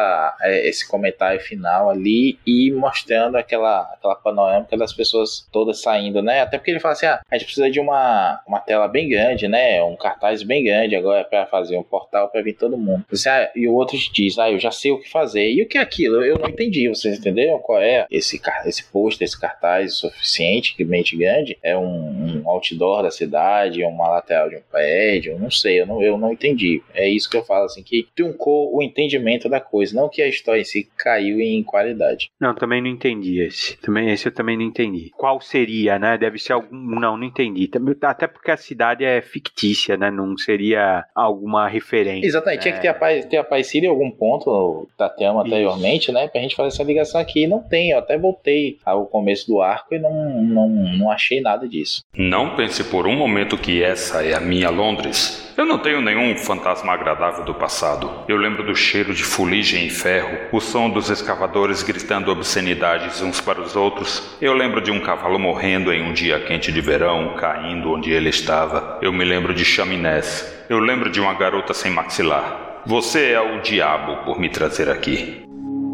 esse comentário final ali e mostrando aquela panorâmica das pessoas todas saindo, né, até porque ele fala assim, a gente precisa de uma tela bem grande, né, um cartaz bem grande agora para fazer um portal para vir todo mundo. E o outro diz, eu já sei o que fazer. E o que é aquilo? Eu não entendi, vocês entenderam qual é esse pôster, esse cartaz suficientemente grande? É um outdoor da cidade, uma lateral de um prédio, não sei, eu não entendi. É isso que eu falo, assim, que truncou o entendimento da coisa, não que a história em si caiu em qualidade. Não, também não entendi esse. Esse eu também não entendi. Qual seria, né? Deve ser algum... Não entendi. Até porque a cidade é fictícia, né? Não seria alguma referência. Exatamente, tinha que ter a Paz City algum ponto da trama anteriormente, né, pra gente fazer essa ligação aqui. Não tem, eu até voltei ao começo do arco e não achei nada disso. Não pense por um momento que essa é a minha Londres. Eu não tenho nenhum fantasma agradável do passado. Eu lembro do cheiro de fuligem e ferro, o som dos escavadores gritando obscenidades uns para os outros. Eu lembro de um cavalo morrendo em um dia quente de verão, caindo onde ele estava. Eu me lembro de chaminés. Eu lembro de uma garota sem maxilar. Você é o diabo por me trazer aqui.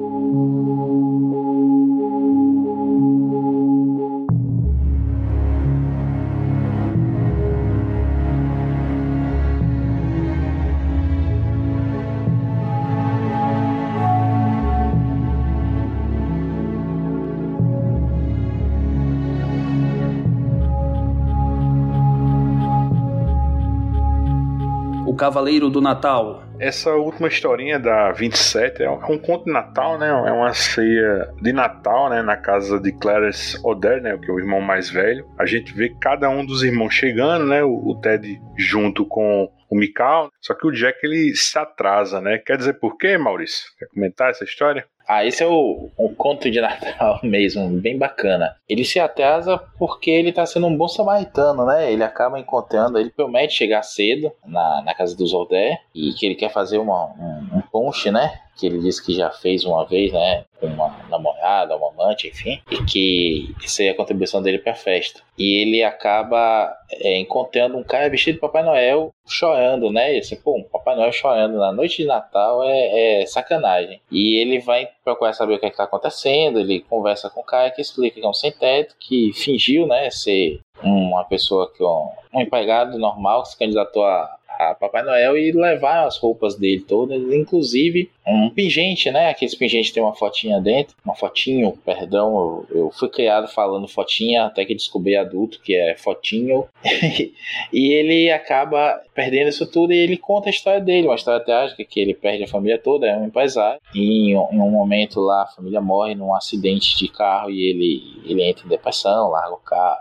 O Cavaleiro do Natal. Essa última historinha da 27 é um conto de Natal, né? É uma ceia de Natal, né? Na casa de Clarence Oder, né? Que é o irmão mais velho. A gente vê cada um dos irmãos chegando, né? O Ted junto com o Mikal. Só que o Jack, ele se atrasa, né? Quer dizer por quê, Maurício? Quer comentar essa história? Esse é o conto de Natal mesmo, bem bacana. Ele se atrasa porque ele tá sendo um bom samaritano, né? Ele acaba encontrando, ele promete chegar cedo na casa dos Oder e que ele quer fazer um ponche, né? Que ele disse que já fez uma vez, né? Com uma namorada, uma amante, enfim. E que seria a contribuição dele pra festa. E ele acaba encontrando um cara vestido de Papai Noel chorando, né? E assim, um Papai Noel chorando na noite de Natal é sacanagem. E ele vai procurar saber o que está acontecendo. Ele conversa com o cara que explica que é um sem-teto, que fingiu, né, ser uma pessoa, um empregado normal que se candidatou a Papai Noel e levar as roupas dele todas, inclusive um pingente, né? Aqueles pingentes tem uma fotinha dentro, perdão, eu fui criado falando fotinha até que descobri adulto que é fotinho. E ele acaba perdendo isso tudo e ele conta a história dele, uma história trágica que ele perde a família toda, é um empresário. E em um momento lá a família morre num acidente de carro e ele entra em depressão, larga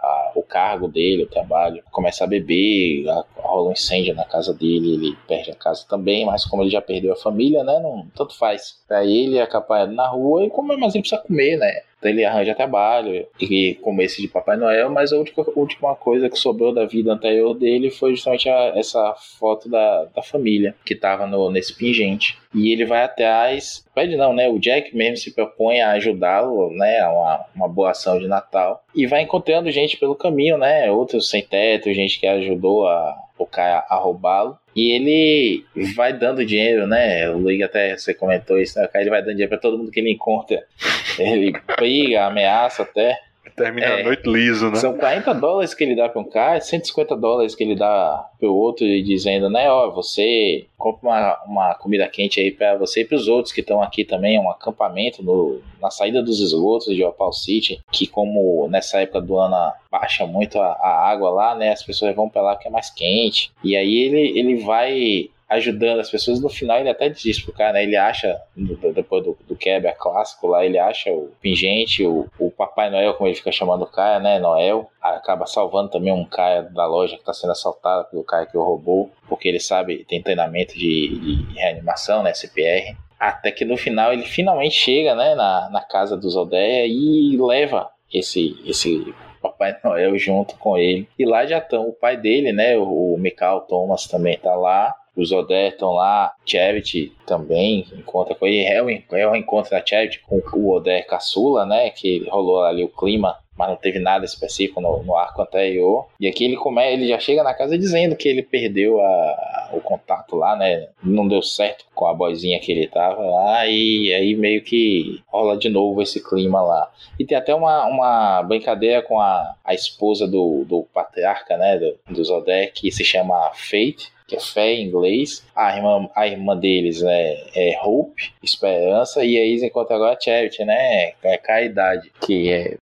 o cargo dele, o trabalho, começa a beber, rola um incêndio na casa dele, ele perde a casa também, mas como ele já perdeu a família, né, tanto faz. Pra ele é acampado na rua e comer, mas ele precisa comer, né? Então ele arranja trabalho e comer esse de Papai Noel, mas a última coisa que sobrou da vida anterior dele foi justamente essa foto da família que tava nesse pingente. E ele vai atrás, pede não, né? O Jack mesmo se propõe a ajudá-lo, né? Uma boa ação de Natal. E vai encontrando gente pelo caminho, né? Outros sem teto, gente que ajudou o cara a roubá-lo. E ele vai dando dinheiro, né? O Luigi até você comentou isso, né? O cara ele vai dando dinheiro pra todo mundo que ele encontra. Ele briga, ameaça até. Termina a noite liso, né? São $40 que ele dá pra um cara, $150 que ele dá pro outro, e dizendo, né, você compra uma comida quente aí pra você e pros outros que estão aqui também, um acampamento na saída dos esgotos de Opal City, que como nessa época do ano baixa muito a água lá, né, as pessoas vão pra lá que é mais quente. E aí ele vai ajudando as pessoas. No final ele até diz pro cara, né? Ele acha, depois do quebra clássico lá, ele acha o pingente, o Papai Noel, como ele fica chamando o cara, né? Noel, acaba salvando também um cara da loja que tá sendo assaltado pelo cara que o roubou, porque ele sabe, tem treinamento de reanimação, né? CPR. Até que no final ele finalmente chega, né? Na casa dos Odeia e leva esse Papai Noel junto com ele. E lá já estão o pai dele, né? O Mikal Thomas também tá lá. Os Oder estão lá, Charity também encontra com ele. É o encontro da Charity com o Oder caçula, né? Que rolou ali o clima, mas não teve nada específico no arco anterior. E aqui ele já chega na casa dizendo que ele perdeu o contato lá, né? Não deu certo com a boizinha que ele tava lá. E aí meio que rola de novo esse clima lá. E tem até uma brincadeira com a esposa do patriarca, né? Dos Oder, que se chama Fate, que é fé em inglês. A irmã deles é Hope, esperança, e aí eles encontram agora a Charity, né? É caridade, que é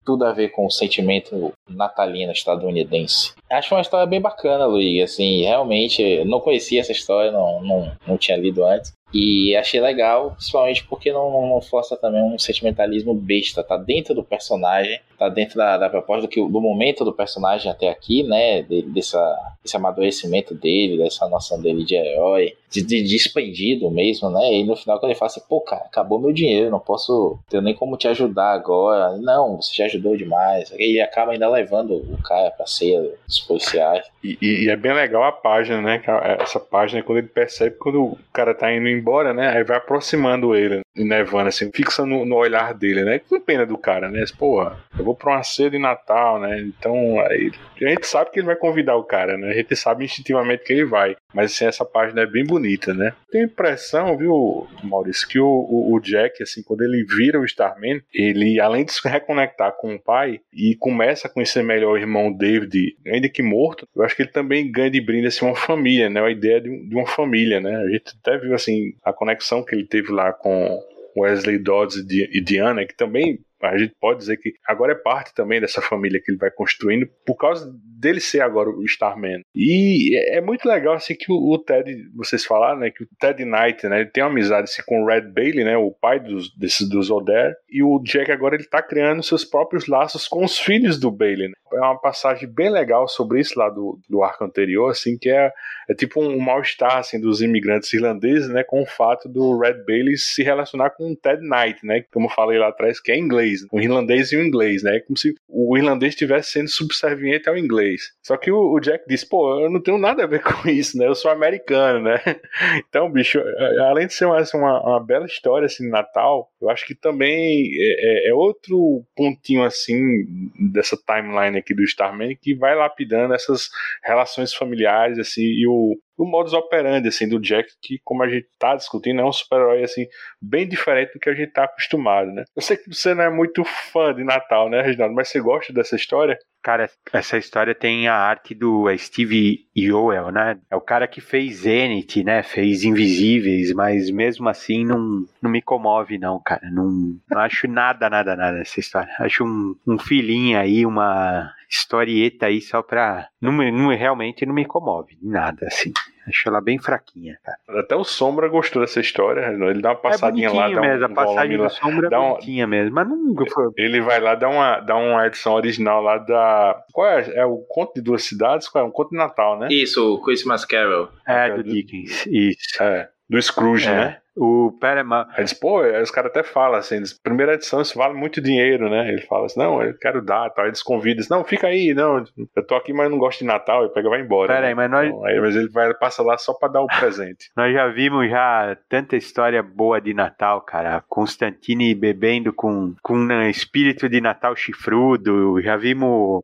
tudo a ver com o sentimento natalino estadunidense. Acho uma história bem bacana, Luiz. Assim, realmente, não conhecia essa história, não tinha lido antes. E achei legal, principalmente porque não força também um sentimentalismo besta. Tá dentro do personagem, tá dentro da proposta do momento do personagem até aqui, né? Desse amadurecimento dele, dessa noção dele de herói, de expandido mesmo, né? E no final, quando ele fala assim, pô, cara, acabou meu dinheiro, não posso ter nem como te ajudar agora. Não, você já ajudou demais. E ele acaba ainda levando o cara pra ceia dos policiais. E é bem legal a página, né? Essa página, quando ele percebe quando o cara tá indo embora, né? Aí vai aproximando ele, nevando, assim, fixa no olhar dele, né? Com pena do cara, né? Porra, eu vou pra uma ceia de Natal, né? Então, aí, a gente sabe que ele vai convidar o cara, né? A gente sabe instintivamente que ele vai. Mas, assim, essa página é bem bonita, né? Tenho a impressão, viu, Maurício, que o Jack, assim, quando ele vira o Starman, ele, além de se reconectar com o pai e começa a conhecer melhor o irmão David, ainda que morto, eu acho que ele também ganha de brinde, assim, uma família, né? A ideia de uma família, né? A gente até viu, assim, a conexão que ele teve lá com Wesley Dodds e Diana, que também a gente pode dizer que agora é parte também dessa família que ele vai construindo por causa dele ser agora o Starman. E é muito legal assim que o Ted, vocês falaram, né, que o Ted Knight, né, ele tem uma amizade assim, com o Red Bailey, né, o pai dos Oder, e o Jack agora ele tá criando seus próprios laços com os filhos do Bailey, né? É uma passagem bem legal sobre isso lá do arco anterior, assim, que é tipo um mal-estar assim, dos imigrantes irlandeses, né, com o fato do Red Bailey se relacionar com o Ted Knight, né, como eu falei lá atrás, que é inglês, o irlandês e o inglês, né, como se o irlandês estivesse sendo subserviente ao inglês. Só que o Jack disse, pô, eu não tenho nada a ver com isso, né, eu sou americano, né. Então, bicho, além de ser uma bela história assim, de Natal, eu acho que também é outro pontinho assim dessa timeline aqui do Starman que vai lapidando essas relações familiares assim, e o modus operandi assim, do Jack, que como a gente tá discutindo, é um super-herói assim, bem diferente do que a gente tá acostumado, né? Eu sei que você não é muito fã de Natal, né, Reginaldo, mas você gosta dessa história? Cara, essa história tem a arte do Steve Yoel, né? É o cara que fez Zenith, né? Fez Invisíveis, mas mesmo assim não me comove não, cara. Não acho nada nessa história. Acho um filhinho aí, uma historieta aí só pra... realmente não me comove, nada, assim. Acho ela bem fraquinha, cara. Até o Sombra gostou dessa história. Ele dá uma passadinha lá, dá mesmo, a passagem do Sombra é bonitinha mesmo, mas nunca foi. Ele vai lá dar uma edição original lá da... Qual é? É o Conto de Duas Cidades? Qual é? Um Conto de Natal, né? Isso, o Christmas Carol. Do Dickens, isso. Do Scrooge, né? O Paramount. Aí diz, pô, aí os caras até falam assim, primeira edição isso vale muito dinheiro, né? Ele fala assim, não, eu quero dar, tal. Aí eles convidam, não, fica aí, não, eu tô aqui, mas não gosto de Natal, e pega e vai embora. Pera aí, mas nós... Então, mas ele passa lá só pra dar o presente. Nós já vimos tanta história boa de Natal, cara. Constantine bebendo com espírito de Natal chifrudo, já vimos...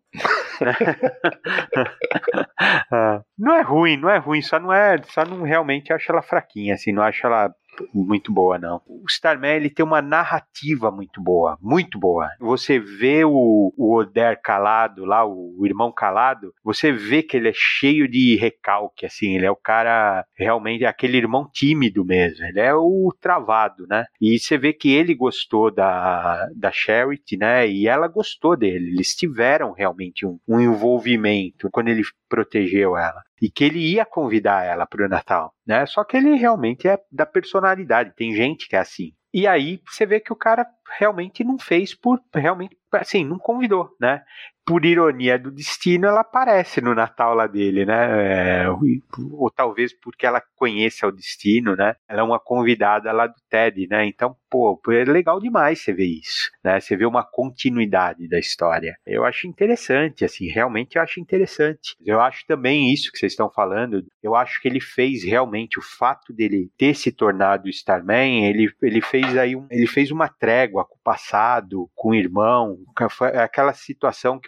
Não é ruim, só não realmente acho ela fraquinha, assim, não acho ela muito boa, não. O Starman, ele tem uma narrativa muito boa. Você vê o Oder calado lá, o irmão calado, você vê que ele é cheio de recalque, assim, ele é o cara, realmente, aquele irmão tímido mesmo, ele é o travado, né? E você vê que ele gostou da Charity, né? E ela gostou dele, eles tiveram realmente um envolvimento quando ele protegeu ela. E que ele ia convidar ela para o Natal, né? Só que ele realmente é da personalidade, tem gente que é assim. E aí você vê que o cara realmente não fez realmente, assim, não convidou, né? Por ironia do destino, ela aparece no Natal lá dele, né? Ou talvez porque ela conheça o destino, né? Ela é uma convidada lá do Ted, né? Então, pô, é legal demais você ver isso, né? Você vê uma continuidade da história. Eu acho interessante, assim, realmente eu acho interessante. Eu acho também isso que vocês estão falando, eu acho que ele fez realmente o fato dele ter se tornado Starman, ele fez aí ele fez uma trégua com o passado, com o irmão, aquela situação que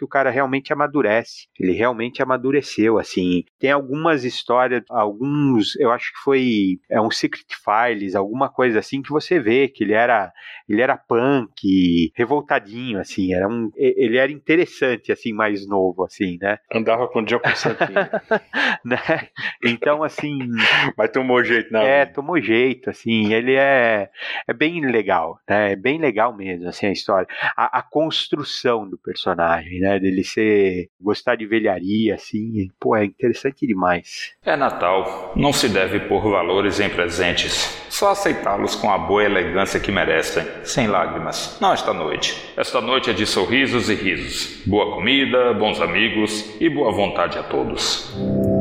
o cara realmente amadurece. Ele realmente amadureceu, assim. Tem algumas histórias, eu acho que foi um Secret Files, alguma coisa assim, que você vê que ele era punk, revoltadinho, assim, ele era interessante, assim, mais novo, assim, né? Andava com o John Constantine. Né? Então, assim... Mas tomou jeito, né? Tomou jeito, assim, ele é bem legal, né? É bem legal mesmo, assim, a história. A construção do personagem, né? Dele gostar de velharia, assim, pô, é interessante demais. É Natal, não se deve pôr valores em presentes, só aceitá-los com a boa elegância que merecem, sem lágrimas. Não esta noite. Esta noite é de sorrisos e risos, boa comida, bons amigos e boa vontade a todos.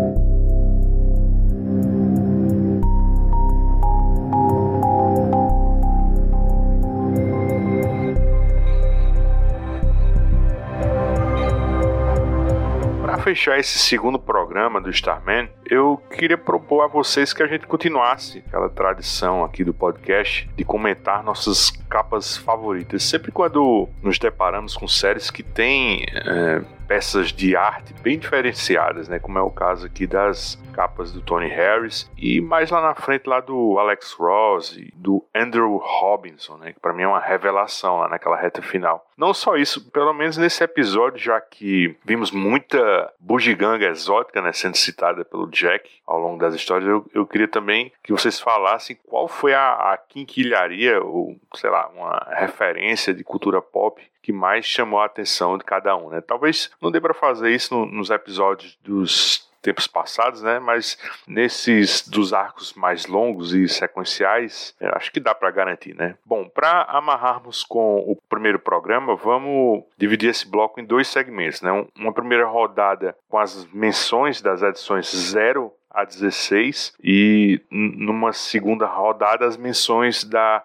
Fechar esse segundo programa do Starman, eu queria propor a vocês que a gente continuasse aquela tradição aqui do podcast de comentar nossas capas favoritas. Sempre quando nos deparamos com séries que têm peças de arte bem diferenciadas, né? Como é o caso aqui das capas do Tony Harris e mais lá na frente lá do Alex Ross e do Andrew Robinson, né? Que para mim é uma revelação lá naquela reta final. Não só isso, pelo menos nesse episódio, já que vimos muita bugiganga exótica, né, sendo citada pelo Jack ao longo das histórias, eu queria também que vocês falassem qual foi a quinquilharia ou, sei lá, uma referência de cultura pop que mais chamou a atenção de cada um, né? Talvez não dê para fazer isso nos episódios dos tempos passados, né? Mas nesses dos arcos mais longos e sequenciais, acho que dá para garantir, né? Bom, para amarrarmos com o primeiro programa, vamos dividir esse bloco em dois segmentos, né? Uma primeira rodada com as menções das edições 0 a 16 e numa segunda rodada as menções da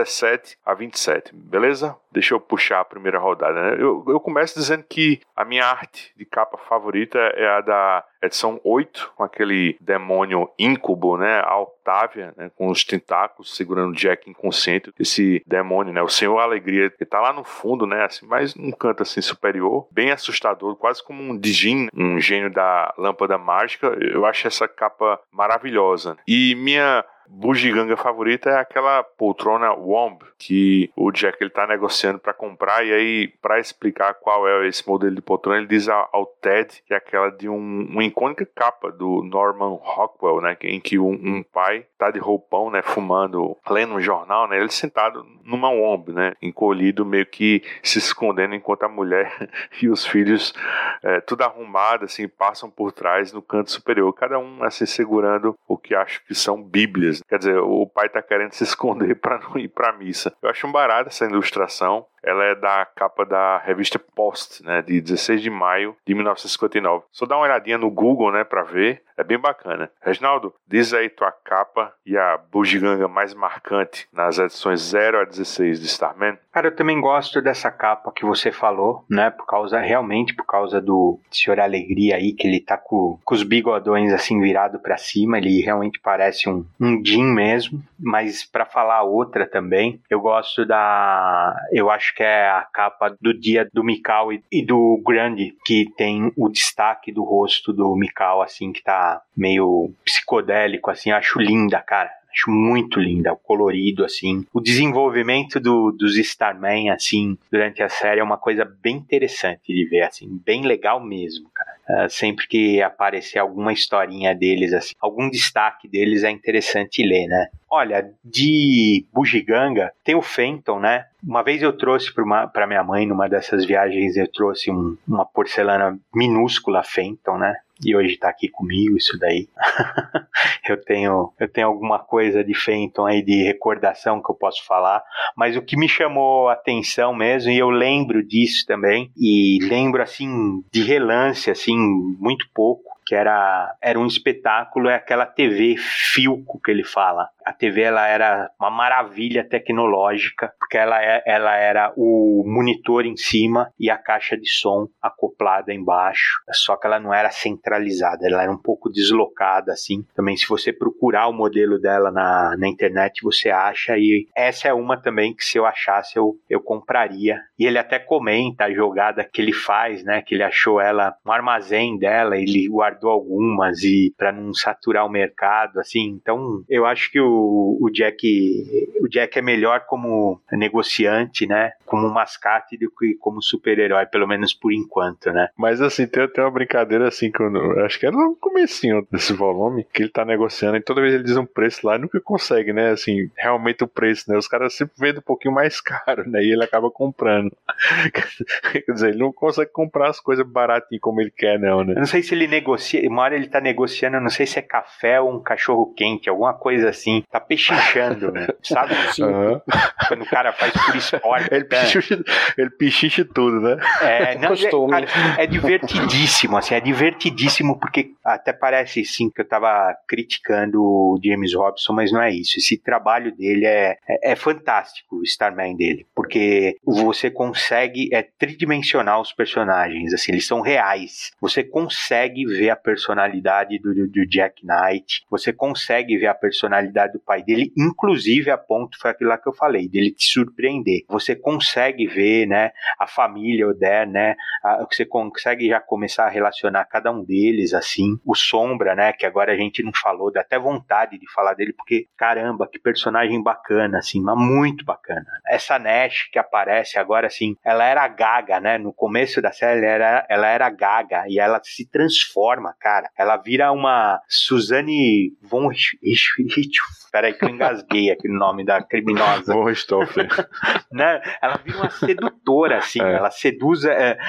17 a 27, beleza? Deixa eu puxar a primeira rodada, né? Eu começo dizendo que a minha arte de capa favorita é a da edição 8, com aquele demônio íncubo, né? A Octavia, né? Com os tentáculos segurando Jack inconsciente. Esse demônio, né? O Senhor Alegria, que tá lá no fundo, né? Assim, mas num canto assim superior, bem assustador, quase como um Dijin, um gênio da lâmpada mágica. Eu acho essa capa maravilhosa. E minha bugiganga favorita é aquela poltrona Womb que o Jack ele tá negociando para comprar, e aí para explicar qual é esse modelo de poltrona ele diz ao Ted que é aquela de uma icônica capa do Norman Rockwell, né, em que um pai tá de roupão, né, fumando, lendo um jornal, né, ele sentado numa Womb, né, encolhido, meio que se escondendo, enquanto a mulher e os filhos tudo arrumado assim, passam por trás no canto superior, cada um assim segurando o que acho que são bíblias. Quer dizer, o pai tá querendo se esconder para não ir pra missa. Eu acho um barato essa ilustração. Ela é da capa da revista Post, né, de 16 de maio de 1959. Só dá uma olhadinha no Google, né, pra ver. É bem bacana. Reginaldo, diz aí tua capa e a bugiganga mais marcante nas edições 0 a 16 de Starman. Cara, eu também gosto dessa capa que você falou, né, realmente por causa do Senhor Alegria aí, que ele tá com os bigodões assim virado pra cima, ele realmente parece um Jim mesmo. Mas pra falar outra também, eu gosto eu acho que é a capa do dia do Mikau e do Grundy, que tem o destaque do rosto do Mikau, assim, que tá meio psicodélico, assim. Eu acho linda, cara. Acho muito linda, o colorido, assim. O desenvolvimento dos Starman, assim, durante a série é uma coisa bem interessante de ver, assim. Bem legal mesmo, cara. Sempre que aparecer alguma historinha deles, assim, algum destaque deles é interessante ler, né? Olha, de bugiganga, tem o Fenton, né? Uma vez eu trouxe para minha mãe, numa dessas viagens, eu trouxe uma porcelana minúscula Fenton, né? E hoje tá aqui comigo isso daí. eu tenho alguma coisa de Fenton aí de recordação que eu posso falar, mas o que me chamou a atenção mesmo, e eu lembro disso também, e lembro assim de relance, assim, muito pouco, que era um espetáculo, é aquela TV Filco que ele fala. A TV ela era uma maravilha tecnológica, porque ela era o monitor em cima e a caixa de som acoplada embaixo, só que ela não era centralizada, ela era um pouco deslocada assim. Também se você procurar o modelo dela na internet, você acha, e essa é uma também que se eu achasse eu compraria. E ele até comenta a jogada que ele faz, né, que ele achou ela, um armazém dela, ele guardou algumas e para não saturar o mercado, assim. Então eu acho que o Jack é melhor como negociante, né, como mascate do que como super-herói, pelo menos por enquanto, né. Mas assim, tem uma brincadeira assim, que eu acho que é no comecinho desse volume, que ele tá negociando e toda vez ele diz um preço lá e nunca consegue, né, assim, realmente o preço, né, os caras sempre vendem um pouquinho mais caro, né, e ele acaba comprando. Quer dizer, ele não consegue comprar as coisas baratinho como ele quer, não, né. Eu não sei se ele negocia, uma hora ele tá negociando, eu não sei se é café ou um cachorro quente, alguma coisa assim, tá pechinchando, né, sabe? Uhum. Quando o cara faz por esporte. Ele pichicha tudo, né? Cara, é divertidíssimo, assim, é divertidíssimo porque até parece, sim, que eu tava criticando o James Robson, mas não é isso. Esse trabalho dele é fantástico, o Starman dele, porque você consegue tridimensionar os personagens, assim, eles são reais. Você consegue ver a personalidade do Jack Knight, você consegue ver a personalidade do pai dele, inclusive a ponto, foi aquilo lá que eu falei, dele te surpreender. Você consegue ver, né, a família Oder, né, você consegue já começar a relacionar cada um deles, assim. O Sombra, né, que agora a gente não falou, dá até vontade de falar dele, porque, caramba, que personagem bacana, assim, mas muito bacana. Essa Nash que aparece agora, assim, ela era gaga, né, no começo da série ela era gaga, e ela se transforma, cara. Ela vira uma Suzanne von peraí que eu engasguei aqui no nome da criminosa. Von Richthofen. Né? Ela vira uma sedutora, assim, ela seduz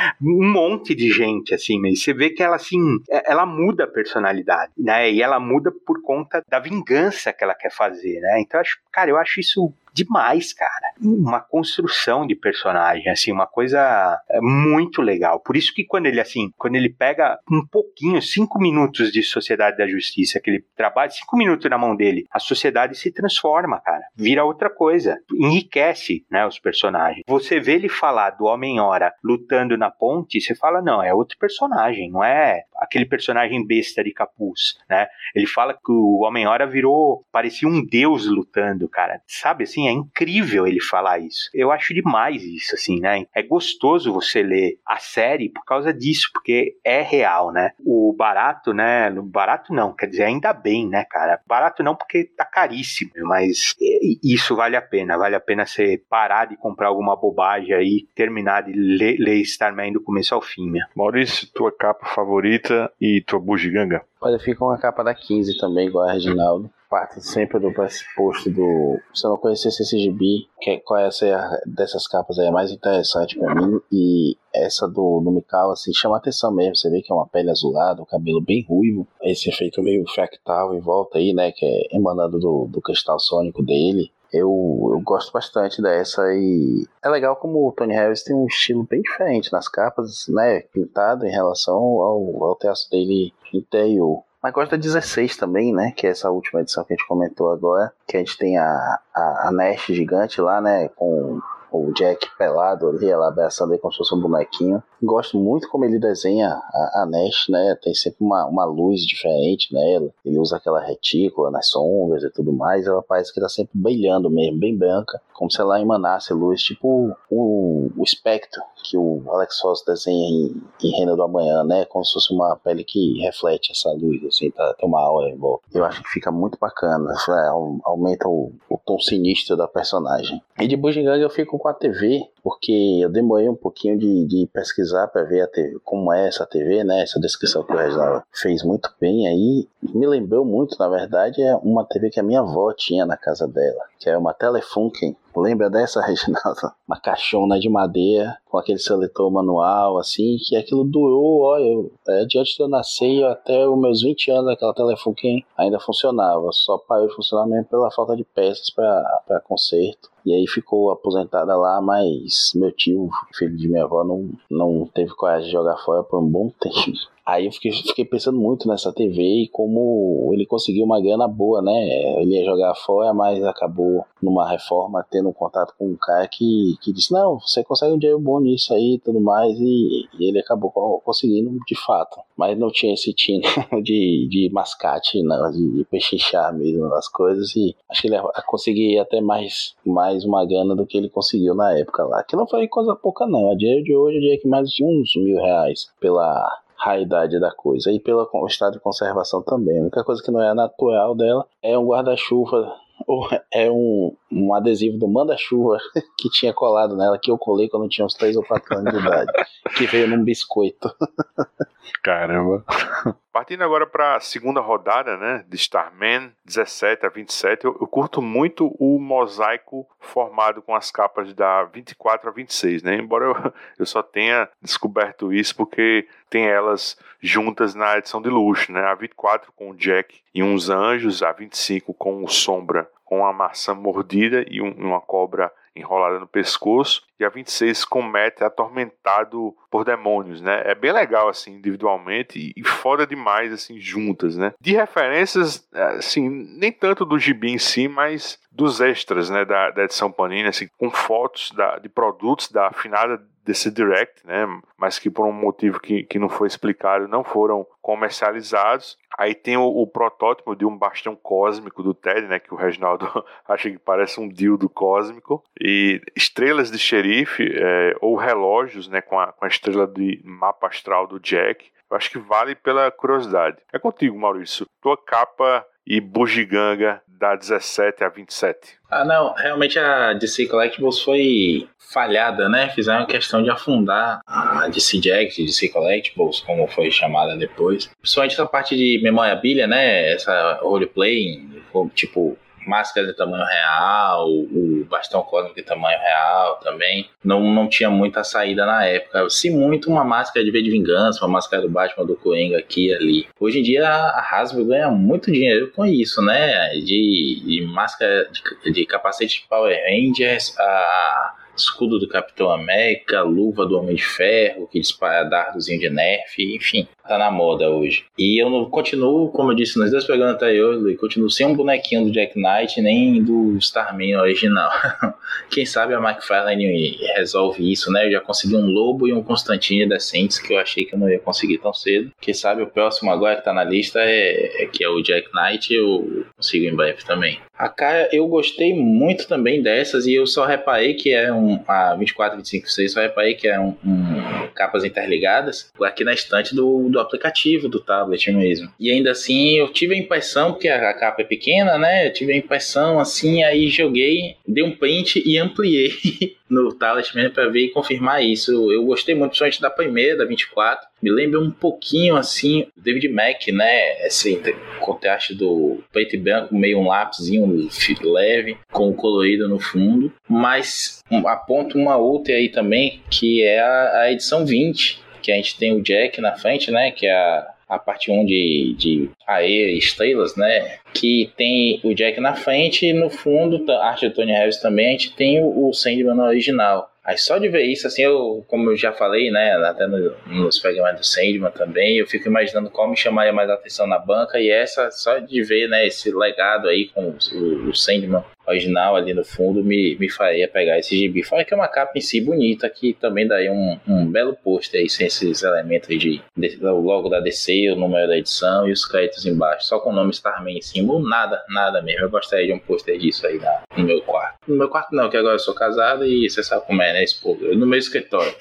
um monte de gente, assim, mas você vê que ela, assim, ela muda a personalidade, né, e ela muda por conta da vingança que ela quer fazer, né, então eu acho isso demais, cara. Uma construção de personagem, assim, uma coisa muito legal. Por isso que quando ele pega um pouquinho, 5 minutos de Sociedade da Justiça, que ele trabalha, 5 minutos na mão dele, a sociedade se transforma, cara. Vira outra coisa. Enriquece, né, os personagens. Você vê ele falar do Homem-Hora lutando na ponte, você fala, não, é outro personagem, não é aquele personagem besta de capuz, né? Ele fala que o Homem-Hora parecia um deus lutando, cara. Sabe, assim, é incrível ele falar isso. Eu acho demais isso, assim, né? É gostoso você ler a série por causa disso, porque é real, né? O barato, né? Barato não, quer dizer, ainda bem, né, cara? Barato não porque tá caríssimo, mas isso vale a pena você parar de comprar alguma bobagem aí, terminar de ler Starman do começo ao fim, né? Maurício, tua capa favorita e tua bugiganga? Olha, fica uma capa da 15 também, igual a Reginaldo. Parte sempre do pressuposto do... Se eu não conhecesse esse gibi, qual é dessas capas aí é mais interessante pra mim. E essa do Mikau, assim, chama atenção mesmo. Você vê que é uma pele azulada, o cabelo bem ruivo. Esse efeito meio fractal em volta aí, né, que é emanando do cristal sônico dele. Eu gosto bastante dessa e é legal como o Tony Harris tem um estilo bem diferente nas capas, né, pintado em relação ao traço dele interior. Mas gosto da 16 também, né, que é essa última edição que a gente comentou agora, que a gente tem a Nash gigante lá, né, com o Jack pelado ali, ela abraçando ele como se fosse um bonequinho. Gosto muito como ele desenha a Nash, né? Tem sempre uma luz diferente nela. Ele usa aquela retícula nas sombras e tudo mais. Ela parece que tá sempre brilhando mesmo, bem branca, como se ela emanasse luz, tipo o espectro que o Alex Ross desenha em Reino do Amanhã, né? Como se fosse uma pele que reflete essa luz, assim, tem uma aura em volta. Eu acho que fica muito bacana, aumenta o tom sinistro da personagem. E de Bugiganga eu fico com a TV, porque eu demorei um pouquinho de pesquisar para ver a TV, como é essa TV, né? Essa descrição que o Reginaldo fez muito bem aí. Me lembrou muito, na verdade, é uma TV que a minha avó tinha na casa dela, que é uma Telefunken. Lembra dessa, Reginaldo? Uma caixona de madeira com aquele seletor manual, assim, que aquilo durou, olha, de antes de eu nascer até os meus 20 anos, aquela Telefunken ainda funcionava. Só parou de funcionar mesmo pela falta de peças para conserto. E aí ficou aposentada lá, mas meu tio, filho de minha avó, não teve coragem de jogar fora por um bom tempo. Aí eu fiquei pensando muito nessa TV e como ele conseguiu uma grana boa, né? Ele ia jogar fora, mas acabou numa reforma tendo um contato com um cara que disse, não, você consegue um dinheiro bom nisso aí e tudo mais, e ele acabou conseguindo de fato. Mas não tinha esse tino de mascate, não, de pechinchar mesmo nas coisas, e acho que ele conseguiria até mais uma grana do que ele conseguiu na época lá. Que não foi coisa pouca não, a dinheiro de hoje eu diria que mais de uns R$1.000 pela raridade da coisa e pelo estado de conservação também. A única coisa que não é natural dela é um guarda-chuva ou é um adesivo do manda-chuva que tinha colado nela, que eu colei quando eu tinha uns 3 ou 4 anos de idade, que veio num biscoito. Caramba. Partindo agora para a segunda rodada, né, de Starman 17 a 27, eu curto muito o mosaico formado com as capas da 24 a 26, né, embora eu só tenha descoberto isso porque tem elas juntas na edição de luxo, né, a 24 com o Jack e uns anjos, a 25 com o Sombra com a maçã mordida e uma cobra enrolada no pescoço, e a 26 com Matt atormentado por demônios, né? É bem legal, assim, individualmente, e foda demais, assim, juntas, né? De referências, assim, nem tanto do gibi em si, mas dos extras, né, da edição Panini, assim, com fotos de produtos da afinada DC Direct, né, mas que por um motivo que não foi explicado, não foram comercializados. Aí tem o protótipo de um bastão cósmico do Ted, né, que o Reginaldo acha que parece um dildo cósmico, e estrelas de xerife, ou relógios, né, com a estrela de mapa astral do Jack. Eu acho que vale pela curiosidade. É contigo, Maurício. Tua capa e bugiganga da 17 a 27. Não, realmente a DC Collectibles foi falhada, né? Fizeram questão de afundar a DC Jack, DC Collectibles, como foi chamada depois. Principalmente essa parte de memorabilia, né? Essa roleplay, tipo máscara de tamanho real, o bastão cósmico de tamanho real também. Não tinha muita saída na época. Se muito, uma máscara de V de Vingança, uma máscara do Batman, do Coringa aqui e ali. Hoje em dia a Hasbro ganha muito dinheiro com isso, né? De máscara, de capacete de Power Rangers, a escudo do Capitão América, luva do Homem de Ferro, que dispara dardozinho de Nerf, enfim, tá na moda hoje. E eu não continuo, como eu disse nos 2 programas anteriores, Luiz, continuo sem um bonequinho do Jack Knight, nem do Starman original. Quem sabe a McFarlane resolve isso, né? Eu já consegui um Lobo e um Constantine decentes, que eu achei que eu não ia conseguir tão cedo. Quem sabe o próximo agora que tá na lista que é o Jack Knight, eu consigo em breve também. A cara, eu gostei muito também dessas, e eu só reparei que é a 24, 25, 6, só reparei que é capas interligadas aqui na estante do aplicativo do tablet mesmo. E ainda assim eu tive a impressão, porque a capa é pequena, né? Eu tive a impressão assim, aí joguei, dei um print e ampliei no tablet mesmo para ver e confirmar isso. Eu gostei muito, principalmente da primeira, da 24. Me lembra um pouquinho assim David Mack, né? Esse contraste do preto e branco, meio um lápisinho leve, com o colorido no fundo. Mas aponto uma outra aí também, que é a edição 20, que a gente tem o Jack na frente, né? Que é a parte 1 de areia e estrelas, né? Que tem o Jack na frente e no fundo, a arte do Tony Harris também, a gente tem o Sandman no original. Aí só de ver isso, assim, como eu já falei, né, até nos programas do Sandman também, eu fico imaginando qual me chamaria mais atenção na banca, e essa, só de ver, né, esse legado aí com o Sandman original ali no fundo, me faria pegar esse gibi. Fora que é uma capa em si bonita, que também daria um belo pôster aí, sem esses elementos o logo da DC, o número da edição e os créditos embaixo, só com o nome Starman em cima, ou nada mesmo. Eu gostaria de um pôster disso aí no meu quarto. No meu quarto não, que agora eu sou casado e você sabe como é, né, esse povo, no meu escritório.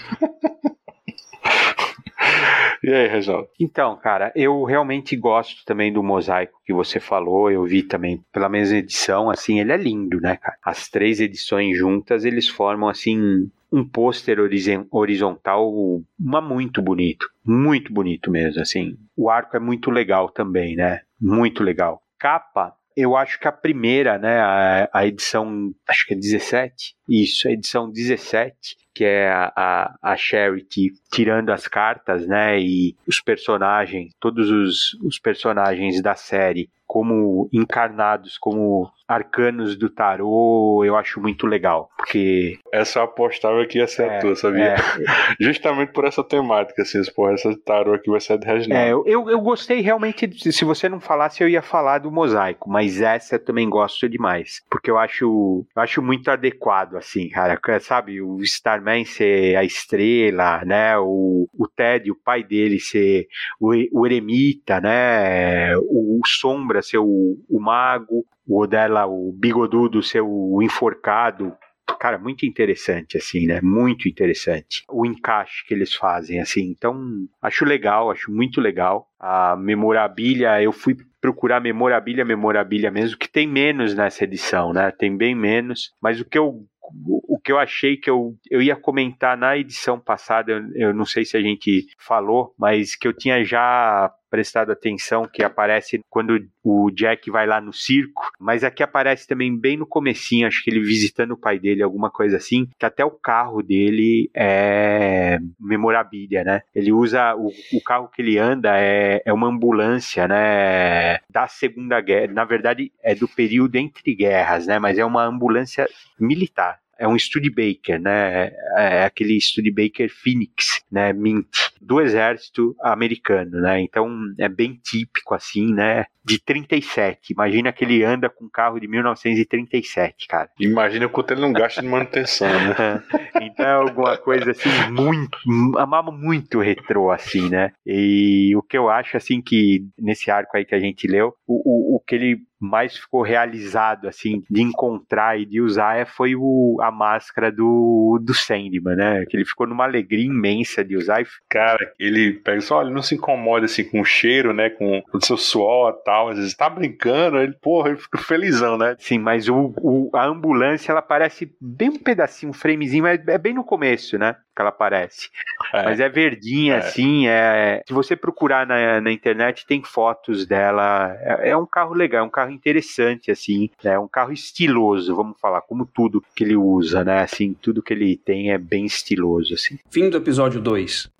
E aí, Reginaldo? Então, cara, eu realmente gosto também do mosaico que você falou. Eu vi também pela mesma edição, assim, ele é lindo, né, cara? As 3 edições juntas, eles formam, assim, um pôster horizontal muito bonito mesmo, assim. O arco é muito legal também, né? Muito legal. Capa, eu acho que a primeira, né, a edição, acho que é 17, isso, a edição 17, que é a Charity tirando as cartas, né, e os personagens, todos os personagens da série como encarnados, como arcanos do tarô, eu acho muito legal, porque... Essa eu apostava que ia ser a tua, sabia? Justamente por essa temática, assim, essa tarô aqui vai ser de Reginaldo. Eu gostei realmente, se você não falasse, eu ia falar do mosaico, mas essa eu também gosto demais, porque eu acho muito adequado, assim, cara, sabe, o Starman ser a estrela, né, o Ted, o pai dele ser o eremita, né, o Sombra ser o mago, o Odella, o bigodudo ser o enforcado. Cara, muito interessante, assim, né? Muito interessante. O encaixe que eles fazem, assim. Então, acho legal, acho muito legal. A memorabilia, eu fui procurar memorabilia mesmo, que tem menos nessa edição, né? Tem bem menos. Mas o que eu achei que eu ia comentar na edição passada, eu não sei se a gente falou, mas que eu tinha já prestado atenção, que aparece quando o Jack vai lá no circo, mas aqui aparece também bem no comecinho, acho que ele visitando o pai dele, alguma coisa assim, que até o carro dele é memorabilia, né? Ele usa, o carro que ele anda é uma ambulância, né, da Segunda Guerra, na verdade é do período entre guerras, né, mas é uma ambulância militar. É um Studebaker, né? É aquele Studebaker Phoenix, né? Mint, do exército americano, né? Então é bem típico, assim, né? De 37. Imagina que ele anda com um carro de 1937, cara. Imagina quanto ele não gasta de manutenção, né? Então é alguma coisa assim muito retrô, assim, né? E o que eu acho, assim, que nesse arco aí que a gente leu, o que ele mais ficou realizado, assim, de encontrar e de usar foi a máscara do Sandman, né? Que ele ficou numa alegria imensa de usar. Cara, ele pega só, ele não se incomoda, assim, com o cheiro, né? Com o seu suor e tal. Às vezes tá brincando, ele fica felizão, né? Sim, mas a ambulância, ela parece bem um pedacinho, um framezinho, mas é bem no começo, né? Que ela aparece. Mas é verdinha, assim, se você procurar na internet, tem fotos dela. É um carro legal, é um carro interessante, assim, é um carro estiloso, vamos falar, como tudo que ele usa, né? Assim, tudo que ele tem é bem estiloso, assim. Fim do episódio 2.